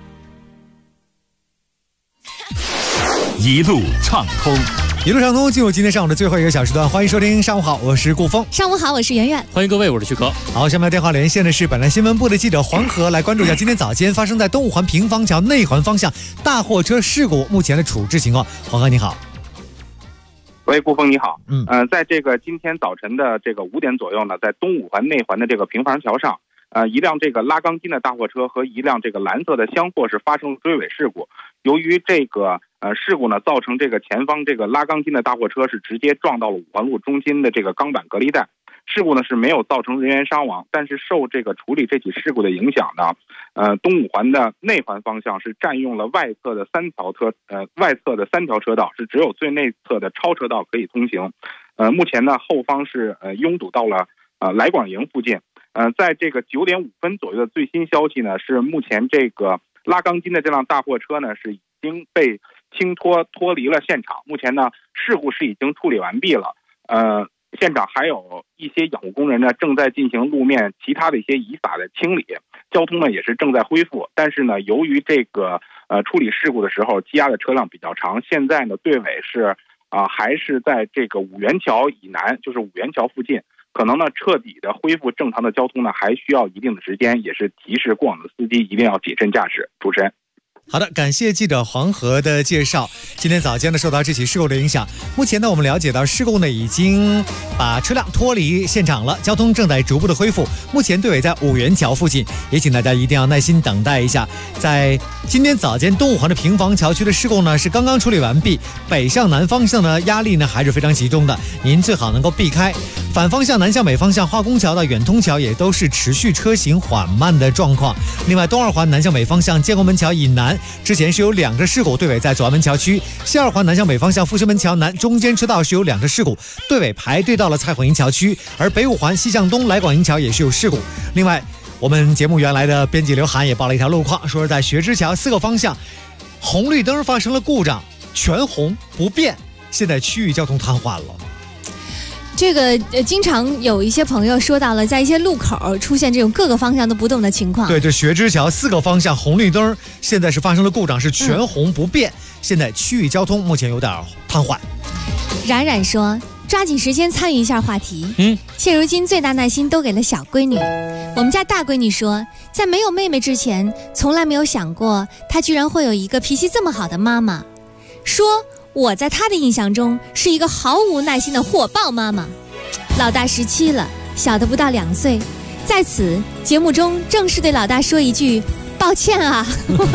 一路畅通， 一路畅通，进入今天上午的最后一个小时段，欢迎收听。上午好，我是顾峰。 上午好，我是圆圆。 欢迎各位，我是旭哥。 好，下面电话连线的是本台新闻部的记者黄河，来关注一下今天早间发生在东五环平房桥内环方向大货车事故目前的处置情况。黄河你好。 喂，顾峰你好。在这个今天早晨的这个5点左右呢，在东五环内环的这个平房桥上，一辆这个拉钢筋的大货车和一辆这个蓝色的厢货是发生了追尾事故。由于这个事故呢，造成这个前方这个拉钢筋的大货车是直接撞到了5环路中心的这个钢板隔离带。事故呢是没有造成人员伤亡，但是受这个处理这起事故的影响呢，东五环的内环方向是占用了外侧的3条车道，是只有最内侧的超车道可以通行。目前呢后方是拥堵到了来广营附近。在这个9点5分左右的最新消息呢，是目前这个拉钢筋的这辆大货车呢是已经被轻脱离了现场。目前呢事故是已经处理完毕了。现场还有一些养护工人呢正在进行路面其他的一些遗撒的清理，交通呢也是正在恢复。但是呢由于这个处理事故的时候积压的车辆比较长，现在呢队尾是还是在这个五元桥以南，就是五元桥附近，可能呢彻底的恢复正常的交通呢还需要一定的时间，也是提示过往的司机一定要谨慎驾驶。主持人。 好的，感谢记者黄河的介绍。今天早间呢，受到这起事故的影响，目前呢，我们了解到事故呢已经把车辆脱离现场了，交通正在逐步的恢复。目前队尾在五元桥附近，也请大家一定要耐心等待一下。在今天早间东五环的平房桥区的事故呢是刚刚处理完毕，北向南方向的压力呢还是非常集中的，您最好能够避开。反方向南向北方向化工桥到远通桥也都是持续车行缓慢的状况。另外，东二环南向北方向建国门桥以南之前是有2个事故，队尾在左安门桥区；西二环南向北方向复兴门桥南中间车道是有2个事故，队尾排队到了蔡混营桥区。而北五环西向东来广营桥也是有事故。另外，我们节目原来的编辑刘涵也报了一条路况，说是在学之桥4个方向红绿灯发生了故障，全红不变，现在区域交通瘫痪了。 这个经常有一些朋友说到了，在一些路口出现这种各个方向都不动的情况。 对，这学之桥4个方向红绿灯现在是发生了故障，是全红不变，现在区域交通目前有点瘫痪。 冉冉说，抓紧时间参与一下话题。现如今最大耐心都给了小闺女。我们家大闺女说，在没有妹妹之前，从来没有想过她居然会有一个脾气这么好的妈妈。说我在她的印象中是一个毫无耐心的火爆妈妈。老大17了，小的不到2岁。在此节目中正式对老大说一句抱歉啊。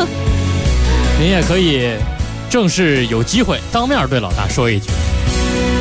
您也可以正式有机会当面对老大说一句。 对，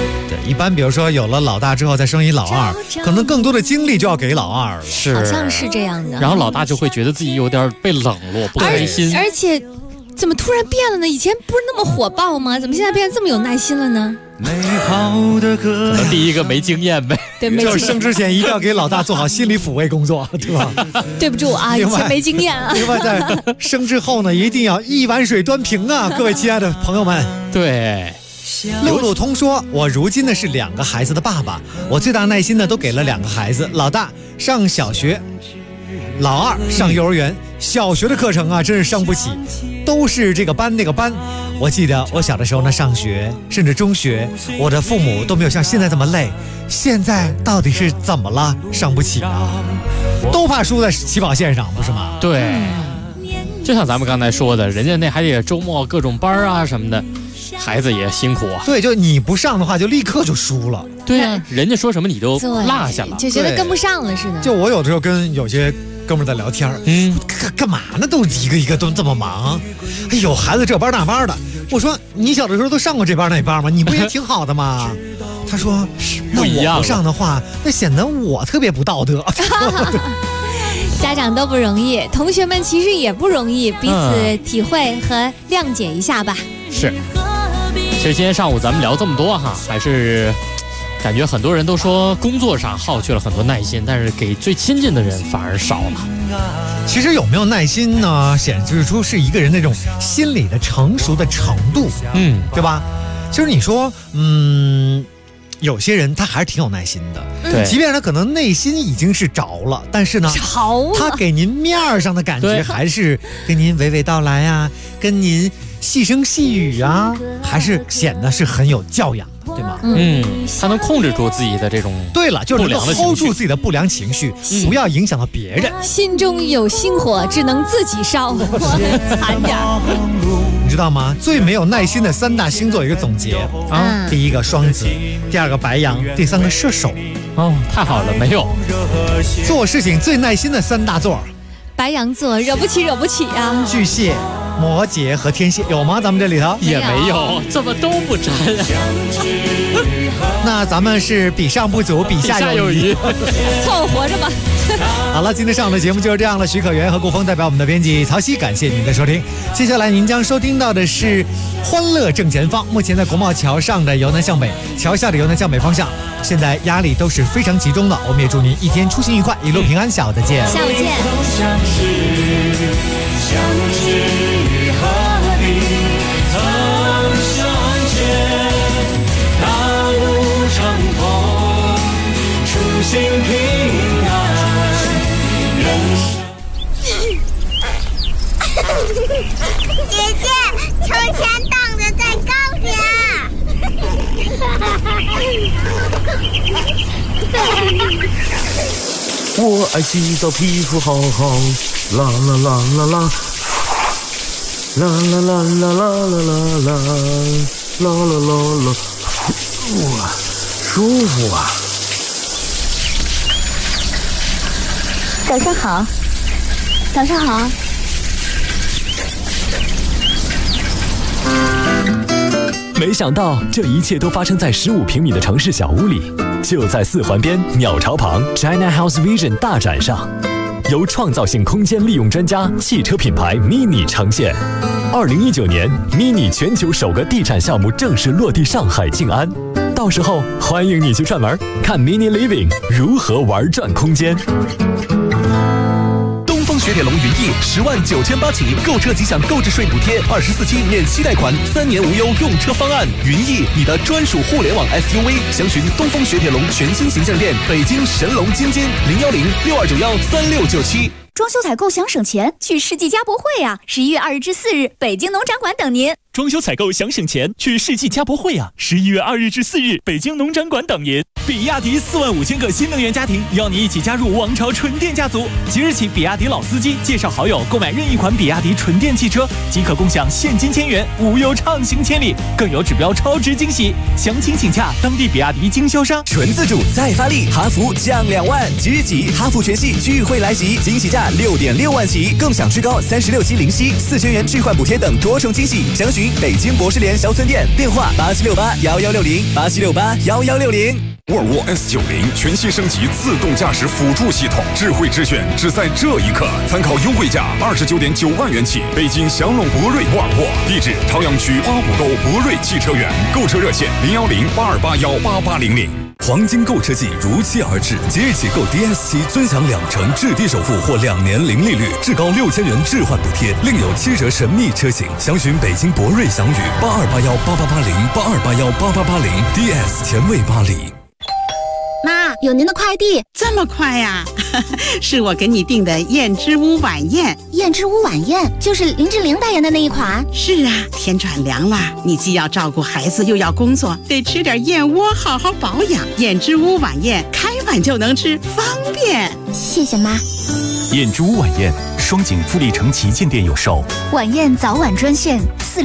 一般比如说有了老大之后再生一老二，可能更多的精力就要给老二了。 是， 好像是这样的。 然后老大就会觉得自己有点被冷落，不开心。 而且怎么突然变了呢？以前不是那么火爆吗？怎么现在变得这么有耐心了呢？ 美好的歌， 可能第一个没经验呗。 对， 就是生之前一定要给老大做好心理抚慰工作，对吧？ 对不住啊，以前没经验啊。 另外，在生之后呢，一定要一碗水端平啊，各位亲爱的朋友们。 对。 路路通说，我如今呢是2个孩子的爸爸，我最大耐心呢都给了2个孩子，老大上小学，老二上幼儿园。小学的课程啊，真是伤不起，都是这个班那个班。我记得我小的时候呢，上学甚至中学，我的父母都没有像现在这么累。现在到底是怎么了？伤不起啊，都怕输在起跑线上，不是吗？ 对，就像咱们刚才说的，人家那还得周末各种班啊什么的，孩子也辛苦啊。 对，就你不上的话，就立刻就输了。 对啊，人家说什么你都落下了， 就觉得跟不上了似的。 就我有的时候跟有些哥们在聊天，干嘛呢？都一个一个都这么忙。哎呦，孩子这班那班的。我说你小的时候都上过这班那班吗？你不也挺好的吗？他说那我不上的话，那显得我特别不道德。 家长都不容易，同学们其实也不容易，彼此体会和谅解一下吧。 是。其实今天上午咱们聊这么多哈，还是感觉很多人都说工作上耗去了很多耐心，但是给最亲近的人反而少了。 其实有没有耐心呢，显示出是一个人那种心理的成熟的程度，对吧？其实你说，有些人他还是挺有耐心的， 对， 即便他可能内心已经是着了，但是呢，他给您面上的感觉还是跟您娓娓道来啊，跟您细声细语啊，还是显得是很有教养的，对吗？ 他能控制住自己的这种对了，就是能 hold 住自己的不良情绪，不要影响到别人。 心中有星火，只能自己烧，惨点。 你知道吗？最没有耐心的3大星座有一个总结啊，第一个双子，第2个白羊，第3个射手。 哦，太好了，没有。 做事情最耐心的3大座， 白羊座惹不起啊。 巨蟹、摩羯和天蝎有吗？咱们这里头也没有，这么都不沾啊。 那咱们是比上不足，比下有余， 凑合活着吧。 好了，今天上午的节目就是这样了。许可元和顾峰代表我们的编辑曹曦，感谢您的收听。接下来您将收听到的是《欢乐正前方》。目前在国贸桥上的由南向北，桥下的由南向北方向，现在压力都是非常集中的。我们也祝您一天出行愉快，一路平安。下午再见。 下午见。 心平安， 姐姐，秋千荡得再高点。 我爱洗澡，皮肤好好，啦啦啦啦啦，啦啦啦啦啦啦啦啦啦啦啦，哇，舒服啊！ 早上好，早上好。 没想到这一切都发生在15平米的城市小屋里，就在4环边鸟巢旁 China House Vision 大展上，由创造性空间利用专家汽车品牌 MINI 呈现。2019年 MINI 全球首个地产项目正式落地上海静安，到时候欢迎你去串门，看 MINI Living 如何玩转空间。 雪铁龙云翼10.98万起，购车即享购置税补贴，24期免息贷款，3年无忧用车方案。云翼，你的专属互联网 SUV， 详询东风雪铁龙全新形象店，北京神龙津津01062913697。 装修采购想省钱，去世纪家博会啊！11月2日至4日，北京农展馆等您。 装修采购想省钱，去世纪家博会啊！11月2日至4日，北京农展馆等您。比亚迪45000个新能源家庭，邀你一起加入王朝纯电家族。即日起，比亚迪老司机介绍好友购买任意款比亚迪纯电汽车，即可共享现金1000元，无忧畅行千里，更有指标超值惊喜。详情请洽当地比亚迪经销商。 纯自主再发力，哈弗降2万，即日起哈弗全系聚会来袭，惊喜价价6.6万起，更享至高36期零息、4000元置换补贴等多重惊喜。详询北京博士联小村店，电话87681160，87681160。 沃尔沃 S90 全新升级自动驾驶辅助系统，智慧之选只在这一刻。参考优惠价29.9万元起，北京祥龙博瑞沃尔沃，地址朝阳区花湖沟博瑞汽车园，购车热线01082818800。 黄金购车季如期而至，即日起购 DS7尊享2成至低首付或2年零利率，至高6000元置换补贴，另有7折神秘车型。详询北京博瑞祥宇82818880，82818880，DS 前卫巴黎。 妈，有您的快递， 这么快呀？是我给你订的燕之屋晚宴。 燕之屋晚宴就是林志玲代言的那一款。 是啊，天转凉了，你既要照顾孩子，又要工作，得吃点燕窝，好好保养。燕之屋晚宴，开碗就能吃，方便。 谢谢妈。 燕之屋晚宴，双井富力城旗舰店有售。 晚宴早晚专线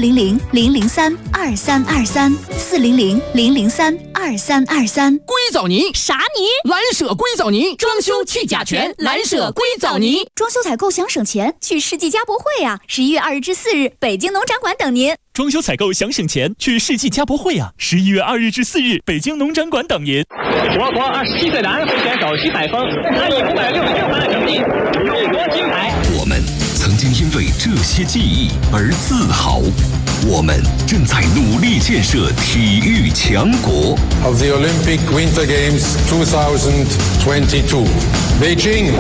400-003-2323，400-003-2323。 硅藻泥？ 啥泥？ 蓝舍硅藻泥，装修去甲醛，蓝舍硅藻泥。 装修采购想省钱，去世纪家博会啊！11月2日至4日，北京农展馆等您。 装修采购想省钱，去世纪家博会啊！11月2日至4日，北京农展馆等您。 我国27岁男会选手徐海峰，他以566分的成绩勇夺金牌。 我们曾经因为这些记忆而自豪，我们正在努力建设体育强国。 Of the Olympic Winter Games 2022, Beijing。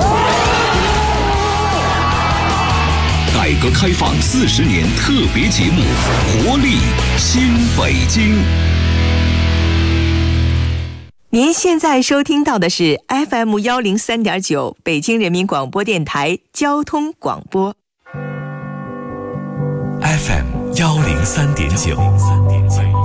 改革开放40年特别节目，活力新北京。 您现在收听到的是 FM 103.9北京人民广播电台交通广播。 FM 103.9。